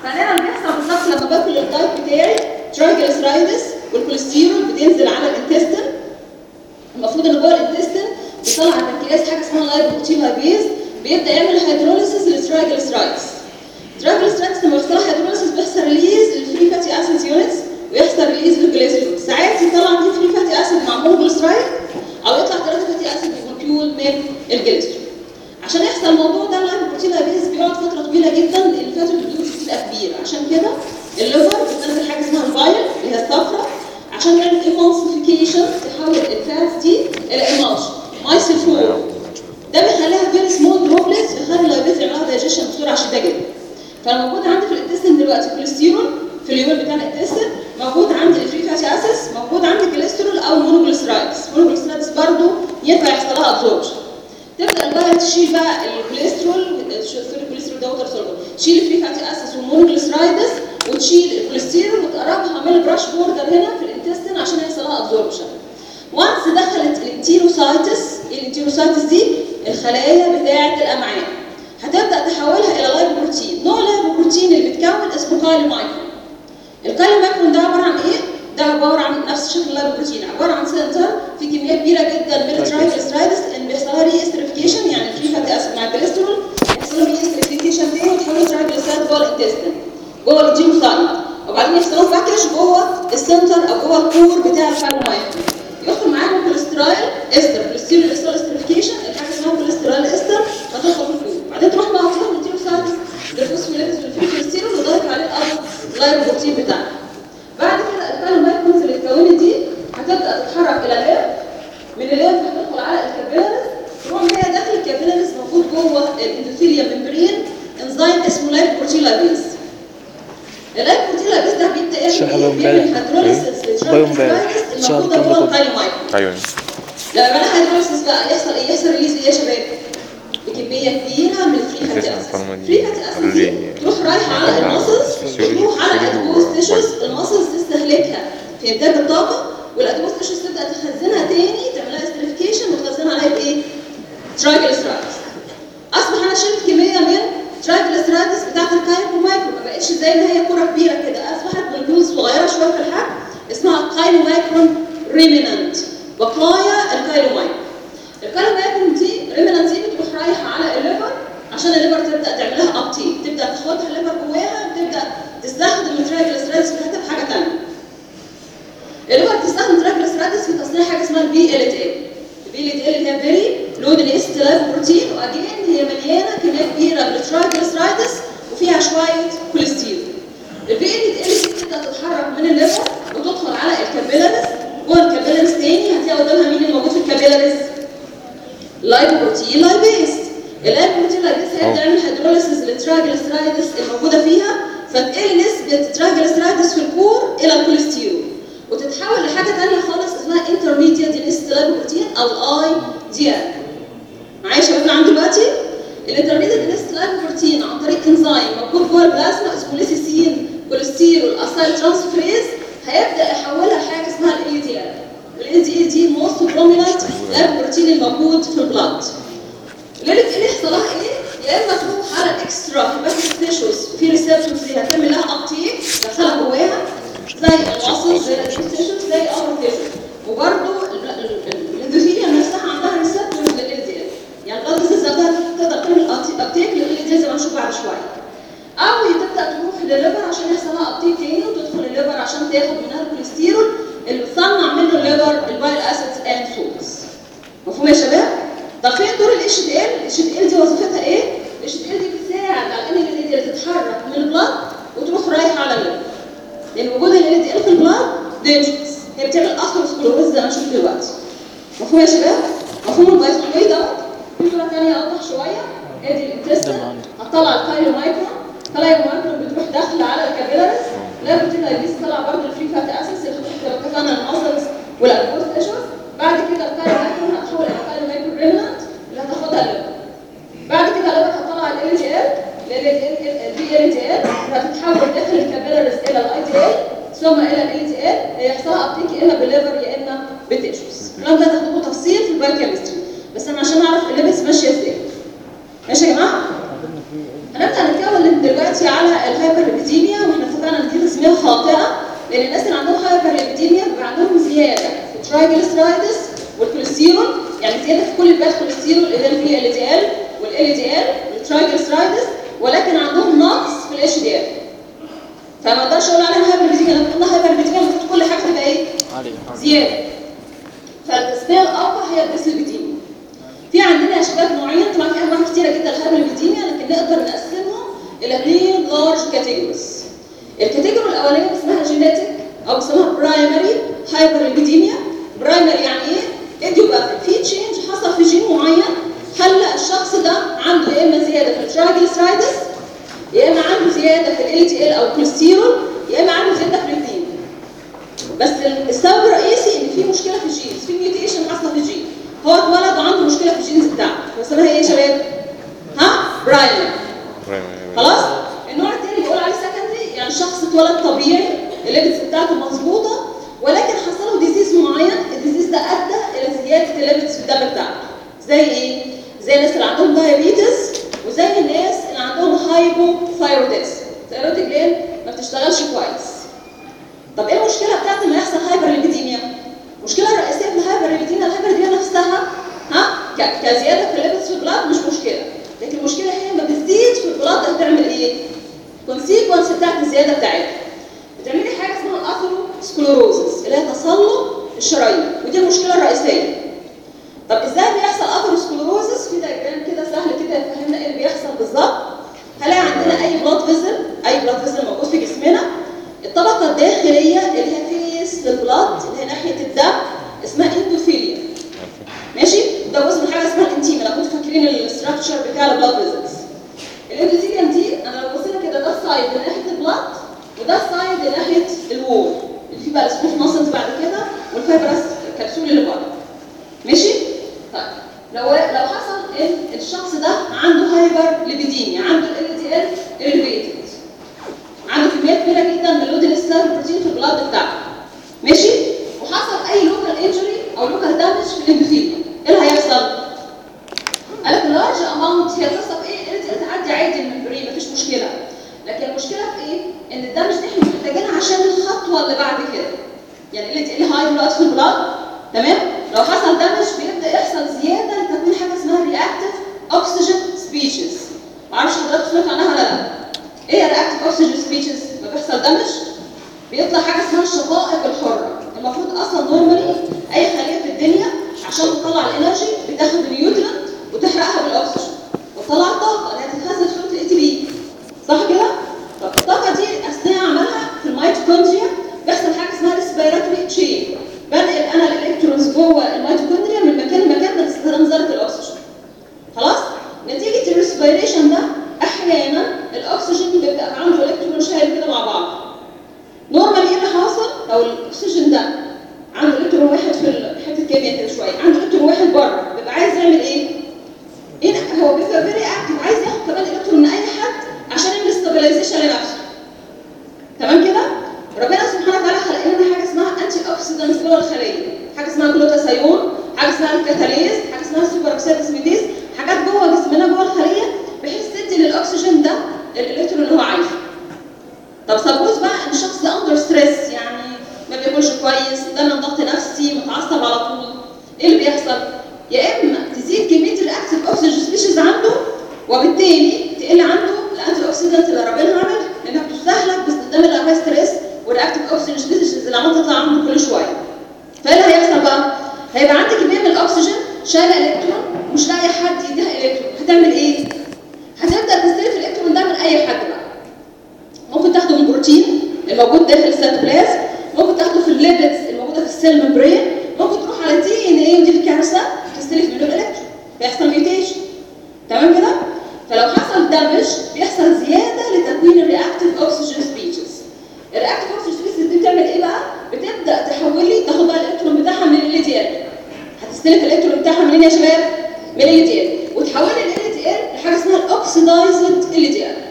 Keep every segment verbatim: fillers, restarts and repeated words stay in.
فانا اللي بيحصل بالظبط لما باكل الدايت بتاعي ترايجليسرايدز والكوليسترول بتنزل على الانتستين. المفروض ان جوه الانتستين بيطلع البنكرياس حاجه اسمها لايبوبروتين لايبيز، بيبدا يعمل هيدروليسيس للترايجليسرايدز. الترايجليسرايدز لما بيحصل هيدروليسيس بيحصل ريليز للفري فاتي اسيد يونتس ويحصل ريليز للجليسرول. ساعات يطلع فيه فري فاتي اسيد مع مونوجليسرايد او يطلع ثلاثه فاتي اسيد مولكيول من الجليسرول. عشان يحصل الموضوع ده اللايبوبروتين لايبيز بيقعد فتره طويله جدا، الفاتي الدهون بتبقى كبيره. عشان كده الليفر بتنزل حاجه اسمها الفايل اللي هي الصفرة عشان يعمل ايمالسيفيكيشن، تحول الفاتس دي الى ايمالش مايسل فور. ده بيخليها فيري سمول دروبلتس، بيخلي اللايبيز يعملها دايجيشن بسرعه شديده جدا. فالموجود عندي في الانتستين دلوقتي كوليسترول في اليوم بتاع الانتستين، موجود عندي الفري فاتي اسيدز، موجود عندي كوليسترول او مونوجليسرايدز. مونوجليسرايدز برضه ينفع يحصل لها ابزوربشن. تبدا بقى تشيل بقى الكوليسترول، سوري الكوليسترول ده ووتر سولفر، تشيل الفري فاتي اسيدز والمونوجليسرايدز وتشيل الكوليسترول وتقربها من البراش بوردر هنا في الانتستين عشان يحصل لها ابزوربشن. وانس دخلت الانتيروسايتس، الانتيروسايتس دي الخلايا بتاعه الامعاء، هتبدا تحولها الى لايبوبروتين. نوع اللايبوبروتين اللي بيتكون اسمه كايلومايكرون. الكايلومايكرون ده عباره عن ايه؟ ده عباره عن نفس شكل اللايبوبروتين، عباره عن سنتر في كميه كبيره جدا من الترايجليسرايدز ان بيحصل لها ري استريفيكيشن، يعني الفري فاتي اسيد مع الكوليسترول يحصل لهم ري استريفيكيشن تاني وتحولوا ترايجليسرايد جوه الانتستين جوه الانتيروسايت، وبعدين يحصل لهم باكج جوه السنتر او جوه الكور بتاع الكايلومايكرون. يدخل معاهم كوليسترول استر، كوليسترول استر استريفيكيشن، الحاجه اسمها كوليسترول استر فتدخل في الكور، بعدين تروح مع فيهم الانتيروسايت بالفوسفوليبيدز والفري كوليسترول وتضيف عليه الارض اللايبوبروتين بتاعنا. بعد كده الكايلومايكرونز اللي اتكونت دي هتبدا تتحرك الى ليف، من الليف هتدخل على الكابيلاريز، تروح جايه داخل الكابيلاريز موجود جوه الاندوثيليوم ممبرين انزيم اسمه لايبوبروتين لايبيز. اللايبوبروتين لايبيز ده بيبدا يعمل هيدروليسيس للترايجليسرايدز الموجوده جوه الكايلومايكرون. ايوه لما يعمل هيدروليسيس بقى يحصل ايه؟ يحصل ريليز ايه يا شباب؟ بكميه كبيره من الفري فاتي اسيد. الفري فاتي اسيد دي تروح رايحه على الماسلز، تروح على الادوبوس تيشوز، الماسلز تستهلكها في انتاج الطاقه، والادوبوس تيشوز تبدا تخزنها تاني، تعملها استريفيكيشن وتخزنها عليها بايه؟ ترايجليسرايدز. اصبح انا شلت كميه من ترايجليسرايدز بتاعت الكايلومايكرون، ما بقتش زي ما هي كره كبيره كده، اصبحت مولكيولز صغيره شويه في الحجم اسمها الكايلومايكرون ريمينانت، بقايا الكايلومايكرون. الكايلومايكرون دي ريمينانت دي بتروح رايحه على الليفر عشان الليفر تبدا تعمل لها ابتيك، تبدا تاخدها الليفر جواها وتبدا تستخدم الترايجليسرايدز بتاعتها في حاجه ثانيه. الليفر بتستخدم الترايجليسرايدز في تصنيع حاجه اسمها البي ال تي ال. البي ال تي ال اللي هي فيري لو دنسيتي لايبوبروتين، واجين هي مليانه كميه كبيره من الترايجليسرايدز وفيها شويه كوليسترول. البي ال تي ال دي بتبدا تتحرك من الليفر وتدخل على الكابيلاريز، جوه الكابيلاريز تاني هتلاقي قدامها مين الموجود في الكابيلاريز؟ لايبوبروتين لايبيز. اللايبوبروتين لايبيز هي بتعمل هيدروليسيس للترايجليسرايدز الموجوده فيها، فتقل نسبه الترايجليسرايدز في الكور الى الكوليسترول وتتحول لحاجه ثانيه خالص اسمها انترميديت دينستي لايبوبروتين او الاي دي ال. معايا يا شباب عندي دلوقتي الانترميديت دينستي لايبوبروتين عن طريق انزيم موجود جوه البلازما اسمه ليسيسين كوليسترول اسايل ترانسفيريز، هيبدا يحولها لحاجه اسمها الاي دي ال. الاي دي ال دي موست بروميننت لايبوبروتين الموجود في البلاد. ليلة اللي يحصل لها ايه؟ يا اما تروح على الاكسترا هيباتيك تيشوز في ريسبتورز اللي هتعمل لها ابتيك يحصلها جواها زي الماسلز زي التيشوز زي الاور تيشوز، وبرده الاندوثيليوم نفسها عندها ريسبتورز لل دي ال، يعني البلاد فيسلز تقدر تعمل ابتيك لل دي ال زي ما هنشوف بعد شويه. او تبدا تروح للليفر عشان يحصل لها ابتيك تاني وتدخل الليفر عشان تاخد منها الكوليسترول اللي بتصنع منه الليفر البايل اسيدز اند سولتس. مفهوم يا شباب؟ طب فين دور الاتش دي ال؟ الاتش دي ال دي وظيفتها ايه؟ الاتش دي ال دي بتساعد على ان ال دي ال تتحرك من البلاد وتروح رايحه على الليفر. لان وجود ال دي ال في البلاد دينجرس، هي بتعمل اثيروسكليروز زي ما هنشوف دلوقتي. مفهوم يا شباب؟ مفهوم البايثولوجي دوت؟ في صوره ثانيه اوضح شويه، ادي الانتستين هتطلع الكايلومايكرون، الكايلومايكرون بتروح داخله على الكابيلاريز، لايبوبروتين لايبيز طلع برضه الفري فاتي اسيدز اللي اتفقنا الماسلز والادوبوس تيشوز. بعد كده الكايلومايكرون هتحول الى كايلومايكرون ريمنانت اللي هتاخدها الليفر. بعد كده الليفر هتطلع ال دي ال، البي ال دي ال هتتحول داخل الكابيلاريز الى الاي دي ال ثم الى ال دي ال، هيحصلها ابتيك يا اما بالليفر يا اما بالتيشوز. الكلام ده هتاخدوه تفصيل في البايوكيمستري، بس انا عشان اعرف الليبس ماشيه ازاي. ماشي يا جماعه؟ هنبدا نتكلم دلوقتي على الهايبر ليبيديميا لان الناس اللي عندهم هايبرليبيديميا بيبقى عندهم زياده في الترايجليسرايدز والكوليسترول، يعني زياده في كل الباد كوليسترول اللي هي الفي ال دي ال والال دي ال والترايجليسرايدز، ولكن عندهم نقص في الاتش دي ال. فما اقدرش اقول عليها هايبرليبيديميا، لما قلنا هايبرليبيديميا المفروض كل حاجه تبقى ايه؟ زياده. فالتسميه الاوقع هي الديسليبيديميا. في عندنا يا شباب نوعين، طبعا في انواع كتيره جدا الهايبرليبيديميا، لكن نقدر نقسمهم الى اثنين لارج كاتيجوريز. الكاتيجوري الاولانيه اسمها جينيتك او بيسموها برايمري هايبرليبيديميا. برايمري يعني ايه؟ ايديوباثيك، في تشينج حصل في جين معين خلى الشخص ده عنده يا اما زياده في الترايجليسرايدز، يا اما عنده زياده في ال دي ال او الكوليسترول، يا اما عنده زياده في الاثنين. بس السبب الرئيسي ان في مشكله في الجينز، في ميوتيشن حاصله في الجين. هو اتولد وعنده مشكله في الجينز بتاعته، بسميها ايه يا شباب؟ ها؟ برايمري. خلاص؟ النوع الثاني بيقول عليه سكندري، يعني الشخص اتولد طبيعي، الليبس بتاعته مظبوطه، ولكن حصل له ديزيز معين، الديزيز ده ادى الى زياده الليبس في الدم بتاعته. زي ايه؟ زي الناس اللي عندهم دايابيتس، وزي الناس اللي عندهم هايبوثايروديزم، الثايرويد جلاند ما بتشتغلش كويس. طب ايه المشكله بتاعت لما يحصل هايبرليبيديميا؟ المشكله الرئيسيه في الهايبرليبيديميا، الهايبرليبيديميا نفسها ها كزياده في الليبس في البلاد مش مشكله، لكن المشكله هي لما بتزيد في البلاد ده بتعمل ايه؟ الكونسيكونس بتاعت الزياده بتاعتها بتعملي حاجه اسمها الاثيروسكليروزس اللي هي تصلب الشرايين، ودي المشكله الرئيسيه. طب ازاي بيحصل اثيروسكليروزس؟ في دايجرام كده سهل كده يفهمنا ايه اللي بيحصل بالظبط. هلاقي عندنا اي بلاد فيزل، اي بلاد فيزل موجود في جسمنا، الطبقه الداخليه اللي هي فيس للبلاد اللي هي ناحيه الدم اسمها اندوثيليا. ماشي؟ ده جزء من حاجه اسمها الانتيما، لو كنتوا فاكرين الاستراكشر بتاع البلاد فيزلز. الاندوثيليا دي انا لو بصينا كده ده السايد اللي ناحيه البلاد وده السايد اللي ناحيه الوول اللي فيه بقى السموث ماسلز بعد كده والفايبرس كبسول اللي بره. ماشي؟ طيب لو لو حصل ان الشخص ده عنده هايبر ليبيديميا، عنده ال دي ال اليفيتد، عنده كميات كبيره جدا من اللودين السيل بروتين في البلاد بتاعته. ماشي؟ وحصل اي لوكال انجري او لوكال دامج في الاندوثيليا، ايه اللي هيحصل؟ قال لك لارج اماونت، هي قصه في ايه؟ ال دي ال تعدي عادي الممبرين مفيش مشكله، لكن المشكله في ايه؟ ان الدمج دي احنا محتاجينها عشان الخطوه اللي بعد كده. يعني ال دي ال هاي بلاد في البلاد، تمام؟ لو حصل دمج بيبدا يحصل زياده لتكوين حاجه اسمها رياكتيف اوكسجين سبيشيز. معرفش حضرتك سمعتوا عنها ولا لا؟ ايه رياكتيف اوكسجين سبيشيز؟ لما بيحصل دمج بيطلع حاجه اسمها الشقائق الحره. المفروض اصلا نورمالي اي خليه في الدنيا عشان تطلع الانرجي بتاخد النيوترنت وتحرقها بالاكسجين وتطلع الطاقه اللي هتتخزن في صوره الاي تي بي. صح كده؟ طب الطاقه دي اثناء عملها في الميتوكوندريا بيحصل حاجه اسمها ريسبيراتوري تشين، بنقل انا الالكترونز جوه الميتوكوندريا من مكان لمكان باستخدام ذره الاكسجين. خلاص؟ نتيجه الريسبيريشن ده احيانا الاكسجين بيبقى عنده الكترون شايل كده مع بعض. نورمالي ايه اللي حاصل؟ لو الاكسجين ده عنده الكترون واحد في حته كيمياء كده شويه، عنده الكترون واحد بره، بيبقى عايز يعمل ايه؟ ايه هو بيبقى فيري اكتف، عايز ياخد كمان الكترون من اي حد عشان يعمل ستابلايزيشن لنفسه. تمام كده؟ ربنا سبحانه وتعالى خلق لنا حاجه اسمها انتي اوكسيدنتس جوه الخليه، حاجه اسمها جلوتاثيون، حاجه اسمها الكاتاليز، حاجه اسمها سوبر اوكسيد اسميديز، حاجات جوه جسمنا جوه الخليه بحيث تدي للاكسجين ده الالكترون اللي هو عايزه. طب سبوز بقى ان الشخص ده اندر ستريس، يعني ما بياكلش كويس، دايما ضغط نفسي، متعصب على طول، ايه اللي بيحصل؟ يا اما تزيد كميه الرياكتيف اوكسجين سبيشيز عنده وبالتالي تقل عنده الانتي اوكسيدنت اللي ربنا عملها لانها بتستهلك باستخدام الهاي ستريس والرياكتيف اوكسجين سبيشيز اللي عماله تطلع عنده كل شويه. فايه اللي هيحصل بقى؟ هيبقى عندك كميه من الاكسجين شايله الكترون ومش لاقي حد يديها الكترون، هتعمل ايه؟ هتبدا تستلف الالكترون ده من اي حد بقى. ممكن تاخده من البروتين الموجود داخل السيتوبلازم، ممكن تاخده في الليبيدز الموجوده في السيل ممبرين، ممكن تروح على دي ان ايه ودي الكارثه تستلف منه الالكترون فيحصل ميوتيشن. تمام كده؟ فلو حصل دمج بيحصل زياده لتكوين الرياكتيف اوكسجين سبيشيز. الرياكتيف اوكسجين سبيشيز دي بتعمل ايه بقى؟ بتبدا تحولي تاخد بقى الالكترون بتاعها من ال دي ال. هتستلف الالكترون بتاعها منين يا شباب؟ من ال دي ال، وتحولي ال دي ال لحاجه اسمها الاوكسيدايزد ال دي ال.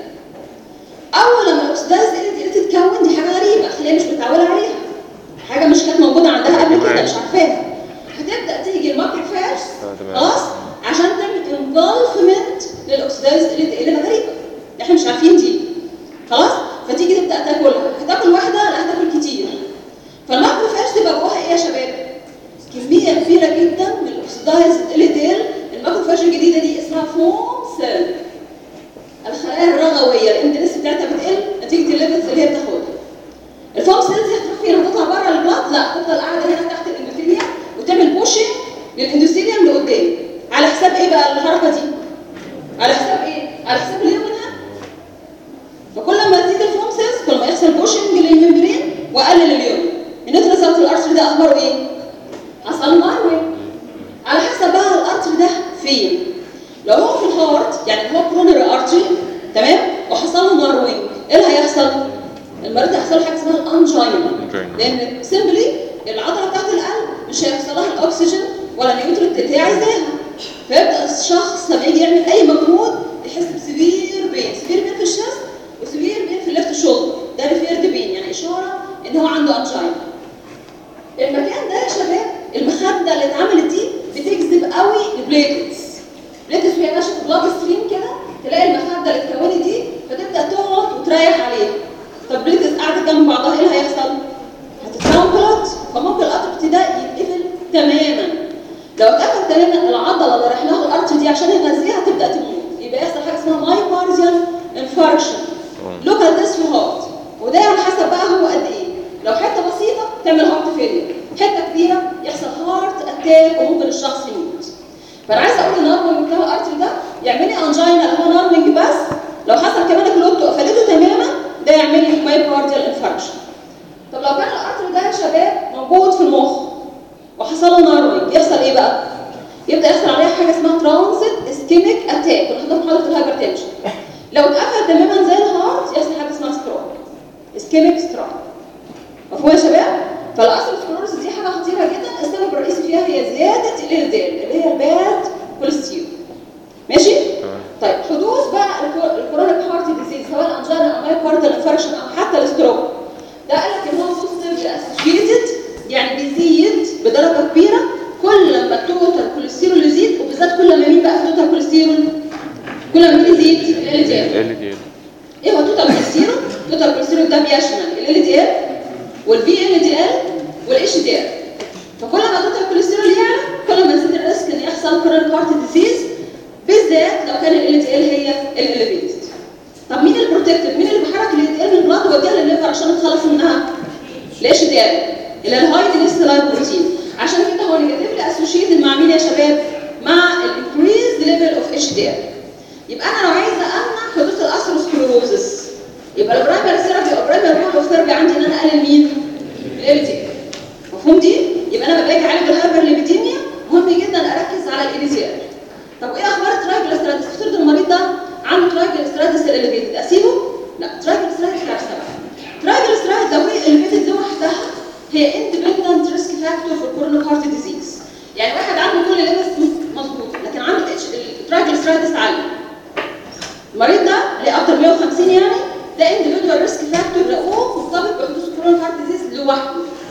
اول لما الاكسدايز ال دي ال تتكون دي حاجه غريبه، خليها مش متعوده عليها، حاجه مش كانت موجوده عندها قبل كده مش عارفاها. هتبدا تيجي الماكروفاج خلاص عشان تعمل انجلفمنت للاكسدايز ال دي ال غريبه احنا مش عارفين دي. خلاص؟ فتيجي تبدا تاكلها، هتاكل واحده لا هتاكل كتير. واقلل اليوم. النت ريزلت الارتري ده اخباره ايه؟ حصل ناروينج. على حسب بقى الارتري ده فين. لو هو في الهارت يعني هو كرونري ارتري تمام وحصل له ناروينج، ايه اللي هيحصل؟ المريض هيحصل له حاجه اسمها الانجينا، لان سيمبلي العضله بتاعت القلب مش هيحصل لها الاكسجين ولا النيوترينت اللي هي عايزاها. فيبدا الشخص لما يجي يعمل اي مجهود يحس بسبير بين، سبير بين في الشست وسبير بين في الليفت شولدر، ده ريفيرد بين يعني اشاره ان هو عنده انجينا. المكان ده يا شباب المخده اللي اتعملت دي بتجذب قوي البليتلتس. البليتلتس وهي ماشيه في بلاد ستريم كده تلاقي المخده اللي اتكونت دي فتبدا تقعد وتريح عليها. طب البليتلتس قاعده جنب بعضها ايه اللي هيحصل؟ هتتكون بلاد، فممكن الارتري ده يتقفل تماما. لو اتقفل تماما العضله اللي رايح لها الارتري دي عشان يغذيها تبدا تموت، يبقى يحصل حاجه اسمها مايوكارديال انفاركشن. لوكال ديس في هارت، وده على حسب بقى هو قد ايه. لو حته بسيطه تعمل هارت فيلير، حته كبيره يحصل هارت اتاك وممكن الشخص يموت. فانا عايزه اقول ان النارمنج بتاع الارتري ده يعمل لي انجينا اللي هو نارمنج بس، لو حصل كمان كلوت وقفلته تماما ده يعمل لي مايوكارديال انفاركشن. طب لو كان الارتري ده يا شباب موجود في المخ وحصل له نارمنج يحصل ايه بقى؟ يبدا يحصل عليها حاجه اسمها ترانزيت اسكيميك اتاك، ونحطها في حاله الهايبرتنشن. لو اتقفل تماما زي الهارت يحصل حاجه اسمها ستروك، اسكيميك ستروك. مفهوم يا شباب؟ فالاسيروسكليروسيس دي حاجه خطيره جدا، السبب الرئيسي فيها هي زياده ال دي ال اللي هي الباد كوليسترول. ماشي؟ طيب حدوث بقى الكرونيك هارت ديزيز سواء الانجينا او مايوكارديال انفاركشن او حتى الستروك، ده قال لك ان هو بوزيتيف اسوشيتد يعني بيزيد بدرجه كبيره كل ما التوتال كوليسترول يزيد، وبالذات كل ما مين بقى في التوتال كوليسترول؟ كل ما مين يزيد؟ ال دي ال. ايه هو التوتال كوليسترول؟ التوتال كوليسترول ده بيشمل ال دي ال والبي ال دي ال والاتش دي ال. فكل ما التوتال كوليسترول يعلى كل ما يزيد الريسك ان يحصل كرونيك هارت ديزيز، بالذات لو كان ال دي ال هي الاليفيتد. طب مين البروتكتيف؟ مين اللي بيحرك ال دي ال من البلاد ويوديها للليفر عشان نتخلص منها؟ الاتش دي ال اللي الهاي دينستلايت بروتين. عشان كده هو نيجاتيفلي اسوشيتد مع مين يا شباب؟ مع الانكريزد ليفل اوف اتش دي ال. يبقى انا لو عايزه امنع حدوث الاسيروسكليروزس يبقى البرايمري ثيرابي او برايمري رول اوف ثيرابي عندي ان انا اقلل مين؟ ال دي ال. مفهوم دي؟ يبقى انا لما باجي اعالج الهايبرليبيديميا مهم جدا اركز على ال دي ال. طب ايه اخبار الترايجليسيرايدز؟ افترض المريض ده عنده ترايجليسيرايدز الاليفيتد، اسيبه؟ لا، ترايجليسيرايدز كارثه بقى. ترايجليسيرايدز لو هي الاليفيتد لوحدها هي اندبندنت ريسك فاكتور في الكورونيك هارت ديزيز. يعني واحد عنده كل ليفلز مظبوطه لكن عنده الترايجليسيرايدز عاليه. المريض ده اللي اكتر مية وخمسين يعني ده اندبندنت ريسك فاكتور لقوه مرتبط بحدوث الكورونيك هارت ديزيز لوحده.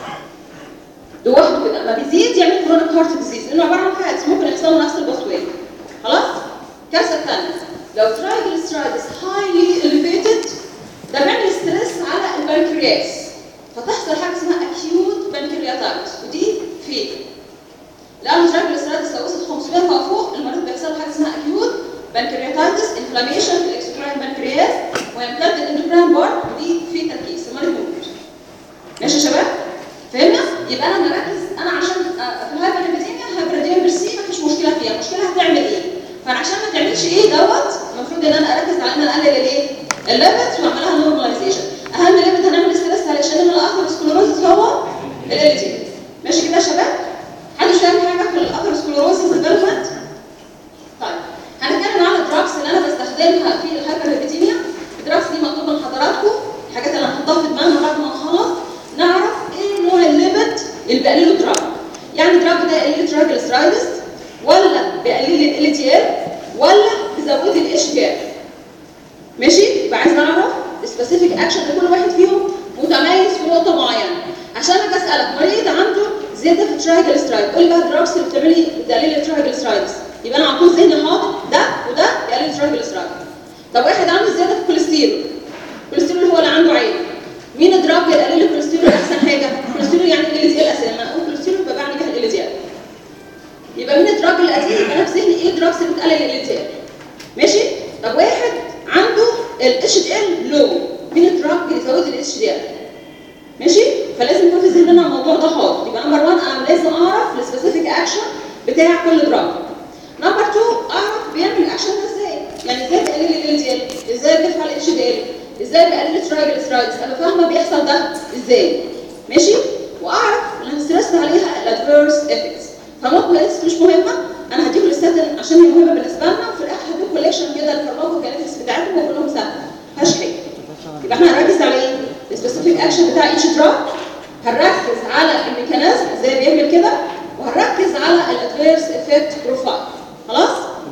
لوحده كده ما بيزيد يعمل كورونيك هارت ديزيز لانه عباره عن فاتس ممكن يحصل له نفس الباسوي. خلاص؟ الكارثه الثانيه لو ترايجليسيرايدز هايلي اليفيتد ده بيعمل ستريس على البنكرياس فتحصل حاجه اسمها اكيوت بنكرياتايتس، ودي فيك. لان الترايجليسيرايدز لو وصلت خمسمية فما فوق المريض بيحصل له حاجه اسمها اكيوت بنكرياتايتس انفلاميشن في الاكستراين بنكرياس ويمتد الاندوكراين بارت، ودي في تركيز المريض بيموت. ماشي يا شباب؟ فهمنا؟ يبقى انا مركز انا عشان في الهايبرليبيديميا الهايبرليبيديميا بيرسي مفيش مشكله فيها، المشكله هتعمل ايه؟ فانا عشان ما تعملش ايه دوت المفروض ان انا اركز على ان انا اقلل الايه؟ الليمت واعملها نورماليزيشن. اهم ليمت هنعمل ستريس علشان الاثيروسكليروسيس هو ال دي ال. ماشي كده يا شباب؟ حد فاهم حاجه في الاثيروسكليروسيس ديفلوبمنت؟ طيب هنتكلم عن الدراجز اللي انا بستخدمها في الهايبرليبيديميا. الدراجز دي مطلوبه من حضراتكم، الحاجات اللي هنحطها في دماغنا بعد ما نخلص نعرف ايه نوع الليمت اللي بيقلله الدراج. يعني الدراج ده يقلل الترايجليسيرايدز ولا بيقلل ال دي ال ولا بيزود الاتش دي ال. ماشي؟ يبقى عايز نعرف السبيسيفيك اكشن لكل واحد فيهم متميز في نقطه معينه. عشان انا بسالك مريض عنده زياده في الترايجليسيرايد قول لي بقى الدراجز اللي بتعملي بتقلل الترايجليسيرايدز، يبقى انا على طول ذهني حاضر ده وده بيقلل الترايجليسيرايد. طب واحد عنده زياده في الكوليسترول، الكوليسترول هو اللي عنده عيب، مين الدراج اللي يقلل الكوليسترول احسن حاجه؟ الكوليسترول يعني ال دي ال اساسا، لما اقول كوليسترول يبقى بعني بيها ال دي ال. يبقى مين الدراج اللي قليل؟ يبقى انا في ذهني ايه الدراجز اللي بتقلل ال دي ال. ماشي؟ طب واحد عنده الاتش دي ال لو، مين الدراج اللي يزود الاتش دي ال؟ ماشي؟ فلازم يكون في ذهننا الموضوع ده حاضر. يبقى نمبر واحد انا لازم اعرف السبيسيفيك اكشن بتاع كل دراج. نمبر اتنين اعرف بيعمل الاكشن ده ازاي؟ يعني ازاي بيقلل ال دي ال؟ ازاي بيرفع الاتش دي ال؟ ازاي بيقلل الترايجليسيرايدز؟ انا فاهمه بيحصل ده ازاي؟ ماشي؟ واعرف اللي هنسترس عليها الادفيرس افكتس. فالماركوكاينetics مش مهمه، انا هديكم الستاتين عشان هي مهمه بالنسبه لنا، وفي الاخر هديكم كوليكشن كده الفارماكوكاينetics بتاعتهم وكلهم سهل مفيهاش حاجه. يبقى احنا هنركز على ايه؟ السبيسيفيك اكشن بتاع ايتش دراج، هنركز على الميكانيزم ازاي بيعمل كده، وهنركز على الادفيرس افكت بروفايل. خلاص؟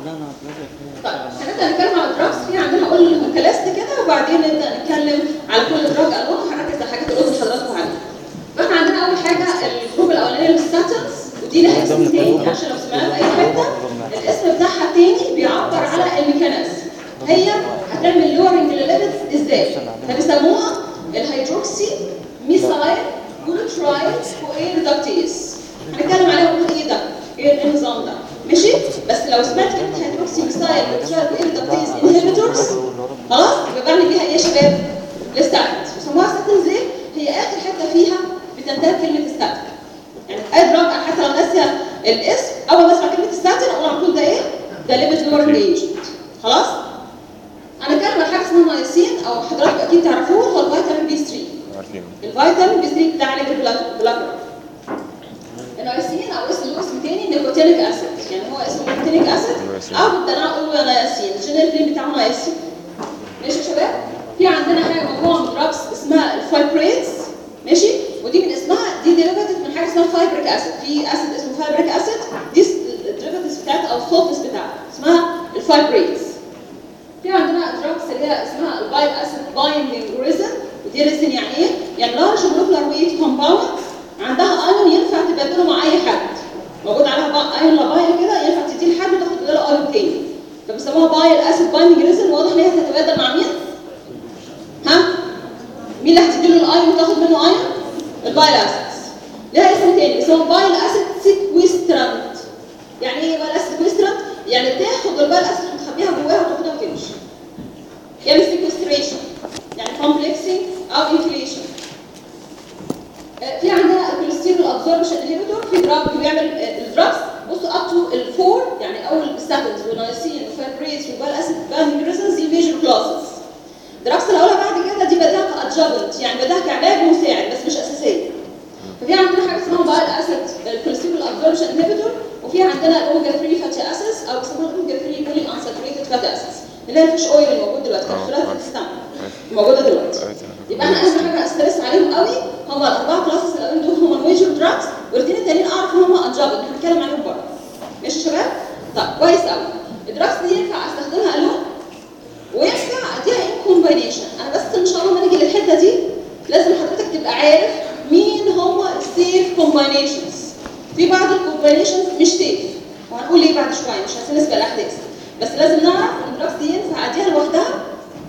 طيب هنبدا نتكلم على الدراجز. في عندنا اقول كلاست كده وبعدين نبدا نتكلم على كل دراج الوان، وهنركز على الحاجات اللي قلت لحضراتكم عليها. فاحنا عندنا اول حاجه الجروب الاولانيه للستاتنز، ودي لها اسم تاني عشان لو سمعناها في اي حته الاسم بتاعها التاني بيعبر على الميكانيزم. هي هتعمل لورنج للليبيدز ازاي؟ فبيسموها الهيدروكسي ميثايل جلوترايل كوين ريدكتيز. هنتكلم عليها ونقول ايه ده؟ ايه النظام ده؟ ماشي؟ بس لو سمعت كلمه هيدروكسي ميثايل جلوترايل كوين ريدكتيز انهبيتورز خلاص يبقى بعمل بيها ايه يا شباب؟ الستاتنز. بيسموها ستاتنز ليه؟ هي اخر حته فيها بتنتهي كلمه ستاتين. يعني اي دراج انا حتى لو ناسيه الاسم اول ما اسمع كلمه ستاتين اقول على طول ده ايه؟ ده ليبيد لورنج ايجنت. خلاص؟ هنتكلم عن حاجه اسمها نايسين او حضراتكم اكيد تعرفوه، هو الفيتامين بي ثلاثة. الفيتامين بي ثلاثة بتاع الليبيد بلاكر. النايسين او اسم له اسم تاني نيكوتينيك اسيد، يعني هو اسمه نيكوتينيك اسيد او بالدلع اقول له نايسين، الجنرال نيم بتاعه نايسين. ماشي يا شباب؟ في عندنا حاجه مجموعه من دراجز اسمها الفايبريتس، ماشي؟ ودي من اسمها دي ديريفاتيف من حاجه اسمها فايبريك اسيد، في اسيد اسمه فايبريك اسيد، دي الديريفاتيفز بتاعتها او السولفس بتاعتها اسمها الفايبريتس. في عندنا دراجز اللي هي اسمها البايل اسيد بايندينج ريزن، ودي ريزن يعني ايه؟ يعني لارج مولكيولار ويت كومباوند عندها ايون ينفع تبدله مع اي حد. موجود عليها ايون لابايل كده ينفع تديه لحد وتاخد بداله ايون تاني. فبيسموها بايل اسيد بايندينج ريزن، واضح ان هي هتتبادل مع مين؟ ها؟ مين اللي هتدي له الايون وتاخد منه ايون؟ البايل اسيدز. لها اسم تاني اسمه بايل اسيد سيكويسترانت. يعني ايه بايل اسيد سيكويسترانت؟ يعني تاخد البايل اسيد وتخبيها جواها وتاخدها وتمشي. يعني سيكوستريشن، يعني كومبلكسنج او انفليشن. في عندنا الكوليسترول ابزوربشن انهبيتور، في دراج بيعمل الدراجز بصوا اب تو الفور، يعني اول ستاتنز ونايسين وفايبريتس وبايل اسيد بايندينج ريزنز دي ميجر كلاسز. دراجز اللي هقولها بعد كده دي بداها كادجافنت، يعني بداها كعلاج مساعد بس مش اساسيه. ففي عندنا حاجه اسمها بايل اسيد الكوليسترول ابزوربشن انهبيتور، وفي عندنا الاوميجا ثلاثة فاتي اسيدز او بيسموها الاوميجا ثلاثة بولي انساتوريتد فاتي اسيدز، اللي هي الفيش اويل الموجود دلوقتي، كالسيولات في السمك موجوده دلوقتي. يبقى انا اهم حاجه استرس عليهم قوي هم الاربعه كلاسز الاولين دول، هم الميجر دراجز، والاثنين التانيين اعرف ان هم انجابل هنتكلم عليهم بره. ماشي يا شباب؟ طيب كويس قوي. الدراجز دي ينفع استخدمها الون وينفع اديها ان كومباينيشن. انا بس ان شاء الله لما نيجي للحته دي لازم حضرتك تبقى عارف مين هم السيف كومباينيشنز. في بعض الكومباينيشنز مش سيف، وهنقول ليه بعد شويه مش عايزين نسبق الاحداث، بس لازم نعرف ان الدراجز دي ينفع اديها لوحدها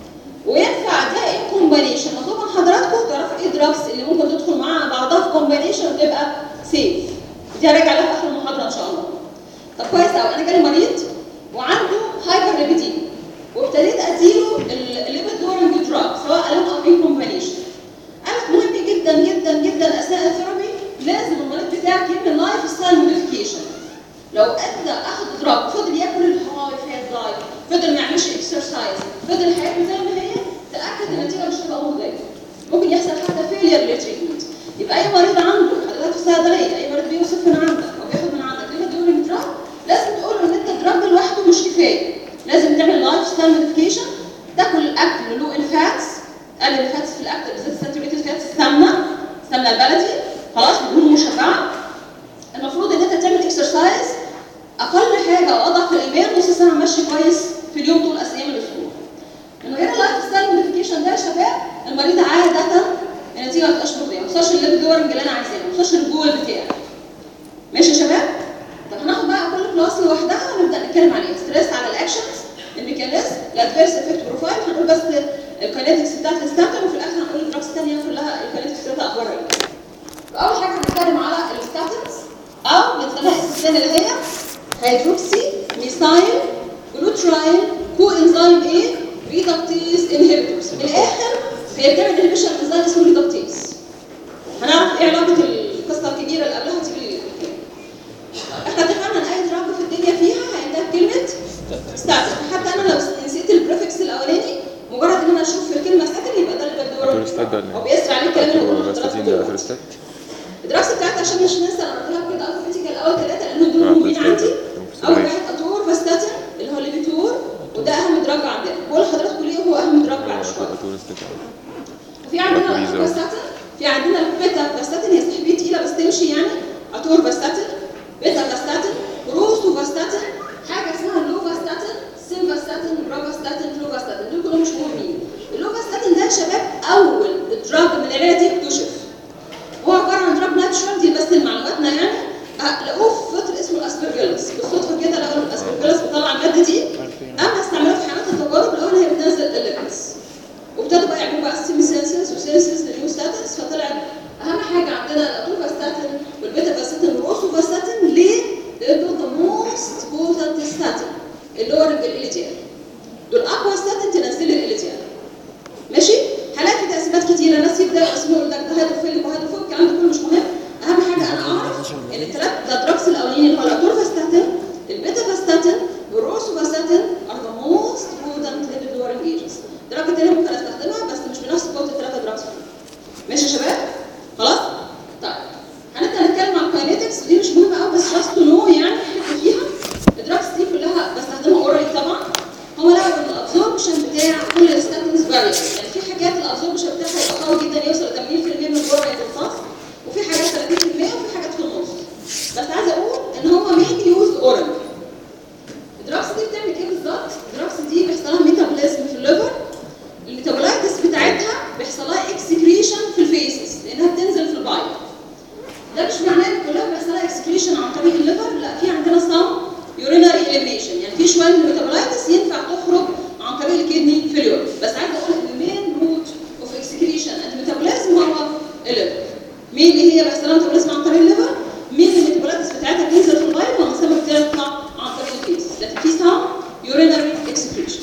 وينفع اديها ايه كومباينيشن. وطبعا حضراتكم تعرفوا ايه الدراجز اللي ممكن تدخل مع بعضها في كومباينيشن وتبقى سيف. دي هراجع لها في اخر المحاضره ان شاء الله. طب كويس قوي. انا جالي مريض وعنده هايبر ليبيديميا وابتديت اديله الليبيد لورنج دراج سواء الون او ان كومباينيشن. انا مهم جدا جدا جدا اثناء الثيرابي لازم المريض بتاعك يعمل لايف ستايل موديفيكيشن. لو ادى اخد دراج فضل ياكل الهاي فات دايت، فضل ما يعملش اكسرسايز، فضل حياته زي ما هي، تاكد النتيجه مش هتبقى مرضيه. ممكن يحصل حتى فيلير للتريتمنت. يبقى اي مريض عنده حضرتك في الصيدليه، اي مريض بيوصف من عندك او بياخد من عندك ليبيد لورنج دراج، لازم تقول له ان انت الدراج لوحده مش كفايه، لازم تعمل لايف ستايل موديفيكيشن، تاكل الاكل لو ان فاتس، قلل الفاتس في الاكل بالذات الساتوريتد فاتس، السمنه، السمنه البلدي، خلاص بدون مشبعه. المفروض ان انت تعمل اكسرسايز اقل حاجه او اضعف الايمان نص ساعه مشي كويس في اليوم طول ايام الاسبوع. من غير اللايف ستايل موديفيكيشن ده يا شباب المريض عاده النتيجه ما تبقاش مرضيه، ما توصلش للليبيد لورنج اللي انا عايزاه، ما توصلش للجول بتاعي. ماشي يا شباب؟ طب هناخد بقى كل كلاس لوحدها ونبدا نتكلم عليها. ستريس على الاكشنز، الميكانيزم، الادفيرس افكت بروفايل، هنقول بس الكاينetics بتاعت الستاتين وفي الاخر هنقول الدراجز الثانيه كلها الكاينetics بتاعتها اخبارها ايه. فاول حاجه هنتكلم على الستاتينز او بنسميها اسم الثاني اللي هي هيدروكسي ميثايل جلوترايل كو انزيم ايه؟ ريدكتيز انهبيتورز. من الاخر هي بتعمل انهبيشن انزيم اسمه ريدكتيز. هنعرف ايه علاقه القصه الكبيره اللي قبلها دي بالكلمه. احنا اتفقنا ان اي دراج في الدنيا فيها هينتهي بكلمه ستاتين، حتى انا لو نسيت البريفكس الاولاني مجرد ان انا اشوف في الكلمه ستاتين يبقى ده اللي بدور او بيسرع عليه الكلام اللي بقوله لحضرتك. الدراسه بتاعتي عشان مش ننسى انا قلت لها كده الفيزيكال اول ثلاثه لانهم دول مهمين عندي. اول واحد اتور فاستاتين اللي هو الليبيتور وده اهم دراج عندنا. بقول لحضراتكم ليه هو اهم دراج بعد شويه. في عندنا اتور فاستاتين، في عندنا البيتا فاستاتين هي صاحبيه تقيله بس تمشي يعني. اتور فاستاتين، بيتا فاستاتين، روسو فاستاتين، حاجه اسمها لوفاستاتين، سيمفاستاتين، برافاستاتين، فلوفاستاتين. دول كلهم مش مهمين. اللوفاستاتين ده يا شباب اول دراج من العيله دي اكتشف. هو عباره عن دراج ناتشورال دي بس لمعلوماتنا يعني. لقوه في فطر اسمه الاسبرجيلس، بالصدفه كده لقوا الاسبرجيلس بيطلع الماده دي. اما استعملوها في حالات التجارب لقوا ان هي بتنزل الليبيدز. وابتدوا بقى يعملوا بقى السيميسينسز وسينسز للنيوستاتنز. فطلعت اهم حاجه عندنا الاتروفاستاتين والبيتا فاستاتين والروسوفاستاتين. ليه؟ لانه ذا موست بوتنت ستاتين اللي هو الاليتيال. دول اقوى ستاتين تنزل الاليتيال. ماشي؟ حالات في تقسيمات كتيره، ناس يبداوا يقسموا يقول لك ده هيدروفيل وهيدروفيل، الكلام ده كله مش مهم. اهم حاجه انا اعرف ان الثلاث ده دراكس الاولانيين اللي هو الاتروفاستاتين، البيتا فاستاتين، والروسوفاستاتين ار ذا موست بوتنت ليبيد لورنج ايجنتس. الدراج الثانيه ممكن استخدمها بس مش بنفس قوه الثلاثه دراكس. ماشي يا شباب؟ خلاص؟ طيب هنبدا نتكلم عن الكاينيتكس ودي مش مهمه قوي بس جاست تو نو يعني احنا فيها. الدراكس دي كلها بستخدمها اورالي طبعا. هم لقوا ان الابزوربشن بتاع كل الستاتينز فاريبل، يعني في حاجات الابزوربشن بتاعها يبقى قوي جدا يوصل ل ثمانين بالمية من جوه الرصاص، وفي حاجات ثلاثين بالمية وفي حاجات في النص. بس عايزه اقول ان هم مين يوز اورال. الدراكس دي بتعمل ايه بالظبط؟ الدراكس دي بيحصل لها ميتابوليزم في الليفر. الميتابولايتس بتاعتها بيحصل لها اكسكريشن في الفيسز لانها بتنزل في البايل. ده مش معناه ان كلها بيحصل لها اكسكريشن عن طريق الليفر، لا في عندنا سام يورينري اليمينيشن، يعني في شويه من الميتابولايتس ينفع تخرج عن طريق الكدني فيليور. بس عايزه اقول ان المين روت اوف اكسكريشن اند ميتابوليزم هو الليفر. مين اللي هي بيحصل لها ميتابوليزم عن طريق الليفر؟ مين الميتابولايتس بتاعتها بتنزل في البايل والمسام بتطلع عن طريق الفيس، لكن في سام يورينري اكسكريشن.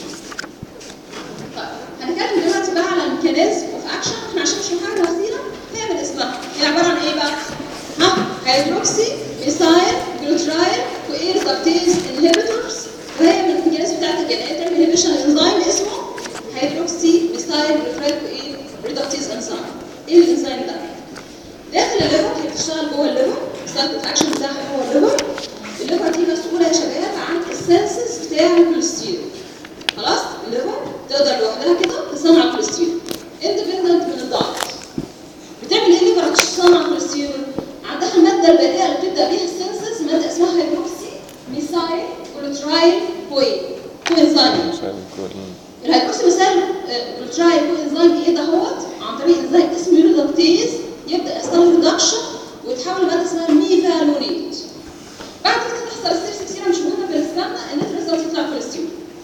هنتكلم دلوقتي بقى على الميكانيزم اوف اكشن. احنا عشان مش محاجه وسيله هي من اسمها هي عباره عن ايه بقى؟ ها هيدروكسي ميثايل جلوترايل كوير ريدكتيز انهبيتورز. وهي من الميكانيزم بتاعتها كده هي بتعمل انهبيشن انزيم اسمه هيدروكسي ميثايل جلوترايل كوير ريدكتيز انزيم. ايه الانزيم ده؟ داخل الليفر هي بتشتغل جوه الليفر، السايت اوف اكشن بتاعها جوه الليفر. الليفر دي مسؤوله يا شباب عن السنسز بتاع الكوليسترول. خلاص؟ الليفر تقدر لوحدها كده تصنع الكوليسترول اندبندنت من الضغط. بتعمل ايه الليفر عشان تصنع الكوليسترول؟ عندها الماده البديهه اللي بتبدا بيها السنسز، ماده اسمها هيدروكسي ميثايل جلوترايل كوين كوينزايم. الهيدروكسي ميثايل جلوترايل كوينزايم ايه دهوت؟ عن طريق انزيم اسمه ريدكتيز يبدا يحصل ريدكشن ويتحول لماده اسمها الميثانونيت. بعد كده تحصل ستيبس كتيره مش مهمه بالنسبه لنا ان الريزلت يطلع كوليسترول.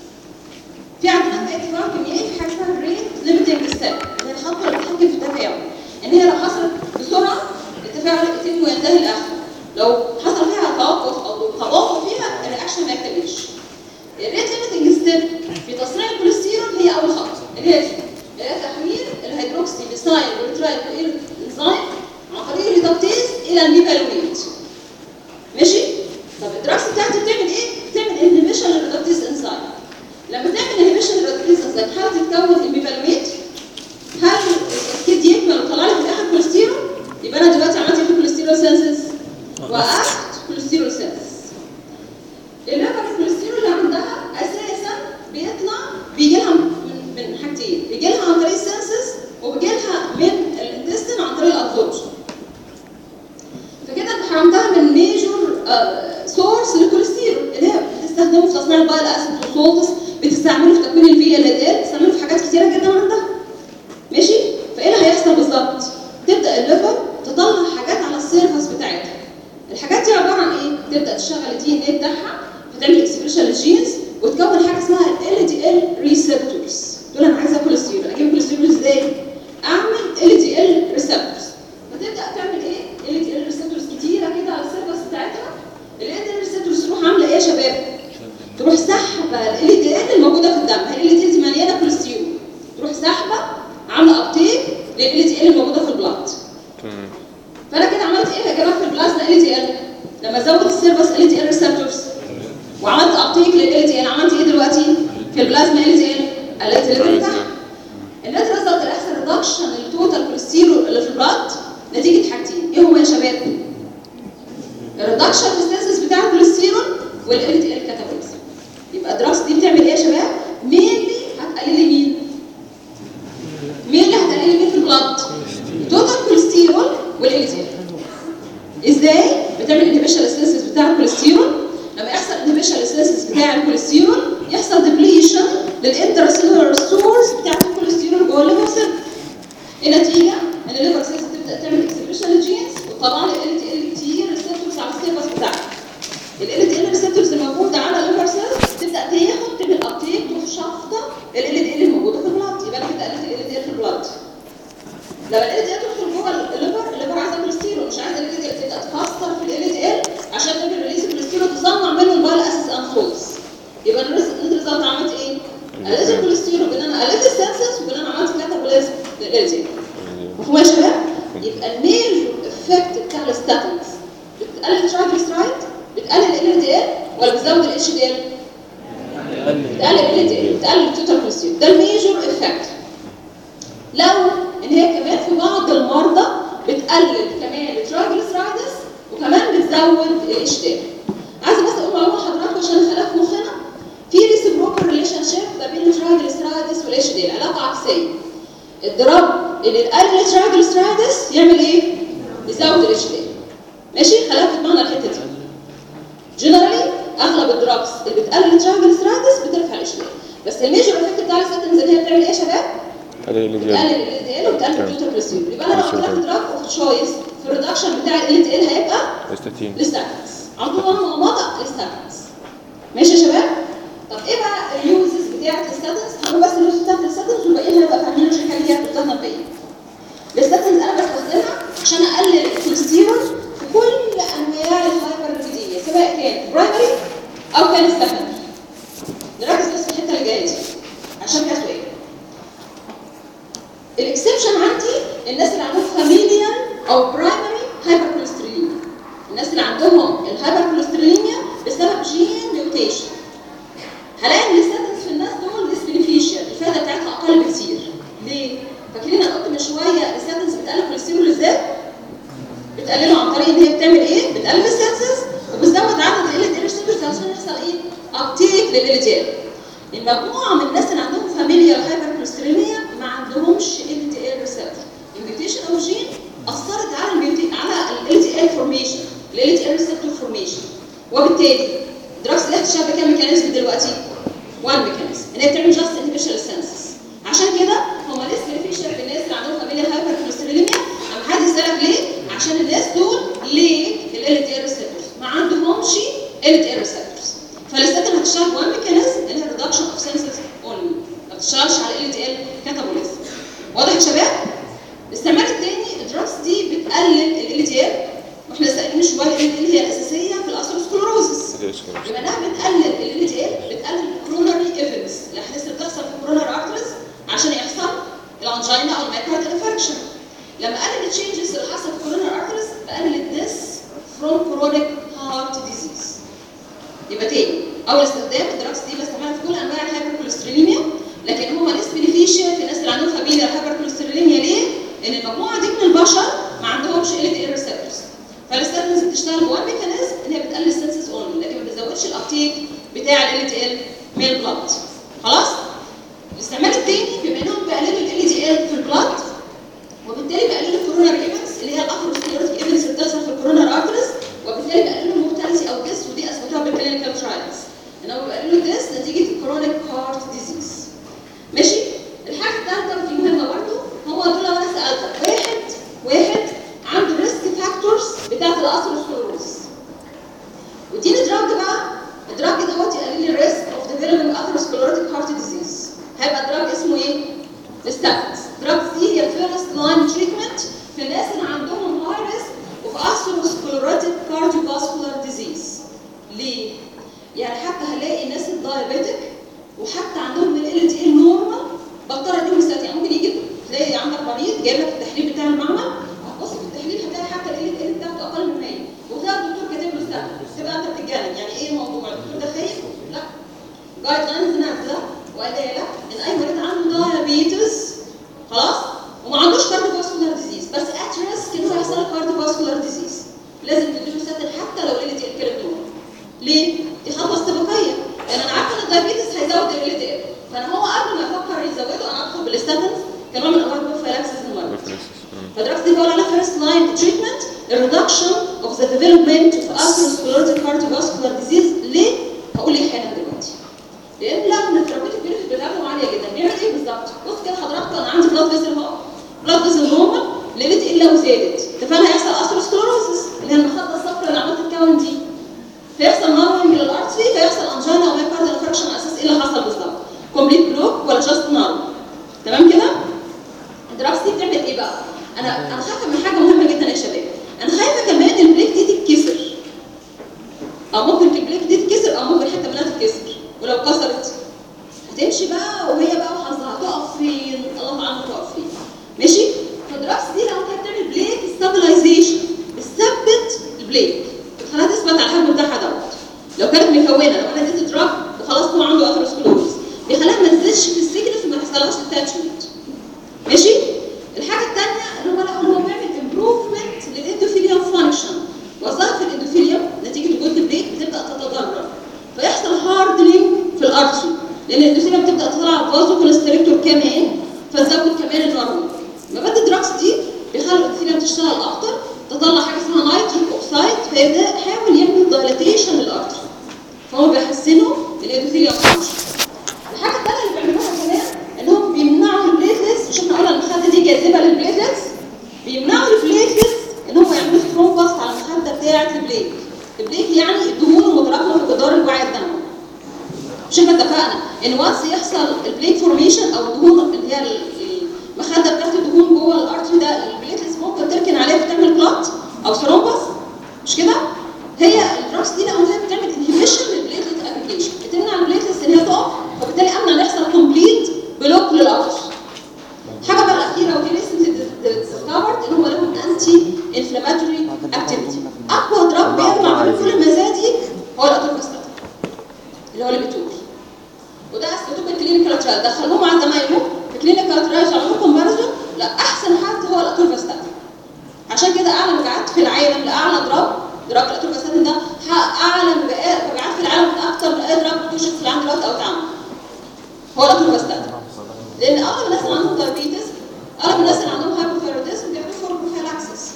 في عندنا بقى تفاعل كيميائي في حاجه اسمها الريت ليميتنج ستيب اللي هي الخطوه اللي بتتحكم في التفاعل. ان هي لو حصلت بسرعه التفاعل يتم وينتهي لاخره. لو حصل فيها توقف او تباطؤ فيها الرياكشن ما يكتملش. الريت ليميتنج ستيب في تصنيع الكوليسترول هي اول خطوه اللي هي دي اللي هي تحويل الهيدروكسي ميثايل جلوترايل كوير انزيم عن طريق الريدكتيز الى الميثانونيت. ماشي؟ طب الدراكس بتاعتي بتعمل ايه؟ بتعمل انهبيشن للريدكتيز انزيم. لما تعمل انهبيشن للريدكتيز انزيم هل تتكون الميثانونيت؟ هل الكيد يكمل وطلع لي في الاخر كوليسترول؟ يبقى انا دلوقتي عملت ايه في الكوليسترول سينسز؟ وقفت كوليسترول سينسز. الليفر الكوليسترول اللي عندها اساسا بيطلع بيجي لها من, من حاجتين، بيجي لها عن طريق السينسز وبيجي لها من الانتستين عن طريق الابزوربشن. فكده انت حرمتها من ميجور سورس للكوليسترول اللي هي بتستخدمه في تصنيع البايل اسيد والسولتس، بتستعمله في تكوين الفي ال دي، بتستعمله في حاجات كتيره جدا عندها. ماشي؟ فايه اللي هيحصل بالظبط؟ تبدا الليفر تطلع حاجات على السيرفس بتاعتها. الحاجات دي عباره عن ايه؟ تبدا تشغل الدي ان اي بتاعها فتعمل اكسبريشن للجينز وتكون حاجه اسمها ال دي ال ريسبتورز. دول انا عايزه كوليسترول، اجيب كوليسترول ازاي؟ اعمل ال دي ال ريسبتورز. فتبدا تعمل ايه؟ ال دي ال ريسبتورز كتيره كده على السيرفس بتاعتها. ال دي ال ريسبتورز تروح عامله ايه يا شباب؟ تروح سحبه ال دي ال الموجوده في الدم. هي ال دي ال دي مليانه كوليسترول، تروح سحبه عامله ابتيك لل دي ال الموجوده في البلاد. فانا كده عملت ايه يا جماعه في البلازما ال دي ال؟ لما زودت السيرفس ال دي ال ريسبتورز وعملت ابتيك لل دي ال، عملت ايه دلوقتي في البلازما ال دي ال؟ قللت الليفل بتاعها. النت ريزلت اللي هيحصل ريدكشن للتوتال ال دي ال. ازاي؟ بتعمل انهبيشن للسينثيز بتاع الكوليسترول. لما يحصل انهبيشن للسينثيز بتاع الكوليسترول يحصل ديبليشن للانترسيلولار سورس بتاعت الكوليسترول جوه الليفر سيل. النتيجه ان الليفر سيلز تبدا تعمل اكسبريشن للجينز، وطبعا ال دي ال كتير ريسبتورز على السيرفس بتاعها. ال دي ال ريسبتورز الموجوده على الليفر سيلز تبدا تاخد تعمل ابتيك وشفطه ال دي ال الموجوده في البلاد، يبقى انا كده قلت ال دي ال في البلاد. لما ال دي ال تدخل جوه الليفر، الليفر عايزه كوليسترول، مش عايزه ال دي ال تبدا تكسر في ال دي ال عشان تعمل ريليس الكوليسترول تصنع منه البايل اسيس انفولز. يبقى الريزلت عملت ايه؟ قللت الكوليسترول بان انا قللت السنسس وبان انا عملت كاتابوليزم لل دي ال. مفهوم يا شباب؟ يبقى الميجر افكت بتاع الستاتنز بتقلل الترايجليسرايد، بتقلل ال دي ال ولا بتزود الاتش دي ال؟ بتقلل ال دي ال، بتقلل التوتال كوليسترول، ده الميجر افكت. لو ان هي كمان في بعض المرضى بتقلل كمان الترايجليسرايدز وكمان بتزود الاتش دي ال. عايزه بس اقول معلومه لحضراتكم عشان نخليها في مخنا، في ريسيبروكال ريليشن شيب ما بين الترايجليسرايدز والاتش دي ال، علاقه عكسيه. الدراج اللي يقلل الترايجليسرايدز يعمل ايه؟ يزود الاتش دي ال. ماشي؟ خليها في دماغنا الحته دي. جنرالي اغلب الدراجز اللي بتقلل الترايجليسرايدز بترفع الاتش دي ال، بس الميجر افكت بتاع الستاتنز اللي هي بتعمل ايه يا شباب؟ بتقلل ال دي ال وبتقلل التوتال كوليسترول. يبقى انا لو اخترت دراج اوف تشويس في الريدكشن بتاع ال دي ال هيبقى الستاتنز. عندنا مغمضه الستاتنز. ماشي يا شباب؟ طب ايه بقى اليوزز بتاعت الستاتنز؟ هنقول بس اليوز بتاعت الستاتنز والباقيين هنبقى فاهمين عشان كده هي بتطلع باقيين. الستاتنز انا بستخدمها عشان اقلل الكوليسترول في كل انواع الهايبرليبيديميا سواء كان برايمري او كان سكندري. نركز بس في الحته اللي جايه دي عشان فيها سؤال. الاكسبشن عندي الناس اللي عندهم فاميليال او برايمري هايبركوليستروليميا. الناس اللي عندهم الهايبركوليستروليميا بسبب جين ميوتيشن. هلاقي ان الستاتنز في الناس دول ديس بينيفيشال، الفائده بتاعتها اقل بكتير. ليه؟ فاكرين انا قلت من شويه الستاتنز بتقلل الكوليسترول ازاي؟ بتقلله عن طريق ان هي بتعمل ايه؟ بتقلل السنسز وبتزود عدد ال دي ال ريسبتورز عشان يحصل ايه؟ ابتيك لل دي ال. المجموعه من الناس اللي عندهم فاميليال هايبركوليستروليميا ما عندهمش ال دي ال ريسبتور. الميوتيشن او جين اثرت على الميوتي على ال دي ال فورميشن، ال دي ال ريسبتور فورميشن. وبالتالي دراجز اللي هتشتغل بكام ميكانيزم دلوقتي؟ وان ميكانيزم ان هي بتعمل جاست انهبيشن للسنسز. عشان كده هم لسه بينيفيشال في الناس اللي عندهم فاميليال هايبركوليستروليميا. اما حد يسالك ليه؟ عشان الناس دول ليه ال دي ال ريسبتورز ما عندهمش ال دي ال ريسبتورز. فالستاتين هتشتغل بوان ميكانيزم اللي هي ريدكشن اوف سنسز اونلي، ما بتشتغلش على ال دي ال كاتابوليزم. واضح يا شباب؟ الاستعمال الثاني الدراجز دي بتقلل ال دي ال، واحنا سالنا شويه ال دي ال هي الاساسيه في الاثيروسكلوروزس. بما انها بتقلل ال دي ال بتقلل الكوروناري ايفنتس، الاحداث اللي بتحصل في الكوروناري ارتريز عشان يحصل الانجينا او المايكارد انفكشن. لما قلل التشينجز اللي حصل في الكوروناري ارتريز بقلل الديس فروم كرونيك هارت ديزيز. يبقى تاني اول استخدام الدراجز دي بستعملها في كل انواع الهايبركوليستروليميا، لكن هم لسه بينيفيشال في الناس اللي عندهم فاميليال هايبركوليستروليميا. ليه؟ لان المجموعه دي من البشر ما عندهمش ال دي ال ريسبتورز. فالستاتنز بتشتغل بوان ميكانيزم ان هي بتقلل السنسز اونلي، لكن ما بتزودش الابتيك بتاع ال دي ال من البلاد. خلاص؟ الاستعمال الثاني بما انهم بيقللوا ال دي ال في البلاد وبالتالي بيقللوا الكوروناري ايفنتس اللي هي الاثيروسكليروتيك ايفنتس اللي بتحصل في الكوروناري ارتريز، وبالتالي بيقللوا المورتاليتي او ديس، ودي اثبتوها بالكلينيكال ترايلز انهم بيقللوا الديس نتيجه الكرونيك هارت ديزيز. ماشي؟ الحاجه الثالثه ودي مهمه برضه، هو دول لو انا سالتك واحد واحد عنده ريسك فاكتورز بتاعت الاثيروسكليروز وديني دراج بقى، الدراج دوت يقلل لي الريسك اوف ديفلوبينج اثيروسكليروتيك هارت ديزيز. هيبقى دراج اسمه ايه؟ الستاتنز. دراج دي هي الفيرست لاين تريتمنت في الناس اللي عندهم هاي ريسك اوف اثيروسكليروتيك كارديوفاسكولار ديزيز. ليه؟ يعني حتى هلاقي الناس الدايابيتك وحتى عندهم ال دي ال نورمال بضطر اديهم ستاتين. يعني ممكن يجي تلاقي عندك مريض جايب لك التحليل بتاع المعمل، هتبص في التحليل هتلاقي حتى ال دي ال بتاعته اقل من مية وتلاقي الدكتور كاتب له ستاتين. تبقى انت بتتجنن، يعني ايه الموضوع؟ الدكتور ده خايف؟ لا. جايد لاينز نازله وقايله لك ان اي مريض عنده دايابيتس خلاص وما عندوش كارديوفاسكولار ديزيز بس ات ريسك انه يحصل له كارديوفاسكولار ديزيز لازم تديله ستاتين حتى لو ال دي ال كانت نورمال. ليه؟ دي خطوه استباقيه، لان انا عارفه ان الدايابيتس هيزود ال دي ال، فانا هو قبل ما يفكر يزوده انا ادخل بالستاتينز كنوع من انواع البروفيلاكسيس المرض. فالدراجز دي بقول عليها فيرست لاين تريتمنت الريدكشن اوف ذا ديفلوبمنت اوف اثيروسكليروتيك كارديوفاسكولار ديزيز. ليه؟ هقول ليه حالا دلوقتي. لان لا من الثيرابيوتيك بينفيت بتاعته عاليه جدا. بيعمل ايه بالظبط؟ بص كده حضرتك انا عندي بلاد فيزل اهو، بلاد فيزل نورمال ليميت الا وزادت، اتفقنا هيحصل اثيروسكليروسيس اللي هي المخده الصفراء اللي عملت تتكون دي. فيحصل نارونج للارتري فيحصل انجينا ومايوكارديال انفكشن. اساس ايه اللي حصل بالظبط؟ كومبليت بلوك ولا جاست نارو؟ تمام كده؟ الدراجز دي بتعمل ايه بقى؟ انا انا خايفه من حاجه مهمه جدا يا شباب. انا خايفه كمان البريك دي تتكسر. او ممكن البريك دي تتكسر او ممكن حته منها تتكسر، ولو كسرت هتمشي بقى وهي بقى وحظها تقف فين؟ الله اعلم تقف فين. ماشي؟ فالدراجز دي لو كانت بتعمل بليك ستابلايزيشن بتثبت البليك، بتخليها تثبت على الحجم بتاعها دوت. لو كانت مكونه لو انا اديت دراج وخلاص هو عنده اثيروسكليروسيس بيخليها ما تنزلش في السيكنس وما يحصلهاش اتاتشمنت. ماشي؟ الحاجه الثانيه ان هو لو هو بيعمل امبروفمنت للاندوثيليوم فانكشن. وظائف الاندوثيليوم نتيجه وجود البريك بتبدا تتضرر فيحصل هاردنينج في الارتري، لان الاندوثيليوم بتبدا تطلع فازو كونستريكتور كمان فتزود كمان النورمال. مبادئ الدراجز دي بيخلوا الاندوثيليوم تشتغل اكتر، تطلع حاجه اسمها نايتريك اوكسايد فيبدا يحاول يعمل دايلاتيشن للارتري. فهو بيحسنوا الاندوثيليوم فانكشن. الحاجه الثانيه اللي بيعملوها كمان انهم بيمنعوا البليتلتس، مش احنا قلنا المخده دي جاذبه للبليتلتس، بيمنعوا البليتلتس ان هم يعملوا ثرومبس على المخده بتاعه البليك. البليك يعني الدهون المتراكمه في جدار الوعي الدموي. مش احنا اتفقنا ان وانس يحصل البليك فورميشن او الدهون اللي هي المخده بتاعت الدهون جوه الارتري ده البليتلتس ممكن تركن عليها فتعمل كلات او ثرومبس، مش كده؟ هي الدراجز دي لو هي بتعمل انهبيشن للبليتلت اجريجيشن، بتمنع البليتلتس ان هي تقف، فبالتالي امنع ان يحصل كومبليت بلوك للارتري. حاجه بقى الاخيره ودي ريسنت ديسكفرد ان هو لهم انتي انفلاماتوري اكتيفيتي. اقوى دراج بيجمع بين كل المزايا دي هو الاتروفاستات اللي هو اللي بتقول. وده اثبتوه بالكلينيكال ترايل، دخلوه مع زمايله في كلينيكال ترايل عملوا كومباريزون، لا احسن حد هو الاتروفاستات. عشان كده اعلى مبيعات في العالم لاعلى دراج، دراج الاتروفاستات ده حقق اعلى مبيعات في العالم اكتر من اي دراج توجد في العالم دلوقتي او اتعمل. هو الاتروفاستات. لان اغلب الناس اللي عندهم دايابيتس، اغلب الناس اللي عندهم هايبوثايروديزم بياخدوا فورموفيلاكسس.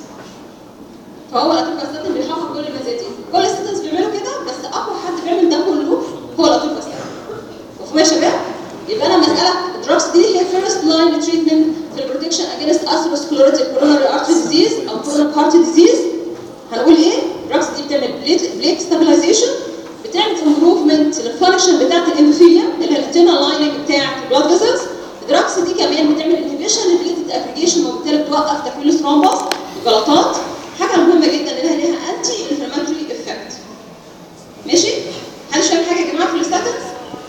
فهو الاتروفاستات بيحقق كل المزايا دي. كل الستاتس بيعملوا كده، بس اقوى حد بيعمل ده كله هو الاتروفاستات. مفهوم يا شباب؟ يبقى انا مساله الدراجز دي هي فيرست لاين تريتمنت في البروتكشن اجينست اثيروسكليروتيك كوروناري ارتري ديزيز او كوروناري هارت ديزيز. هنقول ايه؟ الدراجز دي بتعمل بليك ستابلايزيشن، بتعمل امبروفمنت للفانكشن بتاعت الاندوثيليوم اللي هي الانترنال لايننج بتاعت البلاد فيسلز. الدراجز دي كمان بتعمل انهبيشن للبليتلت اجريجيشن وبالتالي بتوقف تكوين الثرومبس الجلطات. حاجه مهمه جدا انها ليها انتي انفلاماتوري افكت. ماشي؟ حد شايف حاجه يا جماعه في الستاتس؟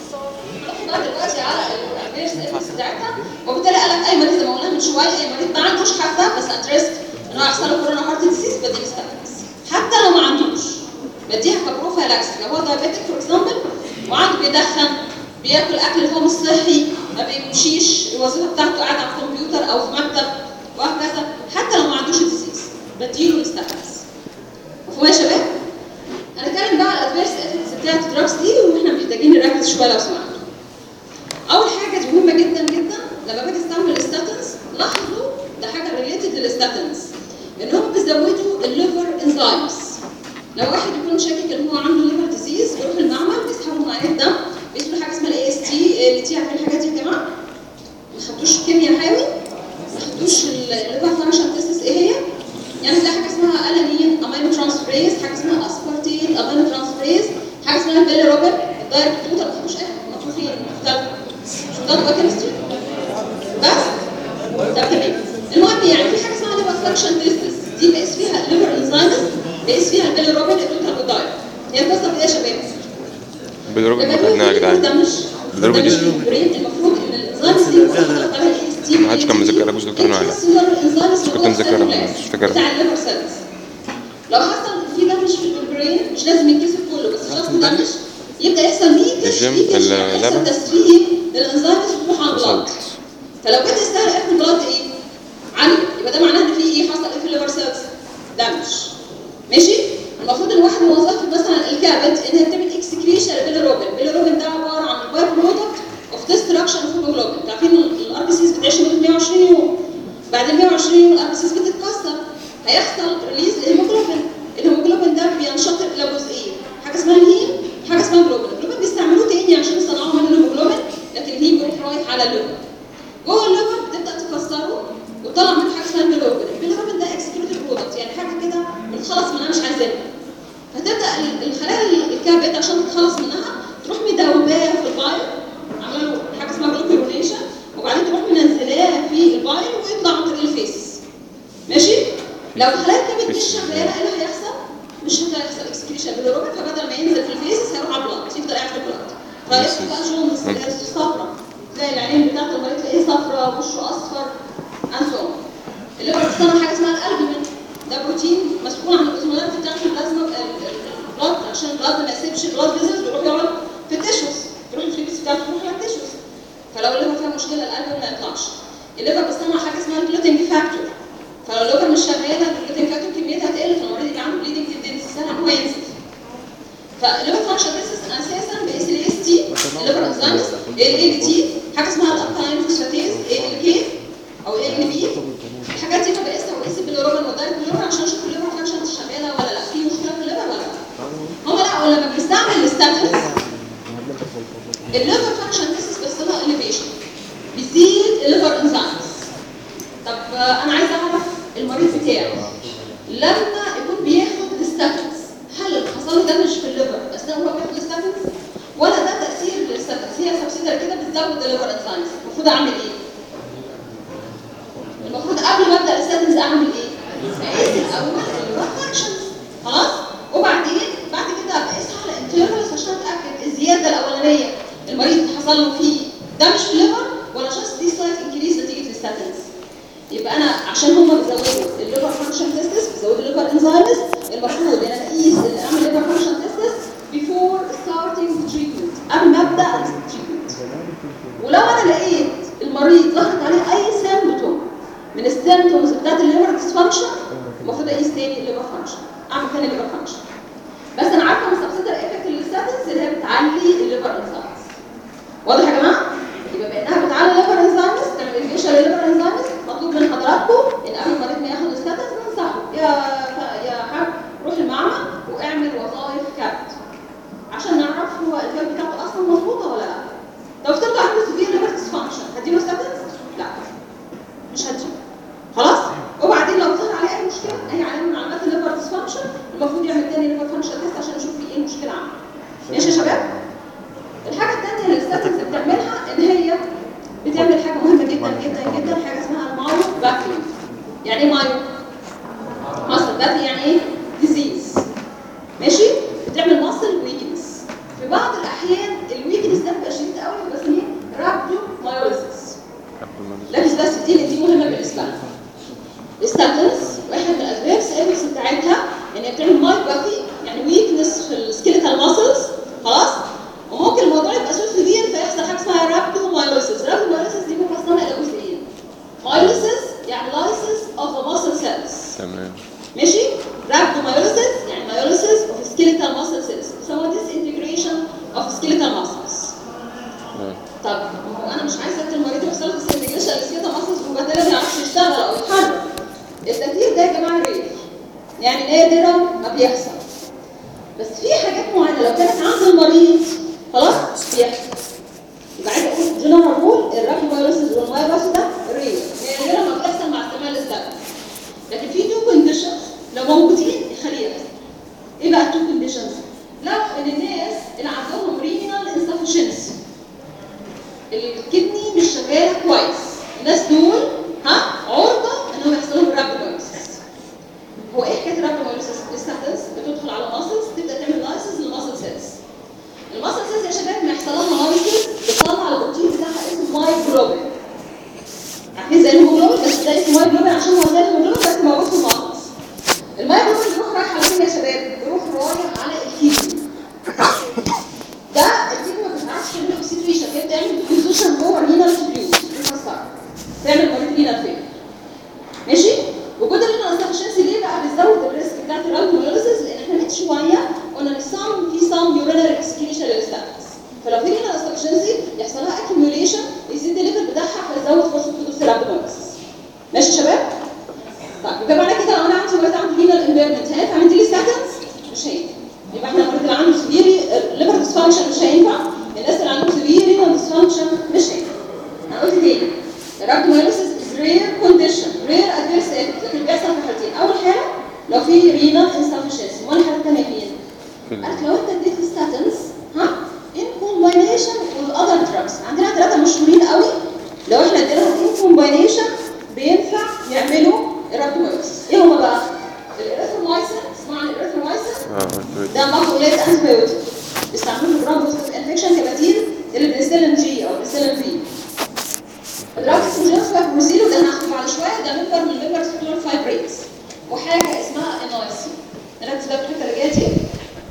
بقى دلوقتي على الادفيرس افكتس بتاعتها، وبالتالي قال لك اي مريض زي ما قلنا من شويه اي مريض ما عندوش حاسه بس ات ريسك ان هو يحصل له كورونا هارت ديزيز بديه ستاتس. حتى لو ما عندوش بديها كبروفيلاكس. لو هو دايابيتك فور اكزامبل وعنده بيدخن، بياكل اكل اللي هو مش صحي، ما بيمشيش، الوظيفه بتاعته قاعد على الكمبيوتر او في مكتب وهكذا، حتى لو ما عندوش الديزيز بديله الستاتس. مفهوم يا شباب؟ هنتكلم بقى على الادفيرس افكتس بتاعت الدراجز دي واحنا محتاجين نركز شويه لو سمحتوا. اول حاجه دي مهمه جدا جدا لما باجي استعمل الستاتنز، لاحظوا ده حاجه ريليتد للستاتنز ان هم بيزودوا الليفر انزيمز. لو واحد يكون شاكك ان هو عنده ليفر ديزيز بيروح المعمل بيسحبوا معاه الدم بيسموا حاجه اسمها الاي اس تي. ال تي عارفين الحاجات دي يا جماعه؟ ما خدتوش كيمياء حيوي؟ ما خدتوش الليفر فانكشن تيستس ايه هي؟ يعني تلاقي حاجه اسمها الانين امينو ترانسفيريز، حاجه اسمها اسبارتين امينو ترانسفيريز، حاجه اسمها بيليروبين، الدايركت توتال ما خدتوش اي حاجه مطلوبين مختلفه. شو ده بقى كيمستري؟ بس ده تمام. المهم يعني في حاجه اسمها ليفر فانكشن تيستس دي بقيس فيها الليفر انزيمز، بقيس فيها البيليروبين التوتال والدايركت. هي القصه كده يا شباب. بالروبين ما خدناها يا جدعان. بالروبين دي المفروض ان الانزيمز دي ما حدش كان مذاكرها بس دكتور نهى كنت مذاكرها مش فاكرها بتاع الليفر سيلز. لو حصل في دمج في البرين مش لازم يتكسر كله بس شخص دمج يبدا يحصل ليكج يحصل تسريب للانزيمز بتروح على البلاد. فلو جيت تستهلك اخر بلاد ايه؟ عاليه، يبقى ده معناه ان في ايه حصل ايه في الليفر سيلز؟ دمج. ماشي؟ المفروض ان واحد من وظائف مثلا الكبد ان هي بتعمل اكسكريشن للبيليروبين، البيليروبين ده عباره عن الباي برودكت اوف ديستراكشن اوف هيموجلوبين. عارفين الار بي سيز بتعيش لمده مية وعشرين يوم، بعد ال مية وعشرين والاربسين والاربسيس بتتكسر هيحصل ريليز للهيموجلوبين. الهيموجلوبين ده بينشطر الى جزئين، حاجه اسمها الهيم وحاجه اسمها جلوبين. الجلوبين بيستعملوه تاني عشان يصنعوا منه الهيموجلوبين، لكن الهيم بيروح رايح على الليفر. جوه الليفر بتبدا تكسره وتطلع منه حاجه اسمها البيلوبين. البيلوبين ده اكسكريتيف برودكت، يعني حاجه كده بتخلص منها مش عايزينها. فتبدا الخلايا الكبد عشان تتخلص منها تروح مدوباه في البايل، عامله له حاجه اسمها جلوكيرونيشن، وبعدين تروح منزلاه في البايل ويطلع عن طريق الفيس. ماشي؟ لو خلايا الكبد مش شغاله ايه اللي هيحصل؟ مش هيحصل اكسكريشن بالروبين، فبدل ما ينزل في الفيس هيروح على البلاد، يفضل قاعد في البلاد. فيحصل بقى جونز صفرا، تلاقي العين بتاعت المريض تلاقيه صفرا وشه اصفر انسو. الليفر بتصنع حاجه اسمها الالبومين، ده بروتين مسؤول عن الاوزمولاريتي بتاعت البلازما البلاد، عشان البلاد ما يسيبش البلاد فيزلز ويروح يقعد في التيشوز، تروح الفليبس بتاعته تروح على التيشوز. فلو الليفر فيها مشكله الالبومين ما يطلعش. الليفر بتصنع حاجه اسمها الجلوتين فاكتور، فلو الليفر مش شغاله الجلوتين فاكتور كميتها هتقل، فالمريض يبقى عنده بليدنج تندنسي سهل ان هو ينزل. فالليفر فانكشن تيست اساسا بقيس الاي اس تي، الليفر انزيمز، الاي ال تي، حاجه اسمها الالكاين فوسفاتيز، اي ال كي او اي ال بي. الحاجات دي بقيسها وبقيس بالروبين ودايركت الليفر عشان اشوف الليفر فانكشن شغاله ولا لا، في مشكله في الليفر ولا لا. هم لا، ولما بنستعمل الستاتنز الليفر فانكشن تيست بيحصل لها اليفيشن، بيزيد الليفر انزيمز. طب انا عايزه اعرف المريض بتاعي لما يكون بياخد الستاتنز هل حصل له دامج في الليفر اثناء هو بياخد الستاتنز ولا ده تاثير للستاتنز؟ هي سبسيدر كده بتزود الليفر انزيمز. المفروض اعمل ايه؟ المفروض قبل ما ابدا الستاتنز اعمل ايه؟ اقيس الاول الليفر فانكشن، خلاص؟ وبعدين بعد كده بقيسها على انترفالز عشان اتاكد الزياده الاولانيه المريض حصل له فيه دامج في الليفر ولا جاست دي سلايت انكريز نتيجه الستاتنز. يبقى انا عشان هم بيزودوا الليفر فانكشن تيستس، بيزودوا الليفر انزيمز، المفروض ان انا اقيس اعمل ليفر فانكشن تيستس بيفور ستارتنج تريتمنت، قبل ما ابدا التريتمنت. ولو انا لقيت المريض ظهرت عليه اي سيمبتوم من السيمبتومز بتاعت الليفر ديسفانكشن المفروض اقيس تاني الليفر فانكشن، اعمل تاني الليفر فانكشن. بس انا عارفه ان السبسيدر افكت للستاتنز اللي هي بتعلي الليفر انزيمز. واضح يا جماعه؟ يبقى بانها بتعلي الليفر انزيمز تعمل انفيشن للليفر انزيمز، مطلوب من حضراتكم ان قبل المريض ما ياخد الستاتنز ننصحه يا يا حاج روح المعمل واعمل وظائف كبد عشان نعرف هو الكبد بتاعته اصلا مظبوطه ولا لا. لو افترض عنده سيفير ليفر ديسفانكشن هديله ستاتنز؟ لا مش هديله، خلاص؟ وبعدين لو ظهر عليه اي مشكله اي علامه من علامات الليفر ديسفانكشن المفروض يعمل تاني ليفر فانكشن تيست عشان نشوف في ايه المشكله عنده. ماشي يا شباب؟ الحاجه الثانيه اللي الستاتنز بتعملها ان هي بتعمل حاجه مهمه جدا جدا جدا، حاجه اسمها المايو باثي. يعني ايه مايو؟ ماسل باثي يعني ايه؟ ديزيز. ماشي؟ بتعمل ماسل ويكنس. في بعض الاحيان الويكنس ده بيبقى شديد قوي بسميه رابدو مايوليسيس. لكن بس دي دي مهمه بالنسبه لنا. الستاتنز واحد من الاسباب سيرفيس بتاعتها يعني هي بتعمل مايو باثي يعني ويكنس في السكيلتال ماسلز، خلاص؟ وممكن الموضوع يبقى سوء كبير فيحصل حاجه اسمها رابدو مايوليسيس. رابدو مايوليسيس دي مقسمه الى جزئين. مايوليسيس يعني لايسيس اوف ذا ماسل سيلز. تمام. ماشي؟ رابدو مايوليسيس يعني مايوليسيس اوف سكيلتال ماسل سيلز. بيسموها ديس انتجريشن اوف سكيلتال ماسلز. طب ما هو انا مش عايزه ادي المريض يحصل له ديس انتجريشن لسكيلتال ماسلز وبالتالي ما يعرفش يشتغل او يتحرك. التأثير ده يا جماعه رير. يعني نادرا ما بيحصل. بس في حاجات معينه لو كانت عند المريض خلاص بيحصل. يبقى عايز اقول جنرال رول الرابدو مايوليسيس والمايوباثي ده رير، نادرا ما بيحصل مع استعمال الستاتين. لكن في تو كونديشنز لو موجودين يخليه يحصل. ايه بقى التو كونديشنز؟ لو ان الناس اللي عندهم رينال انسفشنسي الكدني مش شغاله كويس، الناس دول ها عرضه انهم يحصل لهم رابدو مايوليسيس. هو ايه حكايه الرابدو مايوليسيس؟ الستاتينز بتدخل على ماسلز تبدا تعمل لايسيس للماسل سيلز. الماسل سيلز يا شباب ما يحصل لها لايسيس بتطلع البروتين بتاعها اسمه مايجلوبين. عارفين زي الهيموجلوبين بس ده اسمه مايجلوبين عشان هو زي الهيموجلوبين بس موجود في الماسلز. المايجلوبين بيروح رايح على فين يا شباب؟ بيروح رايح على الكدني. ده الكدني ما بتعرفش تعمل اكسكريشن، هي بتعمل ديفيوجن جوه الرينال تيوبيولز بتكسر تعمل مريض رينال فيلر. ماشي؟ وجود الرينال انسفشنسي ليه بقى بيزود الريسك بتاعت الرابدو مايوليسيس؟ لان احنا من شويه قلنا ان سام في سام يورينال اكسكريشن للستاتينز. فلو في رينال انسفشنسي يحصل لها اكيوميوليشن يزيد الليفل بتاعها فيزود فرصه حدوث الرابدو مايوليسيس. ماشي يا شباب؟ يبقى معنى كده لو انا عندي مريض عنده رينال امبيرمنت هينفع نديله ستاتنز؟ مش هينفع. يبقى احنا المريض اللي عنده سيفير ليفر ديسفانكشن مش هينفع، الناس اللي عندهم سيفير رينال ديسفانكشن مش هينفع. انا قلت تاني الرابدومايوسيس از رير كونديشن، رير ادفيرس افكت، لكن بيحصل في حالتين، اول حاله لو في رينال انسفشنسي، امال الحاله الثانيه فين؟ قالت لو انت اديت ستاتنز ها ان كومباينيشن وذ اذر دراجز، عندنا ثلاثه مشهورين قوي لو احنا اديناهم ان كومباينيشن بينفع يعملوا الرابدومايوسيس. ايه هما بقى؟ الاريثرومايسين، اسمعوا عن الاريثرومايسين؟ ده ماكرولايت انتيبيوتيك بيستعملوه في جرام بوزيتيف انفكشن كبديل للبنسلين جي او بنسلين في. الدراج اسمه جنفابروزيل وده هناخده بعد شويه، ده ممبر من الممبرز بتوع الفايبريتس، وحاجه اسمها انايسين. نركز بقى في الحته اللي جايه دي.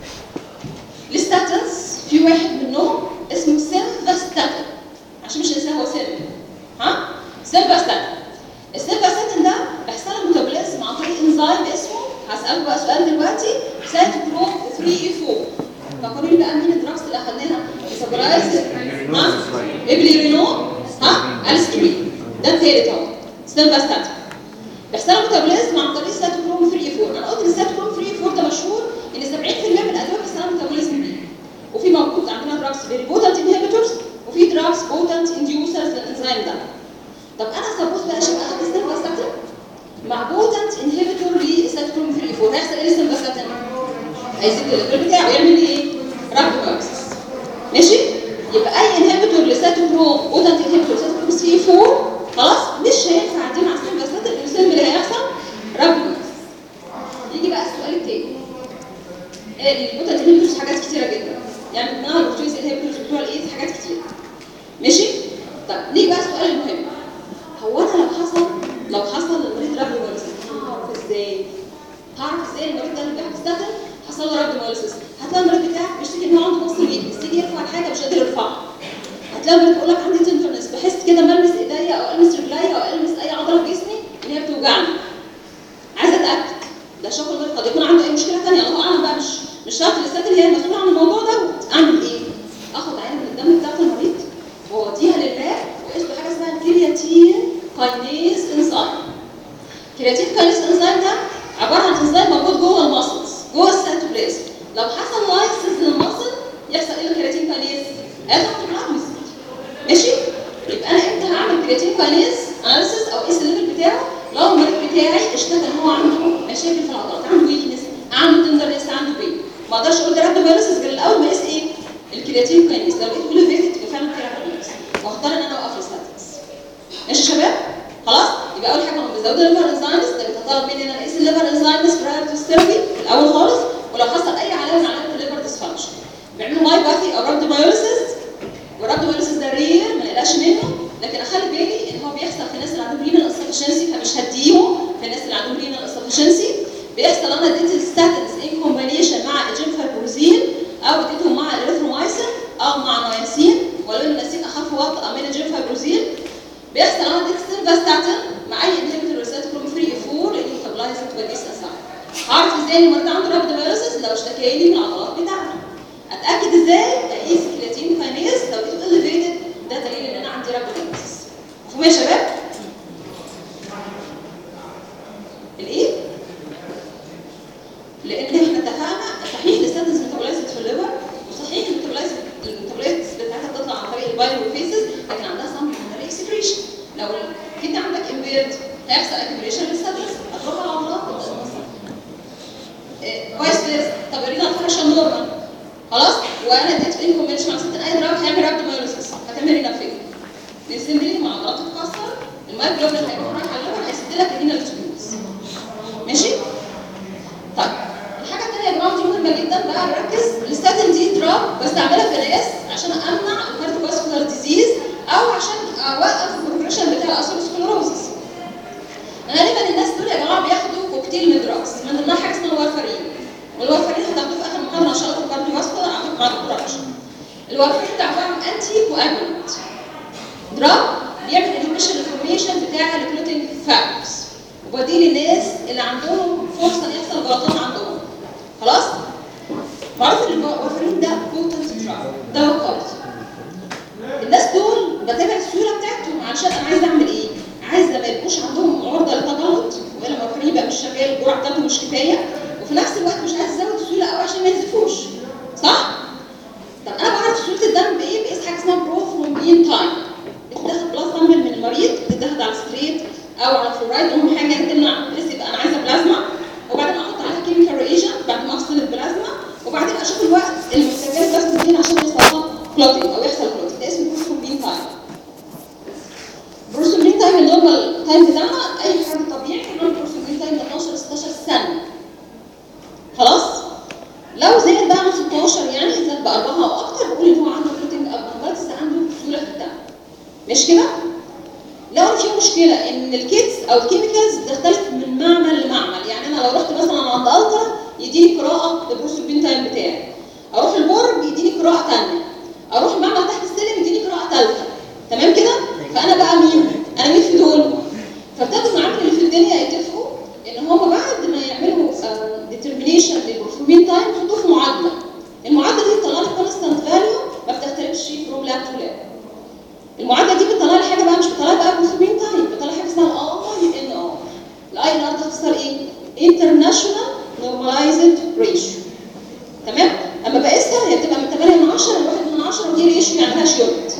الستاتنز في واحد منهم اسمه سيمفاستاتين، عشان مش ننساه هو سيم ها؟ سيمفاستاتين. السيمفاستاتين ده بيحصل له ميتابوليزم عن طريق انزيم اسمه، هسألكوا بقى سؤال دلوقتي، سيتوكروم ثري اي فور. فكروا لي بقى مين الدراجز اللي اخدناها؟ سبرايز ها؟ ابليرينو ها؟ السترين. ده الثالث اهو سيمفاستاتين. بيحصل له ميتابوليزم عن طريق سيتوكروم ثري اي فور. انا قلت ان السيتوكروم ثري اي فور ده مشهور ان سبعين بالمية من الادويه بيحصل لها ميتابوليزم بيه. وفي موجود عندنا دراجز فيري بوتنت انهبيتورز وفي دراجز بوتنت انديوسرز للانزيم ده. طب انا سبوز بقى اشوف اخد السيمفاستاتين مع بوتنت انهبيتور للسيتوكروم ثري اي فور، هيحصل ايه للسيمفاستاتين؟ هيزيد الليفل بتاعه ويعمل ايه؟ رابدومايوسيس. ماشي؟ يبقى اي انهبيتور للسيتوكروم بوتنت انهبيتور للسيتوكروم ثري اي فور خلاص مش هينفع اديه مع السيمفاستاتين، السيم اللي هيحصل رابدومايوسيس. يجي بقى السؤال التاني. البوتنت انهبيتورز حاجات كتيره جدا، يعني منها البروتيز انهبيتورز بتوع الايدز حاجات كتيره. ماشي؟ طب نيجي بقى السؤال المهم. هو انا لو حصل لو حصل للمريض رابدومايوسيس هعرف ازاي؟ هعرف ازاي المريض ده اللي بياخد ستاتين حصل له رابدومايوسيس؟ هتلاقي المريض بتاعك بيشتكي ان هو عنده مصل ويكنس، تيجي يرفع الحاجه مش قادر يرفعها. هتلاقي المريض بيقول لك عندي تندرنس، بحس كده ملمس ايديا او المس رجليا او المس اي عضله في جسمي ان هي بتوجعني. عايزه اتاكد ده شكل المريض قد يكون عنده اي مشكله ثانيه، الله اعلم بقى، مش مش شرط الستاتين هي المسؤوله عن الموضوع ده. اعمل ايه؟ اخد عينه من الدم بتاعت المريض واوديها لللاب واقيس له حاجه اسمها كرياتين كاينيز انزيم. كرياتين كاينيز انزيم ده عباره عن انزيم موجود جوه الماسلز جوه السيتوبلازم. لو حصل لايسيس للماسل يحصل ايه للكرياتين كاينيز؟ هياخد بلاد. ماشي؟ يبقى انا امتى هعمل كرياتين كاينيز اناليسيس او اقيس الليفل بتاعه؟ لو المريض بتاعي اشتكى ان هو عنده مشاكل في العضلات، عنده ويكنس، عنده تندرنس، عنده بين. ما اقدرش اقول ده رابدومايوسيس غير الاول ما اقيس ايه؟ الكرياتين كاينيز. لو لقيته اليفيتد يبقى فعلا في رابدومايوسيس واختار ان انا اوقف الستاتنز. ماشي يا شباب؟ خلاص؟ يبقى اول حاجه هم بيزودوا الليفر انزيمز، ده بيتطلب مني ان انا اقيس الليفر انزيمز براير تو ثيرابي في الاول خالص، ولو حصل اي علامه من علامات الليفر ديسفانكشن بيعملوا مايباثي او رابدومايوسيس. والرابدومايوسيس ده رير ما نقلقش منه، لكن اخلي بالي ان هو بيحصل في الناس اللي عندهم رينال انسفشنسي، فمش هديهم في الناس اللي عندهم رينال انسفشنسي. بيحصل انا اديت الستاتنز ان كومبينيشن مع الجنفابروزين او اديتهم مع الاريثرومايسين او مع نايسين، ولو النايسين اخف وطأ من الجنفابروزين. بيحصل انا اديت سيمفاستاتين مع اي انهبيتور للسيتوكروم ثري اي فور اللي ميتابولايز توديس انزيم. هعرف ازاي ان المريض عنده رابدومايوسيس؟ لو اشتكى لي من العضلات بتاعته. اتاكد ازاي؟ اقيس كرياتين كاينيز، لو لقيته اليفيتد ده دليل ان انا عندي رابدومايوسيس. مفهوم يا شباب؟ الايه؟ لان احنا اتفقنا صحيح الستاتنز ميتابولايزد في الليفر، وصحيح الميتابولايزد الميتابولايزد بتاعتها بتطلع عن طريق البايروفيسز، لكن عندها سم اكسكريشن. لو كده عندك امبيرد هيحصل اكيوميليشن للستاتنز، هتروح على العضلات كويس كده. طب الرينال فانكشن نورمال خلاص، وانا اديت ان كومبينيشن مع ستاتين اي دراج هيعمل رابدومايوسيس، هتعمل رينال فيلير. السيمبلي مع عضلات تتكسر، المايكروبين هيكون رايح على الليفر هيسد لك الرينال تيوبز. ماشي؟ طيب الحاجه الثانيه يا جماعه دي مهمه جدا بقى نركز. الستاتين دي دراج بستعملها في ناس عشان امنع الكارديوفاسكولار ديزيز او عشان اوقف البروجريشن بتاع الاسيروسكليروزس. غالبا الناس دول يا جماعه بياخدوا كوكتيل من دراجز، من ضمنها حاجه اسمها الوارفارين. والوارفارين هتاخدوه في اخر محاضره ان شاء الله في الكارديوفاسكولار او في الكارديو. الوارفارين ده عباره عن انتي كواجولانت دراج بيعمل انهبيشن للفورميشن بتاع الكلوتينج فاكتورز، وبديل الناس اللي عندهم فرصه ان يحصل جلطات عندهم. خلاص؟ معروف ان الوارفارين ده بوتنت دراج، دواء قوي. الناس دول بتابع السيوله بتاعتهم علشان انا عايزه اعمل ايه؟ عايزه ما يبقوش عندهم عرضه للتجلط، والا الوارفارين بقى الجرعه بتاعته مش كفايه، وفي نفس الوقت مش عايز ازود السيوله قوي عشان ما ينزفوش، صح؟ طب انا بعرف سيوله الدم بايه؟ بقيس حاجه اسمها بروثرومبين تايم. بتتاخد بلاد سامبل من المريض، بتتاخد على ستريت او على فلورايد، اهم حاجه تمنع بس يبقى انا عايزه بلازما، وبعدين احط عليها كيميكال ريجنت بعد ما افصل البلازما، وبعدين اشوف الوقت اللي محتاجاه البلازما دي عشان يحصل لها كلوتنج او يحصل كلوتنج. ده اسمه بروثرومبين تايم. بروثرومبين تايم النورمال تايم بتاعنا اي حد طبيعي بنعمل بروثرومبين تايم اتناشر ستاشر سنه. خلاص؟ لو زاد بقى عن ستاشر يعني زاد باربعه او اكتر بقول ان هو عنده كلوتنج ابنورماليتيز، عنده سيوله في الدم. مش كده؟ لو في مشكله ان الكيتس او الكيميكالز بتختلف من معمل لمعمل، يعني انا لو رحت مثلا عند الترا يديني قراءه للبروثرومبين تايم بتاعي، اروح المورج يديني قراءه ثانيه، اروح المعمل تحت السلم يديني قراءه ثالثه. تمام كده؟ فانا بقى مين؟ انا مين في دول؟ فابتدوا المعامل اللي في الدنيا يتفقوا ان هم بعد ما يعملوا ديترمينيشن للبروثرومبين تايم يحطوه في معادله. المعادله دي بتطلع لي كونستانت فاليو ما بتختلفش فروم لاب تو لاب. المعادله دي بتطلع لي حاجه بقى مش بتطلع لي بقى بروثرومبين تايم، بتطلع حاجه اسمها الاي ان ار. الاي ان ار ده اختصار ايه؟ انترناشونال نورماليزد ريشيو. تمام؟ اما بقيسها هي بتبقى من ثمانية من عشرة ل واحد من عشرة، ودي ريشيو يعني لها شيورت.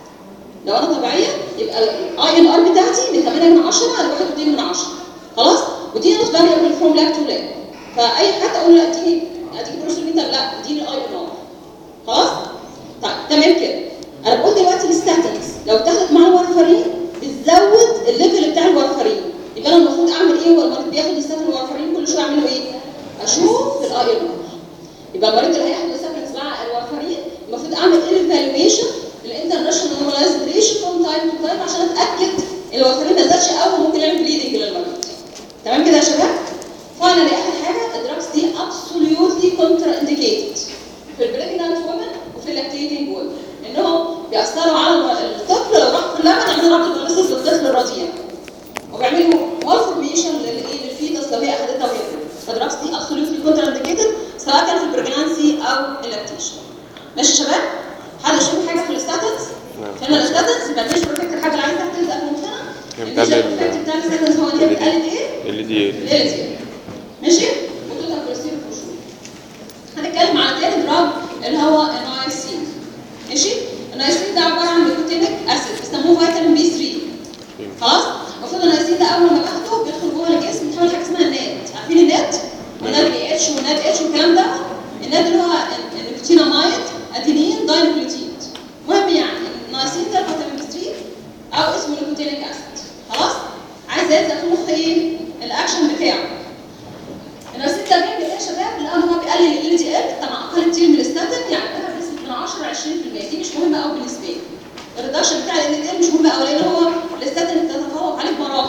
لو انا طبيعيه يبقى الاي ان ار بتاعتي من ثمانية من عشرة ل واحد فاصلة اثنين من عشرة. خلاص؟ ودي نوت فاريبل فروم لاب تو لاب. فاي حد اقول له اديني اديني بروثرومبين تايم، لا اديني الاي ان ار. خلاص؟ طيب تمام كده. انا بقول دلوقتي الستاتنز لو اتاخدت مع الورفرين بتزود الليفل بتاع الورفرين، يبقى انا المفروض اعمل ايه والمريض بياخد الستاتين الورفرين كل شويه اعمله ايه؟ اشوف الاي ان ار. يبقى المريض اللي هياخد الستاتين مع الورفرين المفروض اعمل ايفالويشن للانترناشونال نورماليزد ريشيو فروم تايم تو تايم عشان اتاكد ان الورفرين ما زادش قوي وممكن يعمل بليدنج للمريض. تمام كده يا شباب؟ فاينلي اخر حاجه الدراجز دي ابسوليوتلي كونترا انديكيتد في البريجنانت وومن وفي اللاكتيتنج وومن، انهم بيأثروا على الطفل لو راح في اللبن يعملوا رابط بوليسيس للطفل الرضيع، وبيعملوا مالفورميشن للايه للفيتس لو هي اخذتها وهي بتولد. فالدراجز دي ابسوليوتلي كونترا انديكيتد سواء كان في البريجنانسي او اللاكتيشن. ماشي يا شباب؟ حد يشوف حاجه في الستاتنز؟ فهنا الستاتنز ما فيش بروتكت الحاجه اللي عايزها تلزق في مخنا. البروتكت بتاع الستاتنز هو اللي هي بتقلل ايه؟ ال دي ال. ال دي ال. ماشي؟ وتوتال كوليسترول فوشور. هنتكلم على تاني دراج اللي هو النايسين. ماشي؟ النايسين ده عباره عن نيكوتينيك اسيد بيسموه فيتامين بي ثلاثة. خلاص؟ المفروض النايسين ده اول ما باخده بيدخل جوه الجسم بيتحول حاجه اسمها النات. عارفين النات؟ النات بي اتش والنات اتش والكلام ده. النات اللي هو النيكوتينامايد ادينين داينوكليوتيد. المهم يعني النايسين ده فيتامين بي ثلاثة او اسمه نيكوتينيك اسيد. خلاص؟ عايز يلزق في مخ ايه؟ الاكشن بتاعه. النايسين ده بيعمل ايه يا شباب؟ لان هو بيقلل ال دي ال طبعا اقل كتير من الستاتين، يعني بقى بنسبه من عشرة ل عشرين بالمية. دي مش مهمه قوي بالنسبه لي. الريدكشن بتاع ال دي ال مش مهم قوي لان هو الستاتين بتتفوق عليه بمراحل.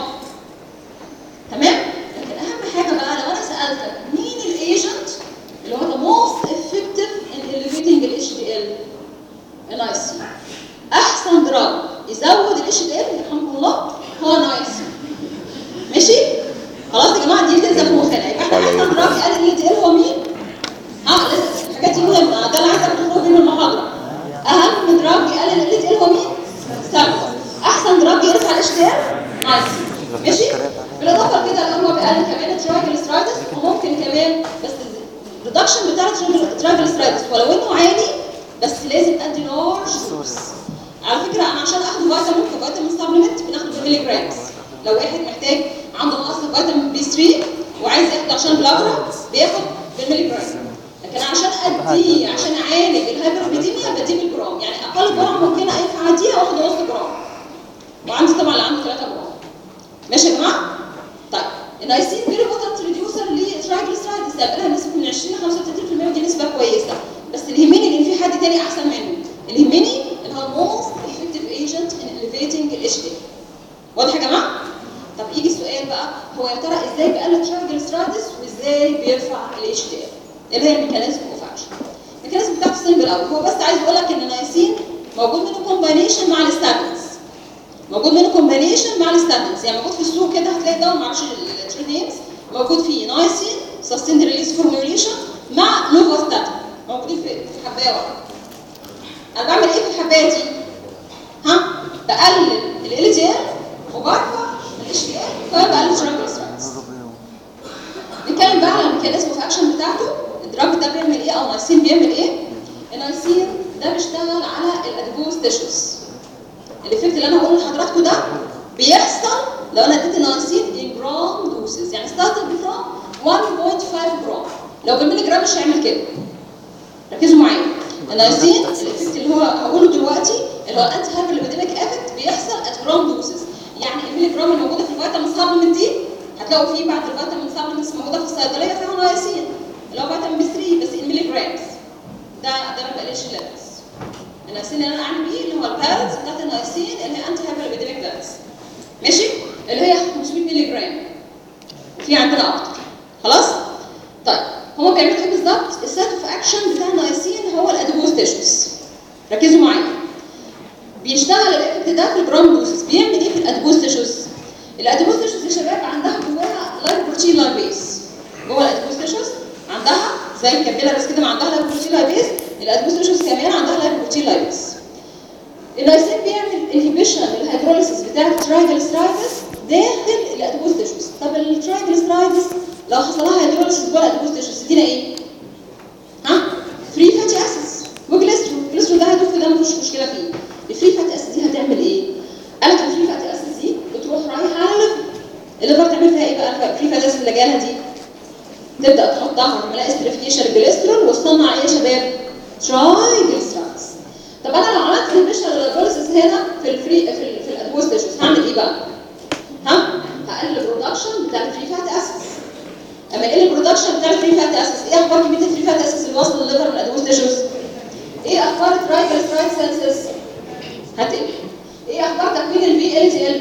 تمام؟ لكن اهم حاجه بقى لو انا سالتك مين الايجنت اللي هو the most effective in elevating ال اتش دي ال؟ النايسين. احسن دراج يزود ال اتش دي ال يرحمكم الله هو النايسين. ماشي؟ خلاص يا جماعه دي تلزق في مخنا. يبقى احنا احسن دراج يقلل ال دي ال هو مين؟ اه لسه الحاجات دي مهمه، ده اللي عايزه تخرج منه المحاضره. اهم دراج يقلل ال دي ال هو مين؟ سلفر. احسن دراج يرفع ال اتش دي ال نايسين. ماشي؟ بالاضافه لكده ان هو بيقلل كمان الترايجليسرايدز وممكن كمان بس الريدكشن بتاع الترايجليسرايدز ولو انه عالي بس لازم ادي لارج دوز. على فكره انا عشان اخد فيتامين كفيتامين سبلمنت بناخد بالملي جرامز. لو واحد محتاج عنده نقص فيتامين بي ثلاثة وعايز ياخده عشان بلافرا بياخد بالملي جرام، لكن عشان اديه عشان اعالج الهايبرليبيديميا بديه بالجرام، يعني اقل جرعه ممكنه ينفع اديها واخد نص جرام. وعندي طبعا اللي عنده ثلاثة جرام. ماشي يا جماعه؟ طيب النايسين فيري بوتنت ريديوسر للترايجليسرايدز، ده لها نسبه من عشرين ل خمسة وثلاثين بالمية ودي نسبه كويسه، بس اللي يهمني ان في حد تاني احسن منه. اللي يهمني ان هو موست افكتيف ايجنت ان اليفيتنج ال اتش دي. واضح يا جماعه؟ طب يجي السؤال بقى هو يا ترى ازاي بيقلل الترايجليسرايدز وازاي بيرفع ال اتش دي ال؟ اللي هي الميكانيزم اوف اكشن. الميكانيزم بتاعته سيمبل قوي، هو بس عايز يقول لك ان النايسين موجود منه كومباينيشن مع الستاتينز. موجود منه كومباينيشن مع الستاتينز، يعني موجود في السوق كده هتلاقي دواء معرفش التريد نيمز موجود فيه نايسين سستيند ريليز فورميوليشن مع لوفاستاتين موجودين في في حبايه واحده. انا بعمل ايه في الحبايه دي؟ ها؟ بقلل ال ال دي ال وبرفع ال اتش دي ال وكمان بقلل الترايجليسرايدز. نتكلم بقى على الميكانيزم اوف اكشن بتاعته. الدراج ده بيعمل ايه او نايسين بيعمل ايه؟ النايسين ده بيشتغل على الاديبوز تيشوز. الايفكت اللي انا هقوله لحضراتكم ده بيحصل لو انا اديت النايسين ان جرام دوسز، يعني ستارتنج فروم واحد فاصلة خمسة جرام. لو بالملي جرام مش هيعمل كده. ركزوا معايا. النايسين الايفكت اللي هو هقوله دلوقتي اللي هو الانتي هايبرليبيديميك افكت بيحصل ات جرام دوسز. يعني الملي جرام الموجوده في الفيتامين سبلمنت دي هتلاقوا فيه بعض الفيتامين سبلمنتس موجوده في الصيدليه فيها نايسين اللي هو فيتامين بي ثلاثة بس الملي جرامز. ده ده ما بقلش ليفلز. النايسين اللي انا اعمل بيه اللي هو البالز بتاعت النايسين اللي هي انتي هايبرليبيديميك بالز. ماشي؟ اللي هي خمسمية مللي جرام. وفي عندنا اكتر. خلاص؟ طيب هو بيعمل ايه بالظبط؟ السيت اوف اكشن بتاع النايسين هو الاديبوز تيشوز. ركزوا معايا. بيشتغل الايفكت ده في الجرام دوسز. بيعمل ايه في الاديبوز تيشوز؟ الاديبوز تيشوز يا شباب عندها جواها لايبوبروتين لايبيز. جوه الاديبوز تيشوز عندها زي الكابيلاريز كده ما عندها لايبوبروتين لايبيز، الاديبوز تيشوز كمان عندها لايبوبروتين لايبيز. النايسين بيعمل انهبيشن للهيدروليسيس بتاع الترايجليسرايدز داخل الاديبوز تيشوز. طب الترايجليسرايدز لو حصل لها هيدروليسيس جوه الاديبوز تيشوز تدينا ايه؟ ها؟ فري فاتي اسيدز وجليسرول. الجليسرول ده هيدوب في ده مفيش مشكله فيه. الفري فاتي اسيد دي هتعمل ايه؟ قالت الفري فاتي اسيد دي بتروح رايحه على الليفر. الليفر تعمل فيها ايه بقى؟ الفري فاتي اسيد اللي جالها دي تبدا تحطها في عمليه استريفيكيشن الجليسرول وتصنع ايه يا شباب؟ ترايجليسرايدز. طب انا لو عملت انهبيشن للهيدروليسيس هنا في الفري في, ال في الاديبوز تيشوز هعمل ايه بقى؟ ها؟ هقلل البرودكشن بتاع الفري فاتي اسيدز. اما اقلل البرودكشن بتاع الفري فاتي اسيدز، ايه اخبار كميه الفري فاتي اسيدز اللي واصله للليفر من الاديبوز تيشوز؟ ايه اخبار الترايجليسرايد سينسز؟ هتقل. ايه اخبار تكوين الفي ال تي ال؟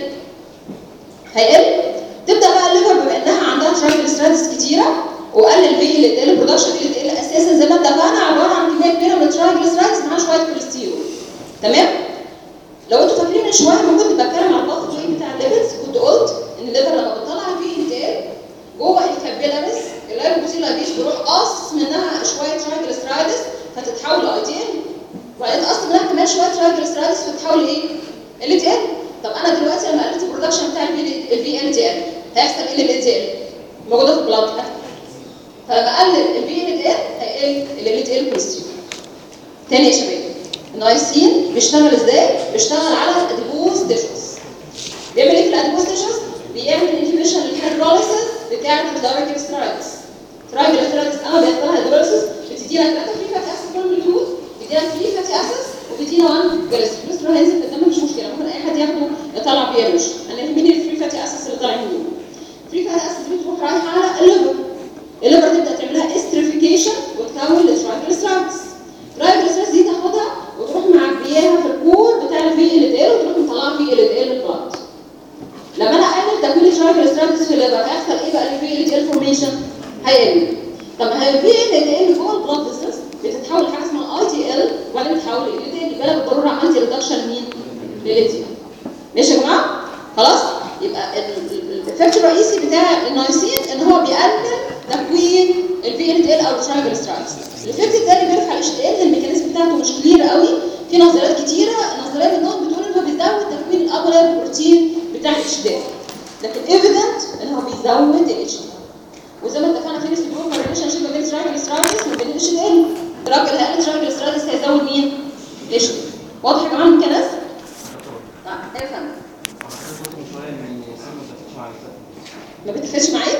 هيقل. تبدا بقى الليفر بما انها عندها ترايجليسرايدز كتيره وقلل الفي ال تي ال برودكشن ال تي ال اساسا زي ما اتفقنا عباره عن كميه كبيره من الترايجليسرايدز مع شويه كوليسترول. تمام؟ لو انتوا فاكرين من شويه لما كنت بتكلم على الضغط بتاع الليفرز كنت قلت ان الليفر لما بتطلع الفي ال تي ال جوه الكابيلاريز اللايبوبروتين لايبيز بيروح قاص منها شويه ترايجليسرايدز فتتحول لاي تي ال. وبعدين قص منها كمان شويه ترايجليسرايدز فتتحول لايه؟ ال تي ال. طب انا دلوقتي لما قلت البرودكشن بتاع الفي ال تي ال هيحصل ايه لل تي ال؟ موجوده في البلاد. فلما اقلل الفي ال تي ال هيقل ال تي ال كوليسترول. تاني يا شباب النايسين بيشتغل ازاي؟ بيشتغل على الاديبوز تيشوز. بيعمل ايه في الاديبوز تيشوز؟ بيعمل انهبيشن للهيدروليسيس بتاع الترايجليسرايدز. الترايجليسرايدز اما بيحصل لها هيدروليسيس بتدينا ثلاثه فري فاتي اسيد كل مولكيول، بتدينا فري فاتي اسيد وبتدينا واحد جليسرول. الجليسرول هينزل في الدم مش مشكله، ممكن اي حد ياخده يطلع بيه ريش. انا يهمني الفري فاتي اسيد اللي طالعين دول. الفري فاتي اسيد دي بتروح رايحه على الليفر. الليفر تبدا تعمل لها استريفيكيشن وتكون الترايجليسرايدز. الترايجليسرايدز دي تاخدها وتروح معبياها في الكور بتاع الفي ال تي ال وتروح مطلعها في ال تي ال للبلاد. لما انا اقلل تكوين الترايجليسرايدز في الليفر هيحصل ايه بقى الفي ال تي ال فورميشن؟ هيقل. طب هي الفي ال تي ال جوه البلاد فيسلز بتتحول لحاجه اسمها اي تي ال وبعدين بتتحول ل ال تي ال. يبقى بالضروره انتي ريدكشن لمين؟ لل تي ال. ماشي يا جماعه؟ خلاص؟ يبقى الافكت الرئيسي بتاع النايسين ان هو بيقلل تكوين الفي ال تي ال او الترايجليسرايدز. الافكت الثاني بيرفع الاتش دي ال. الميكانيزم بتاعته مش كلير قوي، في نظريات كتيره، النظريه منهم بتقول ان هو بيزود تكوين الابلر بروتين بتاع الاتش دي ال، لكن ايفيدنت ان هو بيزود الاتش دي ال. وزي ما اتفقنا في نسبه بروفر ريليشن شيب بين الترايجليسرايدز وبين الاتش دي ال. الراجل اللي هيقلل الترايجليسرايدز هيزود مين؟ الاتش دي ال. واضح يا جماعه الميكانيزم؟ طيب ايه يا فندم؟ ما بتتفقش معايا؟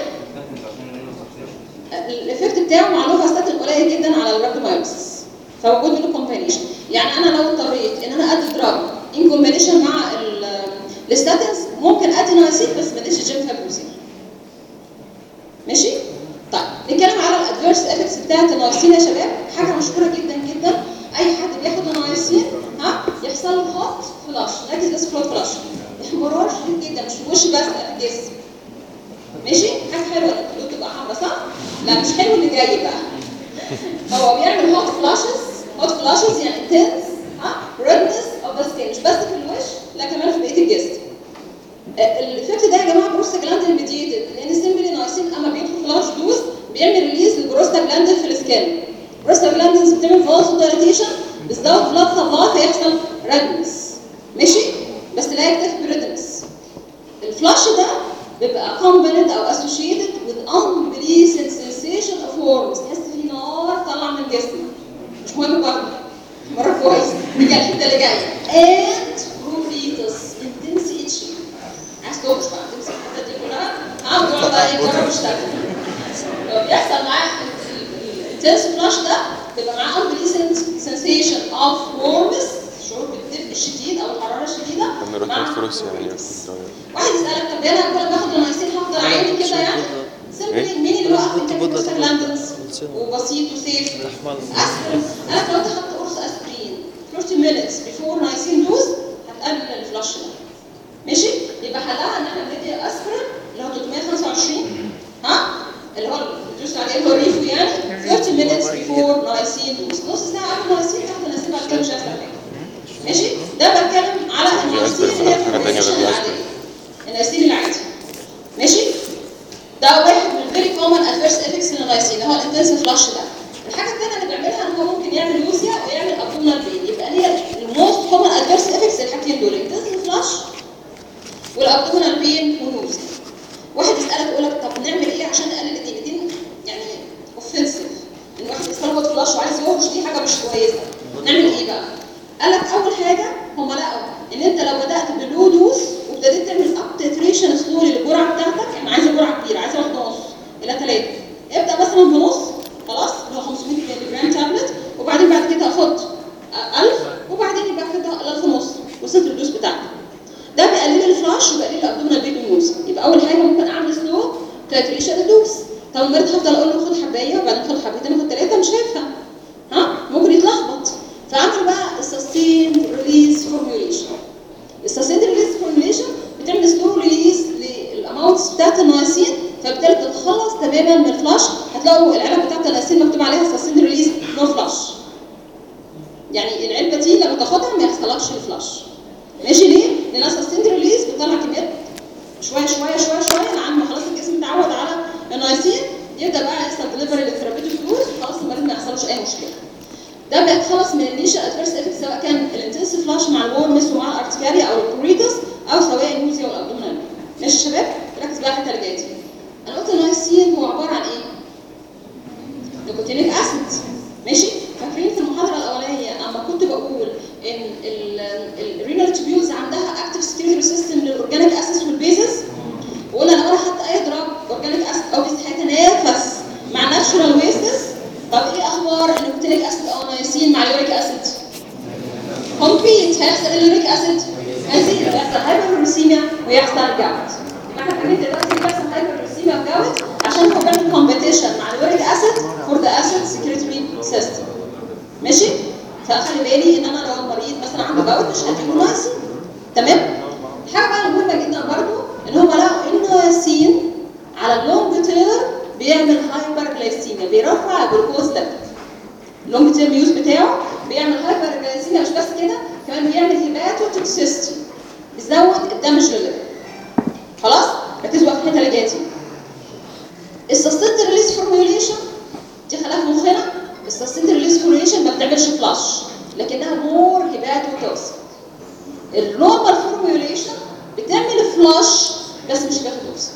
الافكت بتاعه مع لوفاستاتين قليل جدا على الرابدومايوسيس، فوجود منه كومبينيشن. يعني انا لو اضطريت ان انا ادي دراج ان كومبينيشن مع الستاتينز ممكن ادي نايسين بس ما اديش جيمفابروسين. ماشي؟ طيب نتكلم على الادفيرس افكتس بتاعت النايسين يا شباب. حاجه مشهوره جدا جدا، اي حد بياخد النايسين ها يحصل له هوت فلاش، ركز بس فلوت فلاش، احمرار شديد جدا مش في الوش بس لا في الجسم. ماشي؟ حاجه حلوه الخدود تبقى حمرا صح؟ لا مش حلو اللي جاي بقى. هو بيعمل هوت فلاشز، هوت فلاشز يعني انتنس ها ريدنس اوف ذا سكين، مش بس في الوش لا كمان في بقيه الجسم. الافكت ده يا جماعه بروستاجلاندين ميديتد، لان سيمبلي نايسين اما بيدخل فلاش دوز بيعمل ريليز للبروستاجلاندين في السكين. البروستاجلاندين بتعمل فازو دايليتيشن بتزود بلاد سبلاي فيحصل ريدنس. ماشي؟ بس لا يكتفي بريدنس. الفلاش ده بيبقى accompanied او associated with unpleasant لما بيحصل معاه الانتنس فلاش ده بيبقى معاه unpleasant sensation of warmth، شعور بالدفء الشديد او الحراره الشديده. انا رحت في روسيا يعني واحد يسالك طب انا كل ما باخد النايسين هفضل عادي كده يعني؟ سيمبلي مين اللي وقف في بروستاجلاندينز وبسيط وسيف؟ اسبرين. انا لو انت خدت قرص اسبرين ثلاثين minutes before نايسين دوز هتقلل الفلاش ده. ماشي؟ يبقى حلها ان احنا بندي اسبرين اللي هو ثلاثمية وخمسة وعشرين ها؟ اللي هو الدوز عليه اللي هو ريفو يعني ثلاثين minutes before نايسين دوز، نص ساعه قبل نايسين تحت النايسين بعد كده مش هيحصل حاجه. ماشي؟ ده بتكلم على النايسين اللي هي النايسين العادي. ماشي؟ ده واحد من الفيري كومن ادفيرس افكتس للنايسين اللي هو الانتنس فلاش ده. الحاجه الثانيه اللي بيعملها ان هو ممكن يعمل لوسيا ويعمل ابدومينال بين، يبقى هي الموست كومن ادفيرس افكتس الحاجتين دول الانتنس فلاش والابدومينال بين ولوسيا. واحد يسالك يقول لك طب نعمل ايه عشان نقلل الاثنين؟ الاثنين يعني اوفنسيف، ان واحد يستلقط فلاش وعايز يهرش دي حاجه مش كويسه. نعمل ايه بقى؟ قال لك اول حاجه هم لقوا ان انت لو بدات بلو دوز وابتديت تعمل اب تتريشن سلولي للجرعه بتاعتك، يعني عايزه جرعه كبيره، عايزه واحده ونص الى ثلاثه، ابدا مثلا بنص خلاص اللي هو خمسمية مللي جرام تابلت، وبعدين بعد كده اخد ألف، وبعدين يبقى كده ألف ونص وصلت الدوز بتاعتك. ده بيقلل الفلاش وبيقلل الابدومينال بين ونوز. يبقى اول حاجه ممكن اعمل سلو تتريشن الدوز. طب المريض هفضل اقول له خد حبايه وبعدين خد حبتين وخد ثلاثه، مش هيفهم ها؟ ممكن يتلخبط. فاعمل بقى السستين ريليز فورميوليشن. السستين ريليز فورميوليشن بتعمل سلو ريليز للاماونتس بتاعت النايسين، فبالتالي بتتخلص تماما من الفلاش. هتلاقوا العلب بتاعت النايسين مكتوب عليها سستين ريليز نو فلاش، يعني العلبه دي لما تاخدها ما يحصلكش الفلاش. ماشي ليه؟ لان السستين ريليز بتطلع كميات شويه شويه شويه شويه لحد ما خلاص الجسم اتعود على النايسين، يبدا بقى يحصل دليفري للثيرابيوتيك دوز وخلاص المريض ما يحصلوش اي مشكله. ده بيتخلص من النيشا ادفيرس افكت سواء كان الانتنس فلاش مع الورمس ومع الارتكاريا او الكوريتس او سواء النوزيا والابدومينال. ماشي يا شباب؟ ركز بقى في الحته اللي جايه دي. انا قلت النايسين هو عباره عن ايه؟ نيكوتينيك اسيد. ماشي؟ فاكرين في المحاضره الاولانيه اما كنت بقول ان الرينال تيوبيولز عندها اكتف سكريتوري سيستم للاورجانيك اسيدز والبيزز، وقلنا لو انا خدت اي دراج اورجانيك اسيد او بيز هيتنافس مع ناتشورال ويستس. طب ايه اخبار النيكوتينيك اسيد او النايسين مع اليوريك اسيد؟ كومبيت. هيحصل ايه اليوريك اسيد؟ هيزيد، هيحصل هايبرليسيميا ويحصل جاوت. يبقى احنا فاهمين دلوقتي بيحصل هايبرليسيميا وجاوت عشان هو بيعمل كومبيتيشن مع اليوريك اسيد فور ذا اسيد سكريتوري سيستم. ماشي؟ فخلي بالي ان انا لو المريض مثلا عنده جاوت مش هديله نايسين. تمام؟ حاجه بقى مهمه جدا برضو ان هم لقوا ان النايسين على اللونج تيرم بيعمل هايبر جلايسيميا، بيرفع الجلوكوز ليفل. اللونج تيرم يوز بتاعه بيعمل هايبر جلايسيميا، مش بس كده كمان بيعمل هيباتوتوكسيستي، بيزود الدمج للليفر. خلاص؟ ركزوا بقى في الحته اللي جايه دي. السستند ريليز فورميوليشن دي خلاها في مخنا. السستند ريليز فورميوليشن ما بتعملش فلاش لكنها مور هيباتوتوكسيك. النورمال فورميوليشن بتعمل فلاش بس مش هيباتوتوكسيك.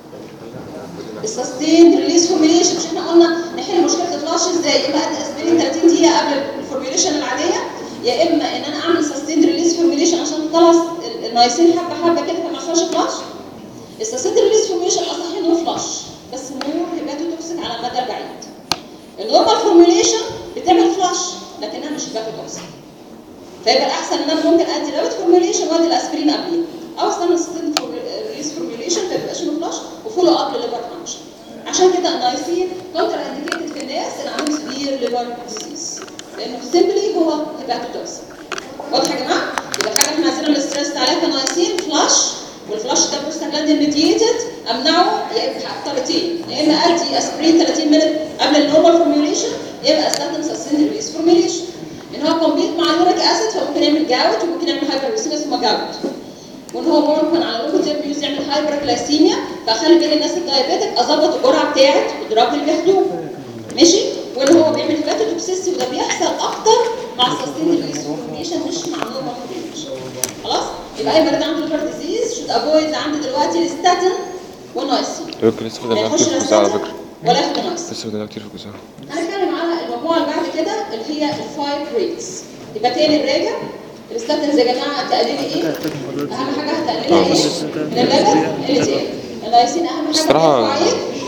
السستين ريليز فورميوليشن مش احنا قلنا نحل مشكله الفلاش ازاي؟ يبقى ادي اسبرين ثلاثين دقيقه قبل الفورميوليشن العاديه، يا اما ان انا اعمل سستين ريليز فورميوليشن عشان خلاص النايسين حبه حبه كده فما يحصلش فلاش. السستين ريليز فورميوليشن اصلا نو فلاش بس مور هيباتوتوكسيك على المدى البعيد. النورمال فورميوليشن بتعمل فلاش لكنها مش هيباتوتوكسيك. فيبقى الاحسن ان انا ممكن ادي لوت فورميوليشن وادي الاسبرين قبليه، او استنى السستين ريليز فورميوليشن ما يبقاش له فلاش وفولو اب لليفر فانكشن. عشان كده النايسين كونتر انديكيتد في الناس اللي عندهم سيفير ليفر ديزيز لانه سيمبلي هو هيباتوتوكسيك. واضح يا جماعه؟ يبقى حاجه احنا عايزين نستريس عليها كنايسين فلاش، والفلاش ده بروستاجلاندين ميديتد امنعه يا اما طريقتين، يا اما ادي اسبرين ثلاثين مينت قبل النورمال فورميوليشن، يا اما استخدم سستين ريليز فورميوليشن. ان هو كومبيت مع اليوريك اسيد فممكن يعمل جاوت وممكن يعمل هايبرليسيميا ثم جاوت. وان هو ممكن على لونج تيرم يوز يعمل هايبرجلايسيميا، فخلي بالي الناس الدايابيتك اظبط الجرعه بتاعت الدراج اللي بياخدوه. ماشي؟ وان هو بيعمل هيباتوتوكسيستي وده بيحصل اكتر مع السستين ريليز فورميوليشن مش مع النورمال فورميوليشن. خلاص؟ يبقى اي مريض عنده ليفر ديزيز شوت افويد عنده دلوقتي الستاتين والنايسين. يمكن لسه فاضل كتير في الجزء على فكره. ولا ياخد نايسين. لسه فاضل كتير في الجزء. هنتكلم على المجموعه اللي بعد كده اللي هي الفايبريتس. يبقى تاني نراجع الستاتينز يا جماعه تقليل ايه؟ اهم حاجه هتقللها ايه؟ من اللبن ال تي ال. النايسين اهم حاجه الصراحه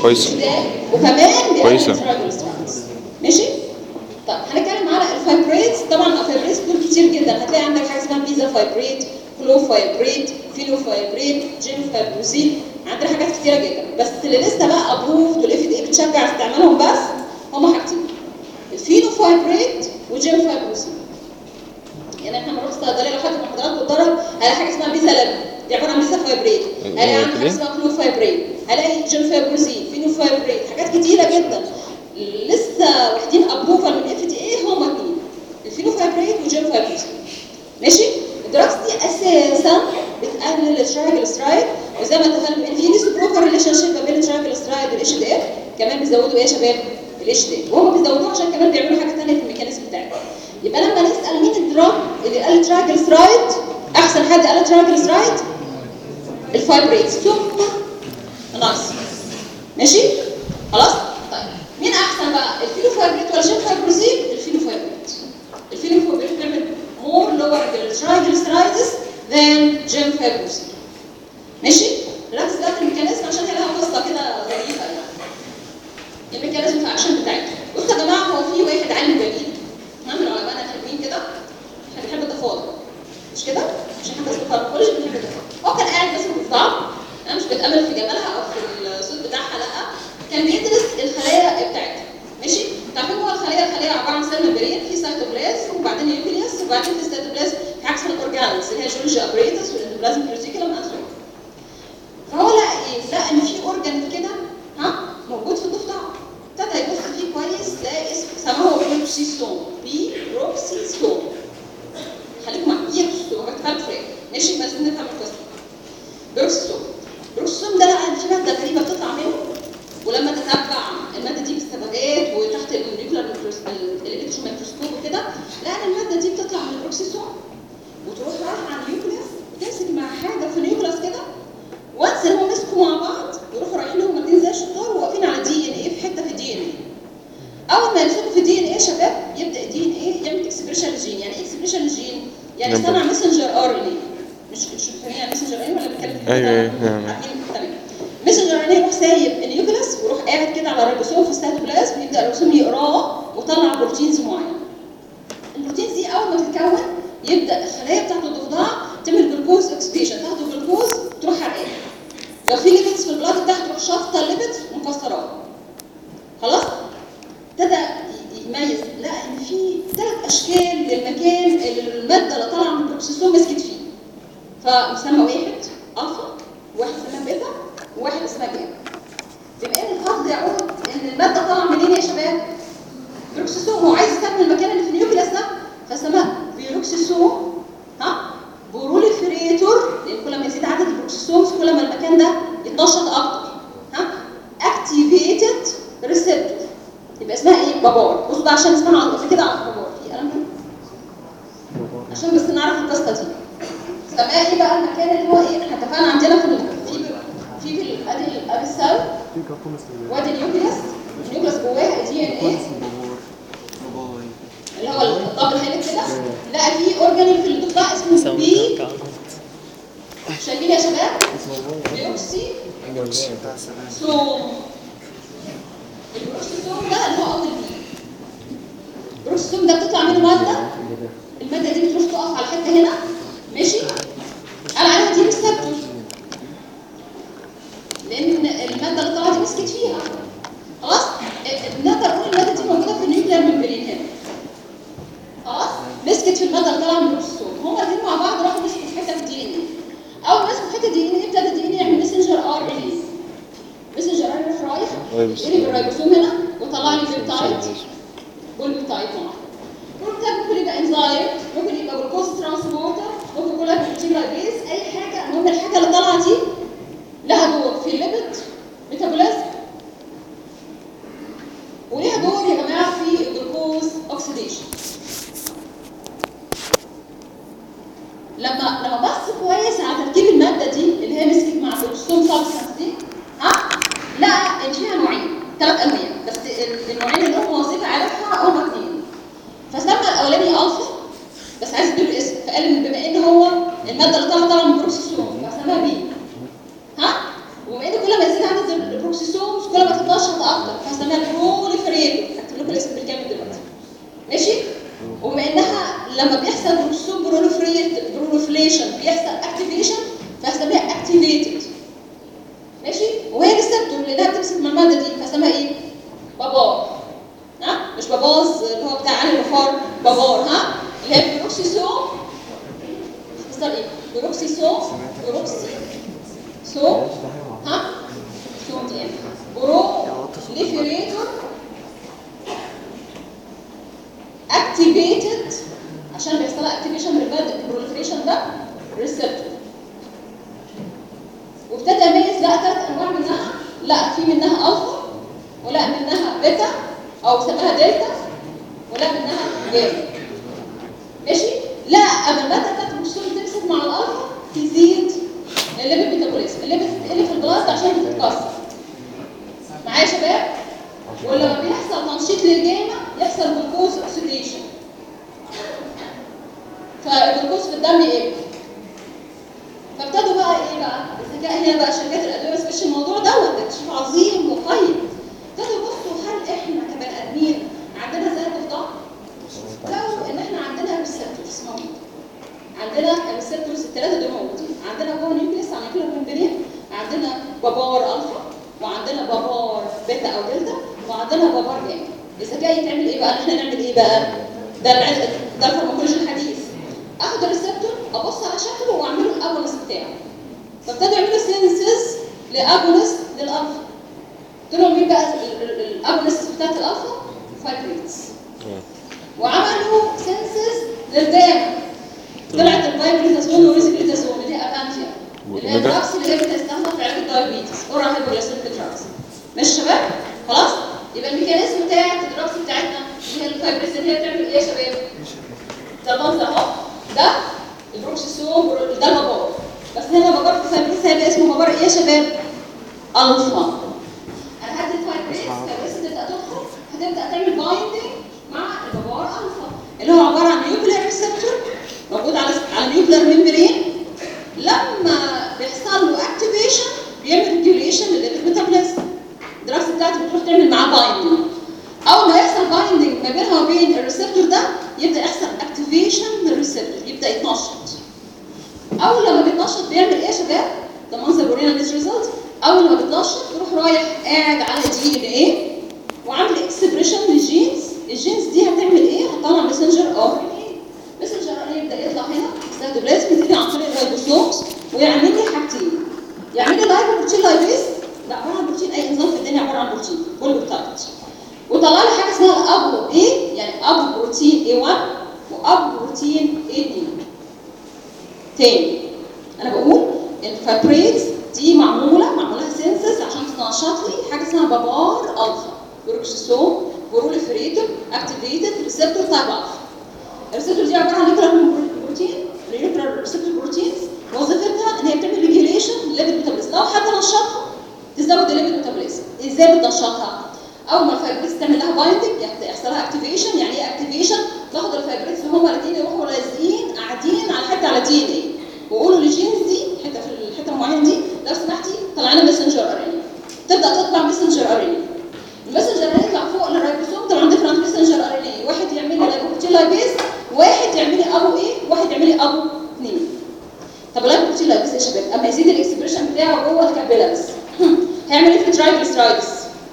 كويسه وكمان كويسه. ماشي. طب هنتكلم على الفايبريتس. طبعا الفايبريتس دول كتير جدا، هتلاقي عندك حاجه اسمها بيزا فايبريت، كلو فايبريت، فينو فايبريت، جيم فايبروزين، عندنا حاجات كتيره جدا. بس اللي لسه بقى ابروفد والاف دي اي بتشجع استعمالهم بس هما حاجتين، الفينو فايبريت وجيم فايبروزين. يعني احنا بنروح الصيدليه لو حد من حضراتكم اتدرب هلاقي حاجه اسمها بيزا لاب، دي عباره عن بيزا فايبريت، هلاقي عندي حاجه اسمها كلو فايبريت، هلاقي جيم فايبروزين، فينو فايبريت، حاجات كتيره جدا لسه واخدين ابروفال من اف دي اي هما اثنين، الفينو فايبريت وجيم فايبروزين. ماشي. الدراجز دي اساسا بتقلل الترايجلسرايد، وزي ما اتفقنا ان في ريسبروكال ريليشن شيب ما بين الترايجلسرايد والاتش دي اف، كمان بيزودوا ايه يا شباب؟ الاتش دي اف، وهم بيزودوه عشان كمان بيعملوا حاجه ثانيه في الميكانيزم بتاعهم. يبقى لما نسال مين الدراج اللي قلل ترايجلسرايد، احسن حد قلل ترايجلسرايد الفايبريت ثم نايس. ماشي؟ خلاص؟ طيب مين احسن بقى؟ الفينو فايبريت ولا جيم فايبروزين؟ الفينو فايبريت. الفينو فايبريت بيعمل more lower triglycerides than جيم فايبروزين. ماشي؟ ركز بقى في الميكانيزم عشان هي لها قصه كده ظريفه يعني. الميكانيزم في الاكشن بتاعتها. بصوا يا جماعه، هو في واحد عالم جليل، من العلماء الحلوين كده، احنا بنحب التفاضل. مش كده؟ مش احنا بس فارماكولوجي بنحب التفاضل. هو كان قاعد بس في الضعف، انا مش بتامل في جمالها او في الصوت بتاعها، لا، كان بيدرس الخلايا بتاعتها. ماشي؟ تعرفين هو الخليه الخليه عباره عن سيل ممبرين، في سيتوبلازم وبعدين نيوكليوس وبعدين في السيتوبلازم في حاجه اسمها الاورجانز اللي هي جولجي ابريتس والاندوبلازم ريتيكولم اند فهو لقى ايه؟ لقى ان في اورجان كده ها موجود في الضفدع. ابتدى يبص فيه كويس، لقى اسم سماه بروكسيسوم، بي بروكسيسوم. خليكم معايا، بروكسيسوم بكتبها بفرق. ماشي؟ بس نفهم القصه. بروكسيسوم بروكسيسوم ده لقى ان في ماده غريبه بتطلع منه، ولما تتبع الماده دي بالثبات وتحت النيوكلير الالكترون ميكروسكوب وكده، لقى ان الماده دي بتطلع من البروكسيسوم وتروح رايحه على النيوكليوس وتمسك مع حاجه في النيوكليوس كده، وانس ان هم مسكوا مع بعض يروحوا رايحين لهم الاثنين زي الشطار وواقفين على دي ان ايه في حته في الدي ان ايه. اول ما يمسكوا في الدي ان ايه يا شباب يبدا الدي ان ايه يعمل اكسبريشن للجين. يعني ايه اكسبريشن للجين؟ يعني صنع ماسنجر ار ان اي. مش مش فاهمين ماسنجر ار ان ولا بنتكلم في ايوه ايوه تمام. ماسنجر ار ان اي يروح سايب النيوكليوس ويروح قاعد كده على الريبوسوم في السيتوبلازم ويبدا الريبوسوم يقراه وطلع بروتينز معينه. البروتينز دي اول ما تتكون يبدا الخلايا بتاعت الضفدع تعمل جلوكوز اوكسيديشن، تاخد الجلوكوز تروح حرقاه. لو في ليبيدز في البلاد بتاعته تروح شافطه الليبيدز ومكسراها. خلاص؟ ابتدى يميز، لقى ان في ثلاث اشكال للمكان اللي الماده اللي طالعه من البروكسيسوم مسكت فيه. فمسمى واحد الفا، وواحد اسمها بيتا، وواحد اسمها جاما. بما ان الفرض يعود ان الماده طالعه منين يا شباب؟ بروكسيسوم، هو عايز يسمي المكان اللي في النيوكليوس ده فسماه بيروكسيسوم ها بروليفريتور، لان كل ما يزيد عدد البروكسيسومز كل ما المكان ده يتنشط اكتر. ها اكتيفيتد ريسبتور، يبقى اسمها ايه؟ بابار. بصوا بقى عشان اسمها قبل كده على بابار في قلم هنا عشان بس نعرف القصه دي. سماها ايه بقى المكان اللي هو ايه؟ احنا اتفقنا عندنا في في في في ادي ادي السيل وادي النيوكليوس، النيوكليوس جواها دي ان ايه اللي هو الطابق الهيلكس كده. لقى في اورجانيل في الضفدع اسمه بي، شايفين يا شباب؟ بيوكسي سوم. البروكسيسوم ده اللي هو اول بي. البروكسيسوم ده بتطلع منه ماده، الماده دي بتروح تقف على حته هنا. ماشي؟ قال عليها دي ريسبتور لان الماده اللي طالعه دي مسكت فيها. خلاص؟ نقدر نقول الماده دي موجوده في النيوكلير ممبرين هنا. خلاص؟ مسكت في الماده اللي طالعه من البروكسيسوم، هما الاثنين مع بعض راحوا مسكوا في حته في الدي ان اي. اول ما مسكوا في حته الدي ان اي ابتدى الدي ان اي يعمل ماسنجر ار ان اي. ماسنجر ار ان اي رايح يقلب الريبوسوم هنا وطلع لي بيبتايد والبيبتايد معاه. والبيبتايد ممكن يبقى انزايم، ممكن يبقى جلوكوز ترانسبورتر، ممكن يكون لك بروتين لايبيز، اي حاجه. المهم الحاجه اللي طالعه دي لها دور في الليبيد ميتابوليزم وليها دور يا جماعه في الجلوكوز اوكسيديشن. لما لما بص كويس على تركيب الماده دي اللي هي مسكت مع البروكسيسوم سبستانس دي، ها لقى ان فيها نوعين، ثلاث انواع، بس النوعين اللي هم وظيفه عارفها هما اثنين. فسمى الاولاني الفا، بس عايز يديله اسم، فقال ان بما ان هو الماده اللي طالعه طالعه من البروكسيسوم فسماها بي. ها؟ وبما ان كل ما يزيد عدد البروكسيسومز كل ما بتنشط اكتر فهسميها بروليفريتور. هكتب لكم الاسم بالكامل دلوقتي ماشي. وبما انها لما بيحصل بروكسون بروليفريشن بيحصل اكتيفيشن فهسميها اكتيفيتد ماشي. وهي ريسبتور لانها بتمسك مع الماده دي فهسميها ايه؟ بابار. ها مش باباز اللي هو بتاع علي البخار، بابار ها اللي هي بروكسيسوم. اختصار ايه؟ بروكسيسوم بروكسي سو ها سوم دي بروليفريتور اكتيفيتد عشان بيحصل لها اكتيفيشن من الماده البروليفريشن ده ريسبتور. وابتدى يميز بقى ثلاث انواع منها، لا في منها الفا ولا منها بيتا او سماها دلتا ولا منها جاما ماشي. لا اما الماده بتاعت البروكسون تمسك مع الالفا تزيد الليبيد ميتابوليزم، الليبيد بتتقلب في البلاد عشان بتتكسر معايا يا شباب. ولما بيحصل تنشيط للجاما يحصل جلوكوز اوكسيديشن فالجلوكوز في الدم يقل. فابتدوا بقى ايه بقى الذكاء هنا بقى شركات الادويه سبيش الموضوع دوت ده اكتشاف عظيم وقيم. ابتدوا يبصوا هل احنا كبني ادمين عندنا زي الضغط؟ لو ان احنا عندنا ريسبتورز موجوده، عندنا الريسبتورز الثلاثه دول موجودين، عندنا جوه نيوكليس على نيوكلير ممبرين، عندنا بابار الفا وعندنا بابار بيتا او دلتا وعندنا بابار جاما. الذكاء يتعمل ايه بقى؟ احنا نعمل ايه بقى؟ ده ده الفارماكولوجي الحديث. اخد الريسبتور ابص على شكله واعمله الاجونست بتاعه. فابتدوا يعملوا سينسز لاجونست للالفا. طلعوا مين بقى الاجونست بتاعت الالفا؟ فايبريتس. وعملوا سينسز للجاما. طلعت الفايبريتازون والريزيبريتازون اللي هي افانتيا اللي هي الدراكس اللي هي بتستخدم في علاج الدايابيتس اورال هايبوغلايسيميك دراكس. ماشي يا شباب؟ خلاص؟ يبقى الميكانيزم بتاعت الدراكس بتاعتنا اللي هي الفايبريتس اللي هي بتعمل ايه يا شباب؟ ده المنظر اهو ده البروكسيسوم ده البابار. بس هنا بابار في الفايبريتس هيبقى اسمه بابار ايه يا شباب؟ الفا. انا هدي الفايبريتس الفايبريتس تبدا تدخل هتبدا تعمل بايندنج مع البابار الفا اللي هو عباره عن نيوكلير ريسبتور موجود على على نيوكلير ميمبرين. لما بيحصل له اكتيفيشن بيعمل ريجوليشن للليبيد ميتابوليزم. الدراسه بتاعتي بتروح تعمل معاه بايندنج. اول ما يحصل بايندنج ما بينها وبين الريسبتور ده يبدا يحصل اكتيفيشن للريسبتور يبدا يتنشط. اول لما بيتنشط بيعمل ايه يا شباب؟ ده منظر ورينا نيس ريزلت. اول لما بيتنشط يروح رايح قاعد على دي ان ايه وعامل اكسبريشن للجينز. الجينز دي هتعمل ايه؟ هتطلع ماسنجر ار ان ايه. ماسنجر ار ان ايه يبدا يطلع هنا السيتوبلازم يتقطع عن طريق الرايبوسومز ويعمل لي حاجتين. يعمل لي لايبوبروتين لايبيز ده عباره عن بروتين اي نظام في الدنيا عباره عن بروتين كله بتاعت. وطلع لي حاجه اسمها الابو ايه يعني ابو بروتين اي واحد وابو بروتين اي اثنين. تاني انا بقول الفابريتس دي معموله معمولها سينسز عشان تنشط لي حاجه اسمها بابار الفا بروكسيسوم بروليفريتور اكتيفيتد ريسبتور تايب الفا. الريسبتور دي عباره عن نيوكلير بروتين نيوكلير ريسبتور بروتينز وظيفتها ان هي بتعمل ريجوليشن للليبيد ميتابوليزم. لو حتى نشطها تزود الليبيد ميتابوليزم. ازاي بتنشطها؟ اول ما الفايبريتس تعمل لها بايندنج يحصل لها اكتيفيشن. يعني ايه اكتيفيشن؟ باخد الفايبريتس هما الاثنين يروحوا لازقين قاعدين على حته على دي ان ايه ويقولوا للجينز دي حته في الحته المعينه دي لو سمحتي طلع لنا ماسنجر ار ان اي. تبدا تطلع ماسنجر ار ان اي. الماسنجر ار ان اي يطلع فوق للرايبوسوم طبعا ديفرنت ماسنجر ار ان اي. واحد يعمل لي لايبوبروتين لايبيز واحد يعمل لي ابو ايه واحد يعمل لي ابو اثنين. طب اللايبوبروتين لايبيز يا شباب اما يزيد الاكسبريشن بتاعه جوه الكابيلاريز هيعمل ايه في الترايجليسرايدز؟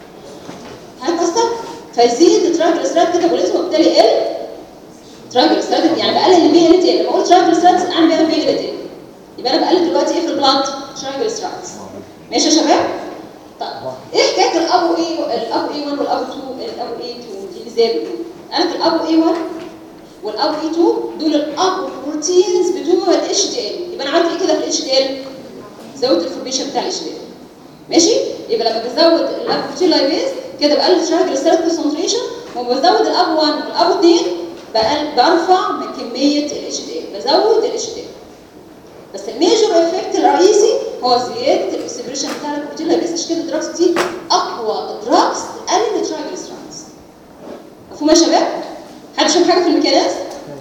هيكسر فيزيد الترايجليسرايد كاتابوليزم وبالتالي يقل ترايجليسرايد. يعني بقلل البي ال تي. لما اقول ترايجليسرايدز انا بيها بي ال تي يبقى انا بقلل دلوقتي ايه في البلاد؟ ترايجليسرايدز. ماشي يا شباب؟ طيب ايه حكايه الابو ايه الابو اي واحد والابو اتنين الابو اي اتنين دي ازاي بتقول؟ انا في الابو اي واحد والابو اي اتنين دول الابو بروتينز بتوع الاتش دي ال. يبقى انا عملت ايه كده في الاتش دي ال؟ زودت الفورميشن بتاع الاتش دي ال. ماشي؟ يبقى لما بزود الابوبروتين لايبيز كده بقلل الترايجليسرايد كونسنتريشن وبزود الابو واحد والابو اتنين برفع من كميه الاتش دي ال بزود الاتش دي ال. بس الميجور افكت الرئيسي هو زياده الاكسبريشن بتاع البروتين لايبيز. عشان كده الدراكس دي اقوى دراكس تقلل الترايجليسرايدز. مفهوم يا شباب؟ حد شاف حاجه في الميكانيزم؟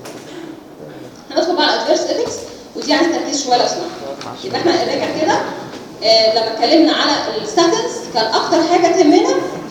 هندخل بقى على الادفيرس افكتس ودي عايز تركيز شويه لو سمحت. يبقى احنا نراجع كده آه لما اتكلمنا على الستاتنز كان اكتر حاجه تهمنا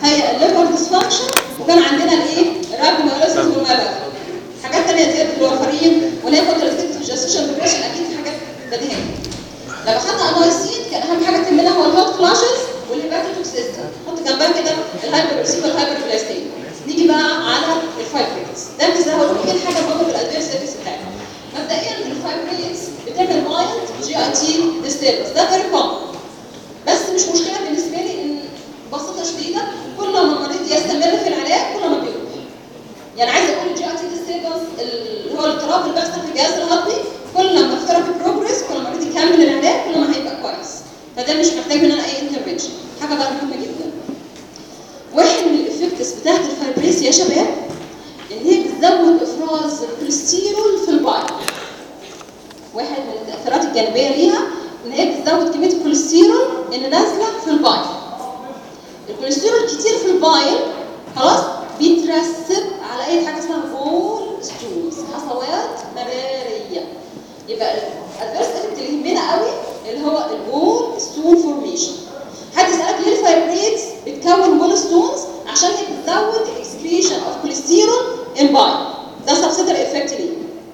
ثانيه زياده الورفرين ولا هي كونتراسيبتيف في الجستيشن بريبريشن، اكيد في حاجات بديهيه. لو خدنا انايسين كان اهم حاجه تهمنا هو الهوت فلاشز والهيباتوتوكسيستي، نحط جنبها كده الهايبرسيف والهايبربلاستين. نيجي بقى على الفايبريتس، ده بس هقول لكم ايه الحاجه المهمه في الادفيرس افكتس بتاعتها. مبدئيا الفايبريتس بتعمل مايلد جي اي تي ديستربنس، ده فيري كومن، بس مش مشكله بالنسبه لي ان ببساطه شديده كل ما المريض يستمر في العلاج كل ما بيروح. يعني عايزه اقول الجي اي تي ديستربنس اللي هو الاضطراب اللي بيحصل في الجهاز الهضمي، كل لما الثيرابي بروجريس كل ما المريض يكمل العلاج كل ما هيبقى كويس، فده مش محتاج مننا اي انترفنشن. حاجه بقى مهمه جدا، واحد من الافكتس بتاعت الفايبريس يا شباب ان هي بتزود افراز الكوليسترول في البايل. واحد من التاثيرات الجانبيه ليها ان هي بتزود كميه الكوليسترول اللي نازله في البايل. الكوليسترول كتير في البايل خلاص بيترسب على اي حاجه اسمها بول ستولز، حصوات مراريه. يبقى الادفيرس افكت اللي يهمنا قوي اللي هو البول ستون فورميشن. حد يسالك ليه الفايبريتس بتكون بول ستونز؟ عشان هي بتزود الاكسكريشن اوف كوليسترول ان بايل، ده سبسيدري افكت ليه.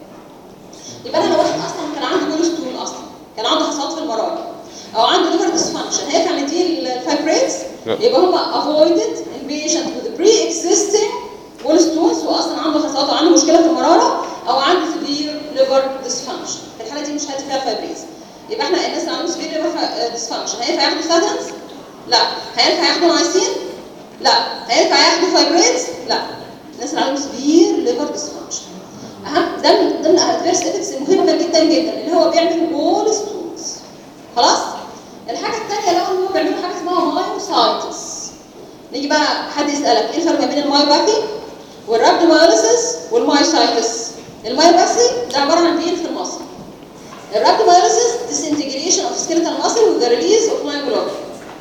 يبقى انا لو واحد اصلا كان عنده بول ستون اصلا كان عنده حصوات في المراجع او عنده ليفر ديسفانكشن، هينفع نديه الفايبريتس؟ يبقى هم افويدد ان بيشنت وذ بري اكزيستنج بول ستونز واصلا عنده حصوات او عنده مشكله في المراره او عنده سيفير ليفر ديسفانكشن، في الحاله دي مش هيدي فيها الفايبريتس. يبقى احنا الناس اللي عندهم سيفير ليفر ديسفانكشن هينفع ياخدوا ستاتنز؟ لا. هينفع ياخدوا نايسين؟ لا. هينفع ياخدوا فايبريتس؟ لا. الناس اللي عندهم سيفير ليفر ديسفانكشن اهم ده من ضمن الادفيرس افكتس المهمه جدا جدا اللي هو بيعمل بول ستونز. خلاص؟ الحاجه الثانيه لو ان هو بيعمل حاجه اسمها مايوسايتس. نيجي بقى حد يسالك ايه الفرق ما بين المايوباثي والرابدومايوسيس والمايوسايتس؟ المايوباثي ده عباره عن بين في المصل. الرابدومايوسيس disintegration of skeletal muscle with the release of myoglobin.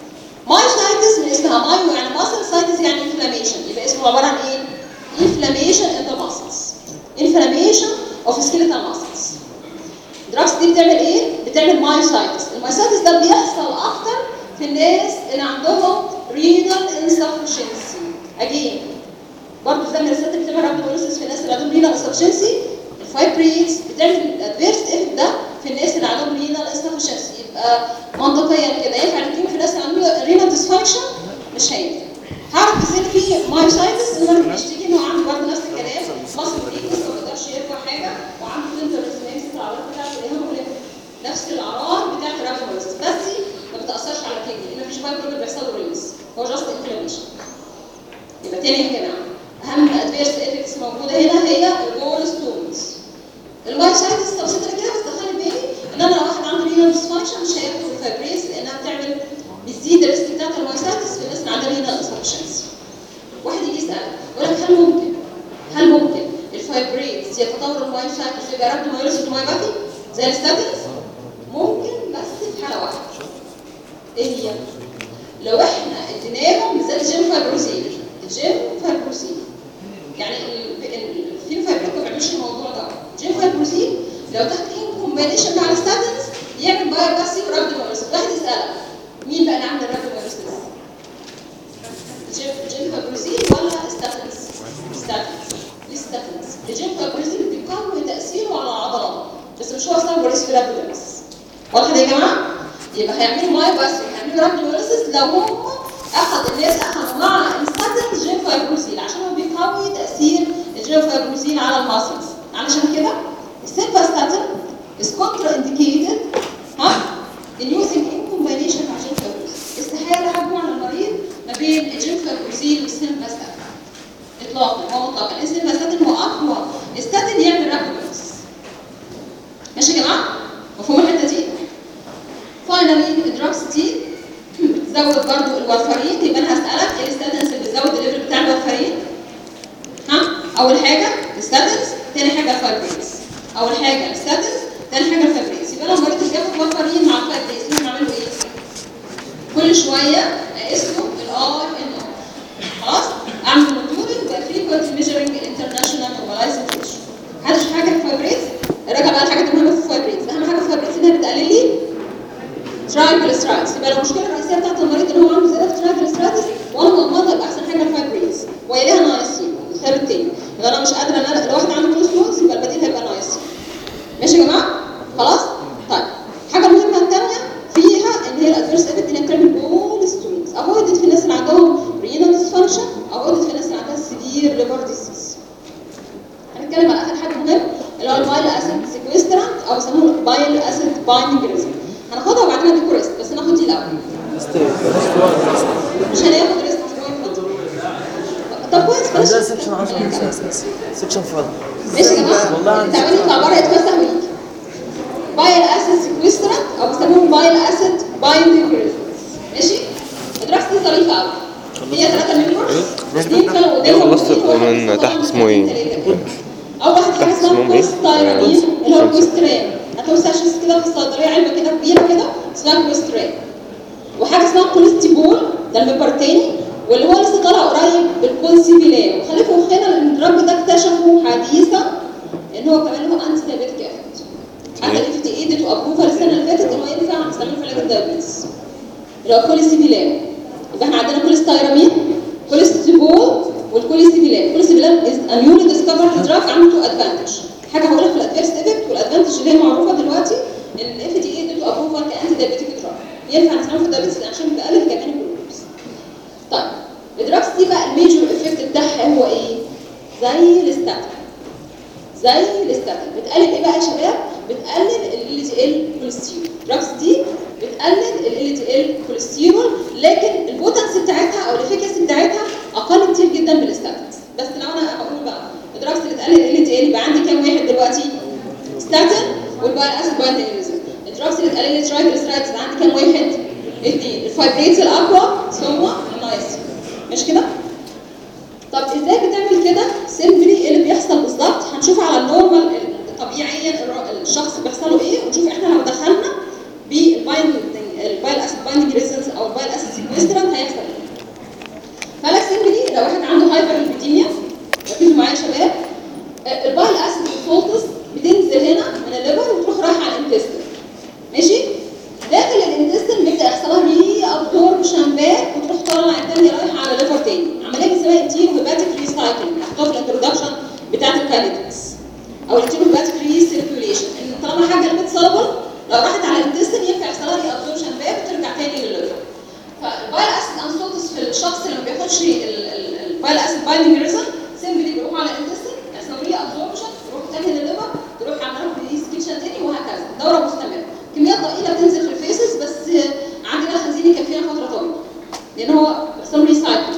مايوسايتس من اسمها مايو يعني muscle، سايتس يعني inflammation، يبقى اسمه عباره عن ايه؟ inflammation in the muscles. inflammation of skeletal muscles. الدراكس دي بتعمل ايه؟ بتعمل مايوسايتس. المايوسايتس ده بيحصل اكتر في الناس اللي عندهم renal insufficiency. اجين برضه زي ما الست بتعمل رابدومايوسيس في الناس اللي عندهم renal insufficiency، الفايبريتس بتعمل الادفيرس افكت ده في الناس اللي عندهم renal insufficiency. يبقى منطقيا كده ينفع نديهم في الناس اللي عندهم renal dysfunction؟ مش هينفع. هعرف ازاي في مايوسايتس المريض بيشتكي ان هو عنده برضه نفس الكلام، مصل بريكس ما بيقدرش يرفع حاجه وعنده سنترسمنس في العضلات بتاعته الهيموجلوبين، نفس الاعراض بتاعت الرابدومايوسيس بس ما بتاثرش على الكدني لان مفيش فايبروجين بيحصل له ريليز، هو جاست انفلاميشن. يبقى تاني يا جماعه اهم ادفيرس افكتس موجوده هنا هي البول ستونز. المايوسايتس تبسيطه كده بس دخلي بالي ان انا لو واحد عنده رينال ديسفانكشن مش هياخد الفايبريز لانها بتعمل بتزيد الريسك بتاعت المايوسايتس في الناس اللي عندها رينال انسفشنسي. واحد يجي يسال يقول لك هل ممكن هل ممكن الفايبريز يتطور المايوسايتس يبقى رابدومايوسيس ومايوباثي زي الستاتنز؟ ممكن بس في حاله واحده. ايه هي؟ لو احنا اديناهم بالذات الجيم فايبروزين، الجيم فايبروزين يعني الفينوفايبرين ما بيعملش الموضوع ده. الجيم فايبروزين لو تحت ان كومبينيشن مع الستاتنز يعمل بايوباسي ورابدومايوسيس. واحد يسالك مين بقى اللي عامل الرابدومايوسيس؟ الجيم فايبروزين ولا ستاتنز؟ ستاتنز. ليه ستاتنز؟ الجيم فايبروزين بيقوي تاثيره على العضلات بس مش هو سبب رئيس في الرابدومايوسيس. واضح يا جماعه؟ يبقى هيعملوا مايوباسي هيعملوا رابدومايوسيس لو هم اخذ الناس اخذوا مع الستاتنز جيم فايبروزين عشان هو بيقوي تاثير الجيم فايبروزين على الماسلز. علشان كده السيمفاستاتين is contraindicated ها in using in combination مع الجيم فايبروزين. استحاله اجمع المريض ما بين الجيم فايبروزين والسيمفاستاتين اطلاقا، هو مطلقا السيمفاستاتين هو اقوى استاتين يعمل رابدومايوسيس. ماشي يا جماعه؟ مفهوم الحته دي؟ فاينلي الدراجز دي بتزود برضو الورفرين. يبقى انا هسالك ايه الستاتنز اللي بتزود الليفل بتاع الورفرين؟ ها؟ اول حاجه الستاتنز، ثاني حاجه الفايبريز. اول حاجه الستاتنز، ثاني حاجه الفايبريز. يبقى لو المريض بياخد ورفرين مع الفايبريز لازم اعمل له ايه؟ كل شويه اقيس له الار ان ار. خلاص؟ اعمل مونيتورنج وفريكوينت ميجرنج الانترناشونال نورماليزد ريشيو. هذا حاجه الفايبريز. راجع بقى الحاجات المهمه في الفايبريز. اهم حاجه في الفايبريز انها بتقلل لي ترايجليسرايدز. يبقى المشكله الرئيسيه بتاعت المريض ان هو عنده زياده ترايجليسرايدز وانا مضمنه يبقى احسن حاجه الفايبريز ويليها نايسين الخيار التاني. يبقى انا مش قادره ان انا لو واحد عنده كوليسترول يبقى ماشي عندنا سكشن عشرة اساس سكشن فاضي. ماشي يا جماعه. التعبان يطلع بره يتفسح ويجي. بايل اسيد سيكويسترانت او بيسموهم بايل اسيد بايندينج ريزنس. ماشي؟ الدراكس دي ظريفه قوي. هي ثلاثه ميمبرز. اثنين كانوا قدامهم خلصت من تحت اسمه ايه؟ اول واحد حاجه اسمها كويستايرامين اللي هو كويستران. هتلاقوا ساشيس كده في الصيدليه علبه كده كبيره كده اسمها كويستران. وحاجه اسمها كوليستيبول ده الميمبر الثاني واللي هو لسه طالع قريب بالكونسيبيلان. وخلي في مخنا ان الدراج ده اكتشفوا حديثا ان هو كمان له انتي دايابيتيك افكت. حتى الاف دي اي ادته ابروفال السنه اللي فاتت ان هو ينفع نستعمله في علاج الدايابيتس اللي هو كوليستيبيلان. يبقى احنا عندنا كوليستايرامين كوليستيبول والكوليستيبيلان. الكوليستيبيلان از ا نيولي ديسكفرد دراج عنده تو ادفانتج. حاجه هقول لك في الادفيرس افكت والادفانتج اللي هي معروفه دلوقتي ان الاف دي اي ادته ابروفال كانتي دايابيتيك دراج ينفع نستعمله في الدايابيتس عشان بيقلل كمان الجلوكوز. طيب الدراجز دي بقى الميجور افكت بتاعها هو ايه؟ زي الاستاتين. زي الاستاتين بتقلل ايه بقى يا شباب؟ بتقلل ال دي ال كوليسترول. الدراجز دي بتقلل ال دي ال كوليسترول لكن البوتنسي بتاعتها او الافيكاسي بتاعتها اقل كتير جدا من الاستاتينز. بس لو انا هقول بقى الدراجز اللي بتقلل ال دي ال يبقى عندي كام واحد دلوقتي؟ ستاتين والبايل اسيد بايندينج ريزن. الدراجز اللي بتقلل الترايجليسرايدز يبقى عندي كام واحد؟ اثنين. الفايبريتس الاقوى ثم النايسين. مش كده؟ طب ازاي بتعمل كده؟ سيمبلي ايه اللي بيحصل بالظبط؟ هنشوف على النورمال طبيعيا الشخص بيحصل له ايه ونشوف احنا لو دخلنا بالبايندنج البايل اسيد بايندنج ريزنس او البايل اسيد سيكويسترانت هيحصل ايه؟ فلا سيمبلي لو واحد عنده هايبر ليبيديميا ركزوا معايا يا شباب البايل اسيد والسولتس بتنزل هنا من الليفر وتروح رايحه على الانتستين. ماشي؟ داخل الانتستين بيبدا يحصل لها ري ابزوربشن باك وتروح طالعه الثانيه رايحه على ليفر تاني. عمليه بنسميها انتيرو هيباتيك ريسايكلينج هحطها في الانترودكشن بتاعت الكانديديتس او الانتيرو هيباتيك ريسيركيوليشن ان طالما حاجه ليبيد سولبل لو راحت على الانتستين ينفع يحصل لها ري ابزوربشن باك وترجع تاني للليفر. فالبايل اسيد انسولتس في الشخص اللي ما بياخدش البايل اسيد بايندنج ريزن سيمبلي بيروح على الانتستين يحصل ري ابزوربشن تروح تاني للليفر تروح عامله ريسكيشن تاني وهكذا دوره مستمره. كميات ضئيله بتنزل في الفيسز بس عندنا خزين يكفينا فتره طويله لان هو بيحصل ريسايكل.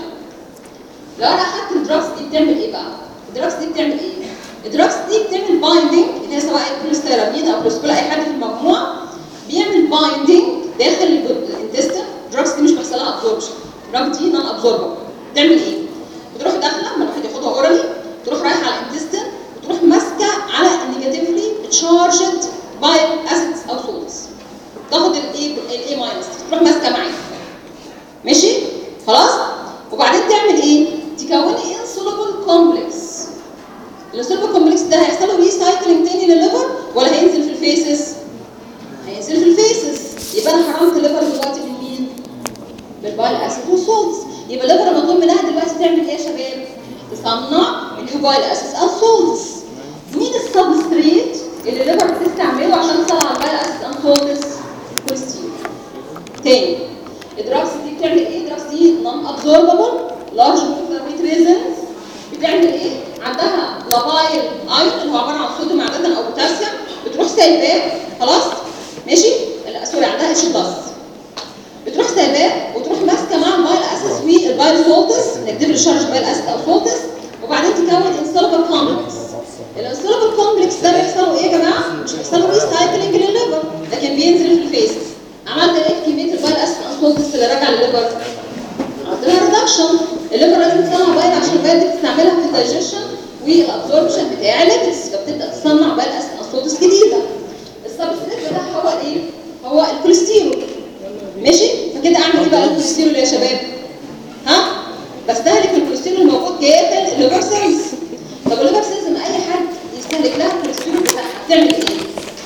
لو انا اخدت الدراجز دي بتعمل ايه بقى؟ الدراجز دي بتعمل ايه؟ الدراجز دي بتعمل بايندنج اللي هي سواء كوليستيرامين او كوليسترول اي حد في المجموعه بيعمل بايندنج داخل الانتستين. الدراجز دي مش بيحصل لها ابزوربشن. الدراج دي نون ابزوربل. بتعمل ايه؟ بتروح داخله لما الواحد ياخدها اورالي تروح رايحه على الانتستين وتروح ماسكه على النيجاتيفلي تشارجد بايل اسيدز او سولتس. تاخد الايه الاي ماينس تروح ماسكه معايا. ماشي؟ خلاص؟ وبعدين تعمل ايه؟ تكوني انسولبل كومبلكس. الانسولبل كومبلكس ده هيحصل له ريسايكلينج تاني للليفر ولا هينزل في الفيسز؟ هينزل في الفيسز. يبقى انا حرمت الليفر دلوقتي من مين؟ بالبايل اسيد والسولتس. يبقى الليفر مطلوب منها دلوقتي تعمل ايه يا شباب؟ تصنع النيو بايل اسيد او سولتس. مين السبستريت اللي الليفر بتستعمله عشان تطلع البايل اسيد او سولتس؟ كوليسترول. تاني الدراجز دي بتعمل ايه؟ الدراجز دي نون ابزوربابل لارج موتر ريزنز بتعمل ايه؟ عندها لابايل ايون اللي هو عباره عن صوديوم عاده او بوتاسيوم بتروح سايباه خلاص؟ ماشي؟ لا سوري عندها اتش بلس بتروح سايباه وتروح ماسكه مع البايل اسيد والبايل سولتس نكتب له شارج بايل اسيد او سولتس وبعدين تكون انسولبل كومبلكس. الانسولبل كومبلكس ده بيحصل له ايه يا جماعه؟ مش بيحصل له ريسايكلينج للليفر لكن بينزل في الفيسز. عملت ايه في كميه البايل اسيد انسولتس اللي راجعه للليفر؟ عملت لها ريدكشن. الليفر لازم تصنع بايل عشان البايل دي بتستعملها في الدايجيشن والابزوربشن بتاع الليبس فبتبدا تصنع بايل اسيد انسولتس جديده. السبستريت بتاعها هو ايه؟ هو الكوليسترول. ماشي؟ فكده اعمل ايه بقى الكوليسترول يا شباب؟ ها؟ بستهلك الكوليسترول الموجود داخل الليفر سيلز. طب الليفر سيلز ما اي حد يستهلك لها الكوليسترول بتاعها بتعمل ايه؟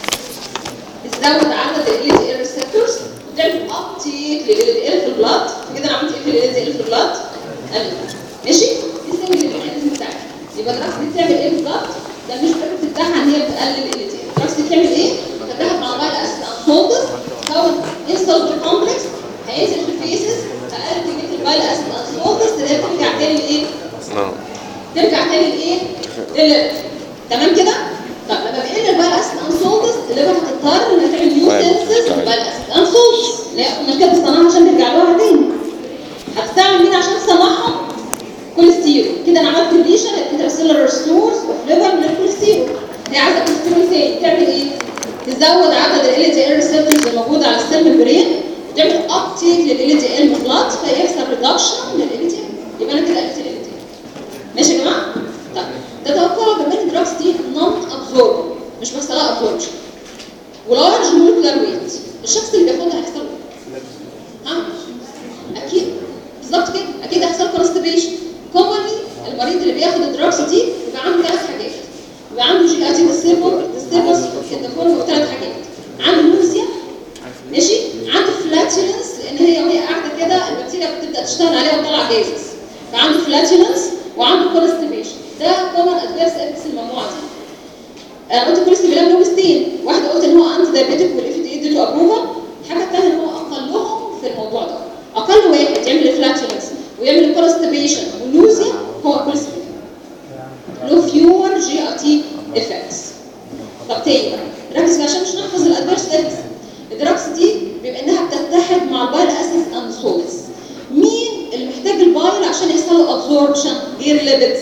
بتزود عدد ال دي ال ريسبتورز وتعمل ابتيك لل دي ال في البلاد. كده انا عملت ايه في ال دي ال في البلاد؟ قلت. ماشي؟ دي سنجل الميكانيزم بتاعها. يبقى الدراجز دي بتعمل ايه بالظبط؟ ده مش الفكره بتاعها ان هي بتقلل ال دي ال. الدراجز دي بتعمل ايه؟ بتتحد مع بايل اسيد انسولتس تكون انسولبل كومبلكس هينزل في الفيسز اقل كميه البايل اسيد انسولتس اللي هي بترجع تاني لايه؟ ترجع تاني لايه؟ للليفر. تمام كده؟ طب لما بيقل البايل اسيد انسولتس الليفر هتضطر انها تعمل نيو سينثيسيس للبايل اسيد انسولتس اللي هي مش كده بتصنعها عشان ترجع لها تاني. هتستعمل مين عشان تصنعهم؟ كوليسترول. كده انا عملت ديليشن الانترسيلولار ستورز اوف ليفر من الكوليسترول. هي عايزه كوليسترول تاني تعمل ايه؟ تزود عدد ال دي ال ريسبتورز الموجوده على السيل ممبرين وتعمل ابتيك لل دي ال من البلاد فيحصل ريدكشن لل دي ال. يبقى انا كده قلت ال دي ال. ماشي يا جماعه؟ طيب ده توقع بما ان الدراجز دي نون ابزورب مش بس لها ابزوربشن ولارج مولكولار ويت، الشخص اللي بياخدها هيحصل ها؟ اكيد بالظبط كده، اكيد هيحصل كونستيبيشن. كومنلي المريض اللي بياخد الدراجز دي يبقى عنده ثلاث حاجات، يبقى عنده جي اي تي ديستربنس ديستربنس ان ذا فورم اوف ثلاث حاجات، عنده نوزيا ماشي، عنده فلاتولنس لان هي وهي قاعده كده البكتيريا بتبدا تشتغل عليها وتطلع جازز، فعنده فلاتولنس وعنده كونستيبيشن. ده كومن ادفيرس افكتس المجموعه دي. انا قلت كوليسترول نوستين، واحده قلت ان هو انتي دايابيتيك والاف دي اي اديته ابروفال، الحاجه الثانيه ان هو اقلهم في الموضوع ده، اقل واحد يعمل فلاتولنس ويعمل كونستيبيشن ونوزيا هو الكوليسترول. له فيور جي ار تي افكتس. طب تاني ركز بقى عشان مش نحفظ الادفيرس افكتس. الدراجز دي بما انها بتتحد مع البايل اسيدز اند سولتس، مين اللي محتاج البايل عشان يحصل له ابزوربشن غير الليبيدز؟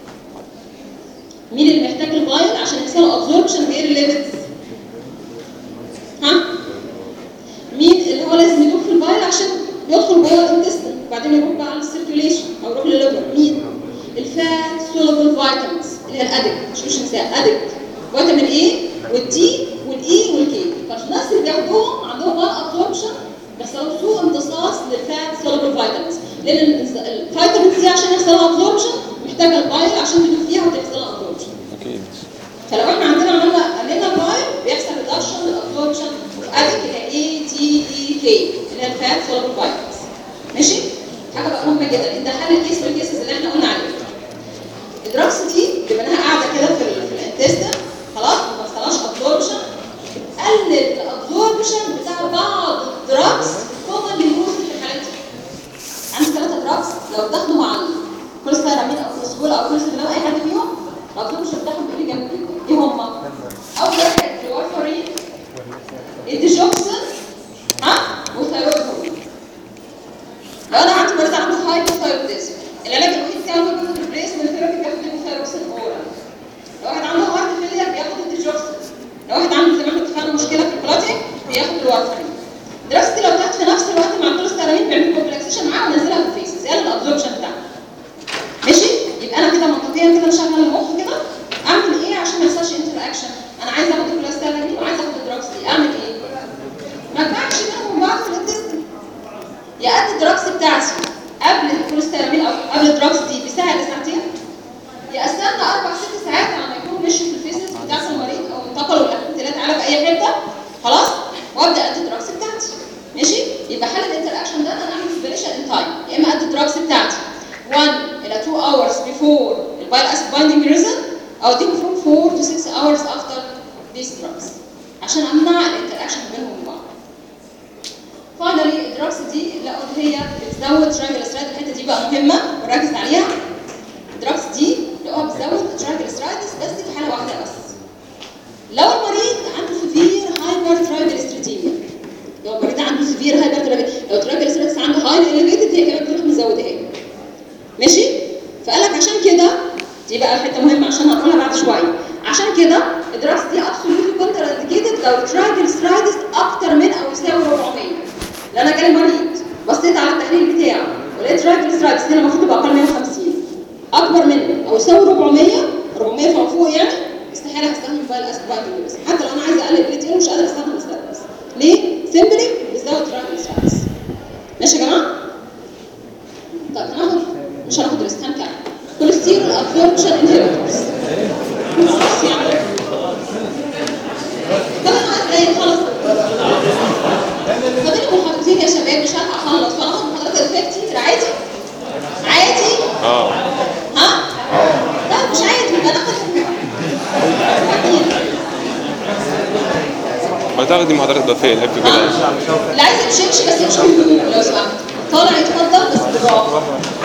مين اللي محتاج البايل عشان يحصل له ابزوربشن غير الليبيدز؟ ها؟ مين اللي هو لازم يدوب في البايل عشان يدخل جوه الانتستين وبعدين يروح بقى على السيركيوليشن او يروح للليفر؟ مين؟ الفات سولوبل فيتامينز اللي هي الادكت، مش مش نساها ادكت، فيتامين اي والدي والاي والكي. فالناس اللي بياخدوهم عندهم مال ابزوربشن بيحصلوا سوء امتصاص للفات سولوبل فيتامينز، لان الفيتامينز دي عشان يحصل لها ابزوربشن محتاجه البايل عشان تدوب فيها وتحصل لها ابزوربشن. اكيد. فلو احنا عندنا عملنا قلنا البايل بيحصل ريدكشن للابزوربشن ادكت اللي هي اي تي اي كي اللي هي الفات سولوبل فيتامينز. ماشي؟ حاجه بقى مهمه جدا، ده حل الكيس من الكيسز اللي احنا قلنا عليها. الدراجز دي بما انها قاعده كده في الانتستين خلاص ما بتحصلهاش ابزوربشن، قلل الابزوربشن بتاع بعض الدراجز كومن لليوز في الحالات دي. عندي ثلاثه دراجز لو اتاخدوا مع الكوليستيرامين او الكوليسترول او الكوليسترول اي حد فيهم الابزوربشن بتاعهم بيقل جامد جدا. ايه هم؟ اول واحد الوارفارين، الديجوكسين، ها؟ والثايرويد هرمون. لو انا عندي مريض عنده هايبوثايروديزم العلاج الوحيد بتاعه هو بياخد ريبليسمنت ثيرابي بياخد الثايروكسين اورال. لو واحد عنده هارت فيلير بياخد الديجوكسين. لو واحد عنده زي ما احنا اتفقنا مشكله في الكلاتين بياخد الوارفارين. دراستي لو كانت في نفس الوقت مع الكوليسترول بيعمل كومبلكسيشن معاه ونزلها في الفيس زياده الابزوربشن بتاعها. ماشي؟ يبقى انا كده منطقيا كده مشغل المخ كده اعمل ايه عشان ما يحصلش انتر اكشن؟ انا عايز اخد الكوليسترول وعايز اخد الدراجز دي، اعمل ايه؟ ما اجمعش بينهم بعض في الانتستين. يا قد الدراجز بتاعتي قبل الكوليسترول او قبل الدراجز دي بساعه لساعتين، يا استنى اربع ست ساعات على ما يكونوا مشوا في الفيسز بتاعت المريض او انتقلوا الاكتيلات على في اي حته خلاص وابدا ادي الدراجز بتاعتي. ماشي؟ يبقى حل الانتر اكشن ده انا اعمل سبريشن ان تايم، يا اما ادي الدراجز بتاعتي واحد الى اتنين hours before البايل اسيد بايندينج ريزن او اديهم from four to six hours after these drugs عشان امنع الانتر اكشن بينهم وبعض. فاينلي الدراجز دي لقوا ان هي بتزود ترايجليسرايد، الحته دي بقى مهمه وركز عليها. الدراجز دي لقوها بتزود ترايجليسرايدز بس في حاله واحده بس، لو المريض عنده سيفير هايبر ترايجليسيريديميا. لو المريض عنده سيفير هايبر ترايجليسيريديميا، لو ترايجليسرايدز عنده هاي اليفيتد هي كمان بتروح مزودها. ماشي؟ فقال لك عشان كده دي بقى حته مهمه عشان هنقولها بعد شويه. عشان كده الدراجز دي ابسولوتلي كونتر انديكيتد لو ترايجليسرايدز اكتر من او يساوي أربعمية. لان انا جالي مريض بصيت على التحليل بتاعه ولقيت ترايجليسرايدز هنا المفروض تبقى اقل من مية وخمسين، اكبر منه او يساوي أربعمية أربعمية فما فوق يعني استحاله هستخدم موبايل اسيد بايندينج بس، حتى لو انا عايزه اقلل ال دي ال مش قادره استخدم الستاتس. ليه؟ سيمبلي بيزود ترايجليسرايدز. ماشي يا جماعه؟ طيب هناخد مش هناخد ريسك، هنكمل كوليسترول ابزوربشن انهبيتورز. طبعا عايز خلاص فاضل محاضرتين يا شباب مش هلحق اخلص، فهناخد محاضرات الافكتيف عادي؟ عادي؟ اه ها؟ لا مش عادي، يبقى ناخد ما تاخدي محاضرات بافيه الهب كده. اللي عايز يمشي يمشي بس يمشي بهدوء لو سمحت، طالع يتفضل بس بالراحه.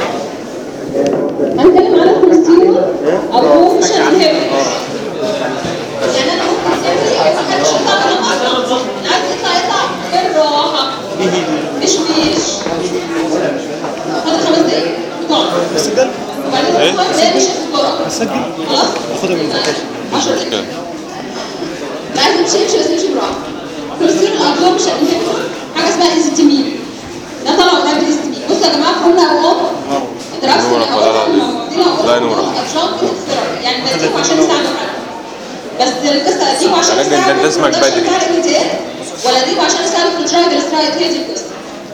هنتكلم على الكوليسترول ابزوربشن انهبيتورز. يعني انا ممكن تعملي ايه؟ ما حدش يطلع من المصنع، عايز يطلع يطلع بالراحه مش مش فاضل خمس دقايق. وبعدين إيه؟ الصور ده مش بسرعه هسجل خلاص باخدها من الفكاشة. عشرة دقايق لا عايز تمشي امشي بس امشي براحه. كوليسترول الابزوربشن انهبيتور حاجه اسمها ايزيتيمين ده طلع قريب من ايزيتيمين. بصوا يا جماعه فهمنا اهو دراسه نورك الاول ولا لا؟ موضوعنا لا نورك. يعني بديكم عشان تساعدوا حد بس القصه اديكم عشان علاج تساعدوا انت اسمك بدري. ولا اديكم عشان تساعدوا في الترايجلسرايد. هي دي القصه.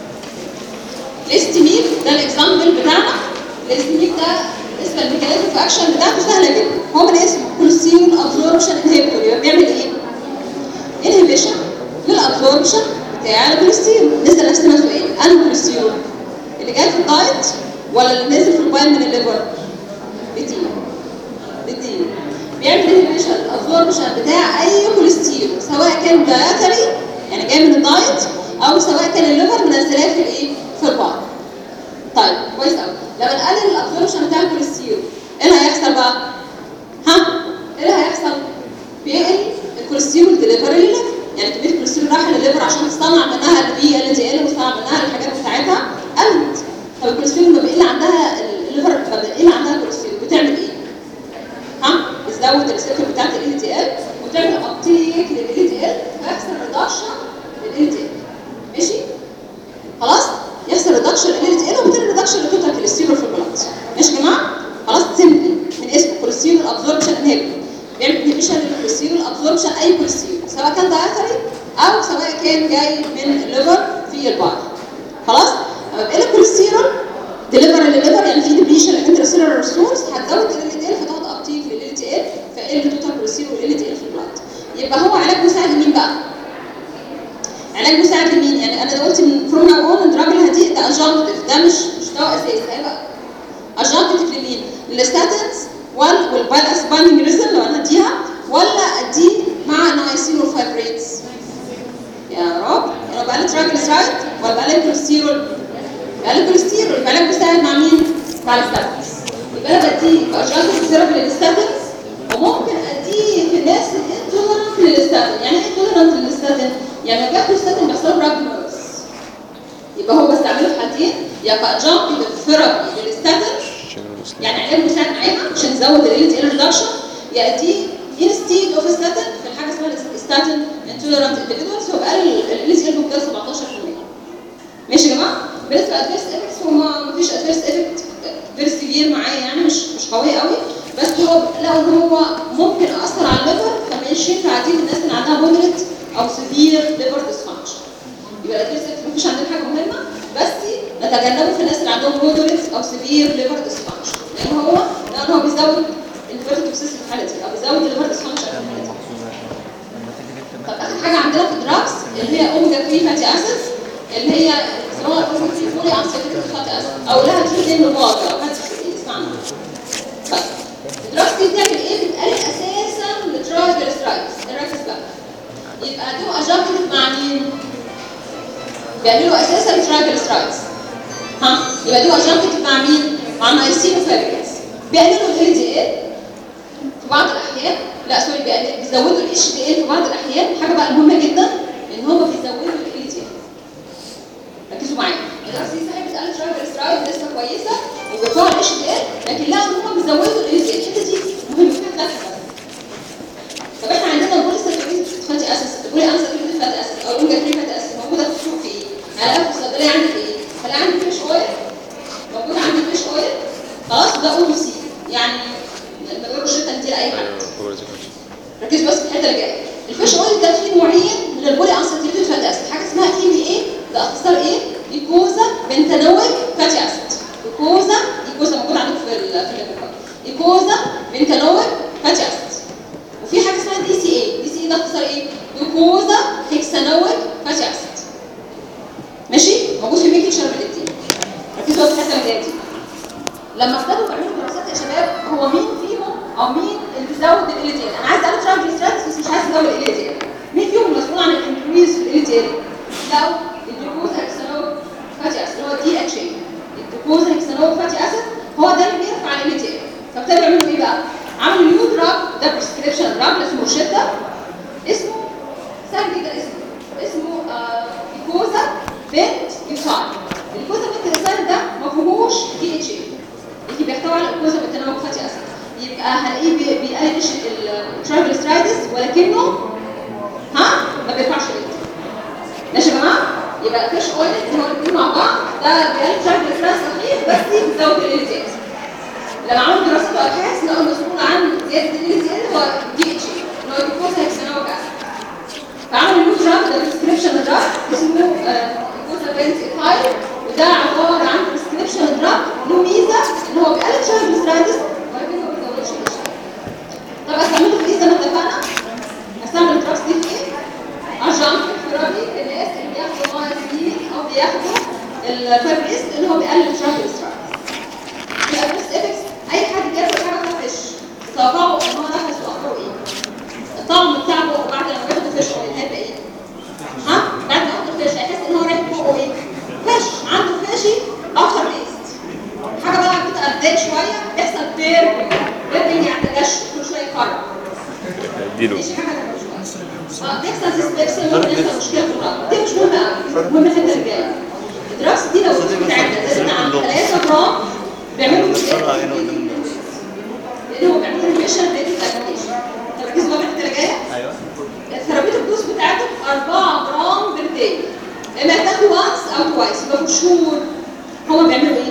الاستيميك ده الاكزامبل بتاعنا. الاستيميك ده اسم الميكانيزم في اكشن بتاعته سهله جدا. هو من اسمه كوليسترول ابزوربشن انهبيتور. يبقى بيعمل ايه؟ انهبيشن للابزوربشن بتاع الكوليسترول. نسال نفسنا سؤال انهي كوليسترول؟ اللي جاي في الدايت ولا اللي نازل في البايل من الليفر؟ الاثنين الاثنين. بيعمل انهبيشن الابزوربشن بتاع اي كوليسترول سواء كان دايتري يعني جاي من الدايت او سواء كان الليفر منزلاه في الايه؟ في البايل. طيب كويس قوي. لما نقلل الابزوربشن بتاع الكوليسترول ايه اللي هيحصل بقى؟ ها؟ ايه اللي هيحصل؟ بيقل الكوليسترول ديليفري للليفر. يعني كميه الكوليسترول رايحه للليفر عشان تصنع منها البي ال دي ال وتصنع منها الحاجات بتاعتها قلت. طب الكوليسترول لما بيقل عندها الليفر لما بيقل عندها الكوليسترول بتعمل ايه؟ ها؟ بتزود الريسبتور بتاعت ال دي ال وتعمل ابتيك لل دي ال ويحصل ريدكشن لل دي ال. ماشي؟ خلاص؟ يحصل ريدكشن لل دي ال وبالتالي ريدكشن للتوتال كوليسترول في البلد. ماشي يا جماعه؟ خلاص سيمبلي من اسمه كوليسترول ابزوربشن انهبيتور. بيعمل انهبيشن للكوليسترول ابزوربشن اي كوليسترول سواء كان دايتري او سواء كان جاي من الليفر في البايل. خلاص؟ لما بيقل الكوليسترول ديليفر للليفر يعني في ديبليشن الانترسيلولار ريسورس هتزود ال دي ال فتاخد ابتيك لل دي ال فقل توتال كوليسترول وال دي ال في البلد. يبقى هو علاج مساعد لمين بقى؟ علاج مساعد لمين؟ يعني انا قلت من فروم ناو اون الدراج الهديء ده اجانكتيف ده مش مش دواء اساسي. هيبقى اجانكتيف لمين؟ للستاتينز والبايل اسبانينج ريزن لو انا اديها ولا اديه مع نايسينول فايبريتس؟ يا رب يبقى بقى الترايجلسرايد ولا بقى الكوليسترول؟ بقى الكوليسترول يبقى علاج مساعد مع مين؟ مع الستاتينز. يبقى انا بديه اجانكتيف ثيرابي للستاتينز وممكن اديه في الناس الانتولرنت للستاتين. يعني ايه انتولرنت للستاتين؟ يعني لو بياخدوا ستاتين بيحصلوا براجنوز. يبقى هو بستعمله في حالتين يا كاجانكتيف ثيرابي للستاتين يعني علاج مساعد معاها عشان يزود ال دي ال ريدكشن يا اديه انستيد اوف ستاتين في الحاجه اسمها ستاتين انتولرنت انديفيدوالز هو بقلل ال دي ال بمقدار سبعتاشر بالمية. ماشي يا جماعه؟ بالنسبه للادفيرس افكتس هو ما فيش ادفيرس افكت فيري سيفير معايا يعني مش مش قويه قوي بس هو لقوا ان هو ممكن اثر على الليفر فمش ينفع اديه للناس اللي عندها مودريت او سيفير ليفر ديسفانكشن. يبقى الادفيرس افكتس مفيش عندنا حاجه مهمه بس نتجنبه في الناس اللي عندهم مودريت او سيفير ليفر ديسفانكشن لان هو لان هو بيزود الفيرتوكسيس في الحاله دي او بيزود الليفر ديسفانكشن في الحاله دي. طب اخر حاجه عندنا في الدراجز اللي هي اوميجا ثلاثة فاتي اسيدز اللي هي اسمها فولي انساتوريتد فاتي اسيد او لها تريد نبات او فاتي اسمعنا. طيب الدراجز دي بتعمل ايه؟ بتقلل اساسا الترايجلسرايدز. نركز بقى. يبقى دول اجانكتيف مع مين؟ بيعملوا اساسا الترايجلسرايدز. ها؟ يبقى دول اجانكتيف مع مين؟ مع النايسين وفابريكس. بيقللوا ال دي ال في بعض الاحيان لا سوري بيزودوا الاتش دي ال في بعض الاحيان. حاجه بقى مهمه جدا ان هم بيزودوا ال دي ال. ركزوا معايا. الدراجز دي صحيح بتقلل الترايجلسرايد نسبه كويسه وبيرفعوا الاتش دي ال لكن لقوا ان هم بيزودوا ال دي ال. الحته دي مهمه فيها ثلاث حاجات. طب احنا عندنا البوليساتوريد فاتي اسيد البولي انساتوريد فاتي اسيد او الاوميجا ثلاثة فاتي اسيد موجوده في السوق في ايه؟ هلاقيها في الصيدليه عندي في ايه؟ هلاقي عندي فيش اويل موجود عندي فيش اويل خلاص ده او سي يعني لما بيقولوا الشتا كتير اي حاجه. ركزوا بس في الحته اللي جايه. الفيش اويل ده فيه نوعين من البولي انساتوريد فاتي اسيد حاجه اسمها اي بي اي ده اختصار ايه؟ ايكوزا بنتانويك فاتي اسيد. ايكوزا ايكوزا موجود عندكم في في الليفر. ايكوزا بنتانويك فاتي اسيد. وفي حاجه اسمها دي سي اي. دي سي اي ده اختصار ايه؟ جلوكوزا هيكسانويك فاتي اسيد. ماشي؟ موجود في ميكتشر من الاثنين. ركزوا في الحته اللي جايه دي. لما ابتدوا يعملوا دراسات يا شباب هو مين فيهم او مين اللي بيزود ال دي ال؟ انا عايز اعرف ترايجلسرايدز بس مش عايز ازود ال دي ال. مين فيهم مسؤول عن الانكريز في ال دي ال؟ لو الجلوكوزا هيكسانويك فاتي اسيد اللي هو دي اتش اي. الجلوكوزا هيكسانويك فاتي اسيد هو ده اللي بيرفع ال دي ال. فابتدوا يعملوا ايه بقى؟ عملوا نيو دراج ده بريسكريبشن دراج اسمه روشيتا اسمه سهل جدا اسمه اسمه آه ايكوزا بنت يوساين. الكوزا بنت يوساين ده ما فيهوش دي اتش اي اللي بيحتوي على جزء من تناول فاتي اسيد، يبقى هلاقيه بي- بيقلل الترايجليسرايدز ولكنه ها ما بيرفعش الريت. ماشي يا جماعه؟ يبقى الفيش اويل اللي هو الاثنين مع بعض ده بيقلل ترايجليسرايدز صحيح بس بيزود ال دي ال. لما عملوا دراسات وابحاث لقوا المسؤول عن زياده ال دي ال هو دي اتش اي اللي هو الجلوكوز هيكسنويك اسيد. فعملوا نيو دراج ده بريسكريبشن دراج اسمه جلوكوزابنت ايثايل، وده عباره عن بريسكريبشن دراج له ميزه ان هو بيقلل ترايجليسرايدز ولكن ما بيزودش ال دي ال. طب استعمله في ايه زي ما اتفقنا؟ استعمل الدراجز دي في ايه؟ عشان ثيرابي الناس اللي بياخدوا مايزين او بياخدوا الفابريس اللي هو بيقلل الترايجليسرايدز. الادرس افكس اي حد بياكل حاجه فيها فيش توقعوا ان هو نفسه اخره ايه؟ الطعم بتاعه بعد لما ياخد فيش اويل هيبقى ايه؟ ها؟ بعد ما ياخد فيش هيحس ان هو رايح بقه ايه؟ فيش عنده فيشي افتر تيست. حاجه بقى بتبقى بدايه شويه بيحصل بير بيرنج يعني تجشف كل شويه يخرج. اديله مش حاجه شويه. اه بيحصل سيسبكسل وبيحصل مشكله في الرقبه، دي مش مهمه قوي، مهمه الحته اللي جايه. الدراسه دي لو بتاعتنا زادت عن ثلاثة جرام بيعملوا مشكله لان هو بيعملوا ريميشن ريت اكتيفيشن. تركزوا بقى في الحته اللي جايه. ايوه. الثيرابيوتيك الدوز بتاعته أربعة جرام بير داي. اما تاخدوا وانس او توايس يبقى شهور. هما بيعملوا ايه؟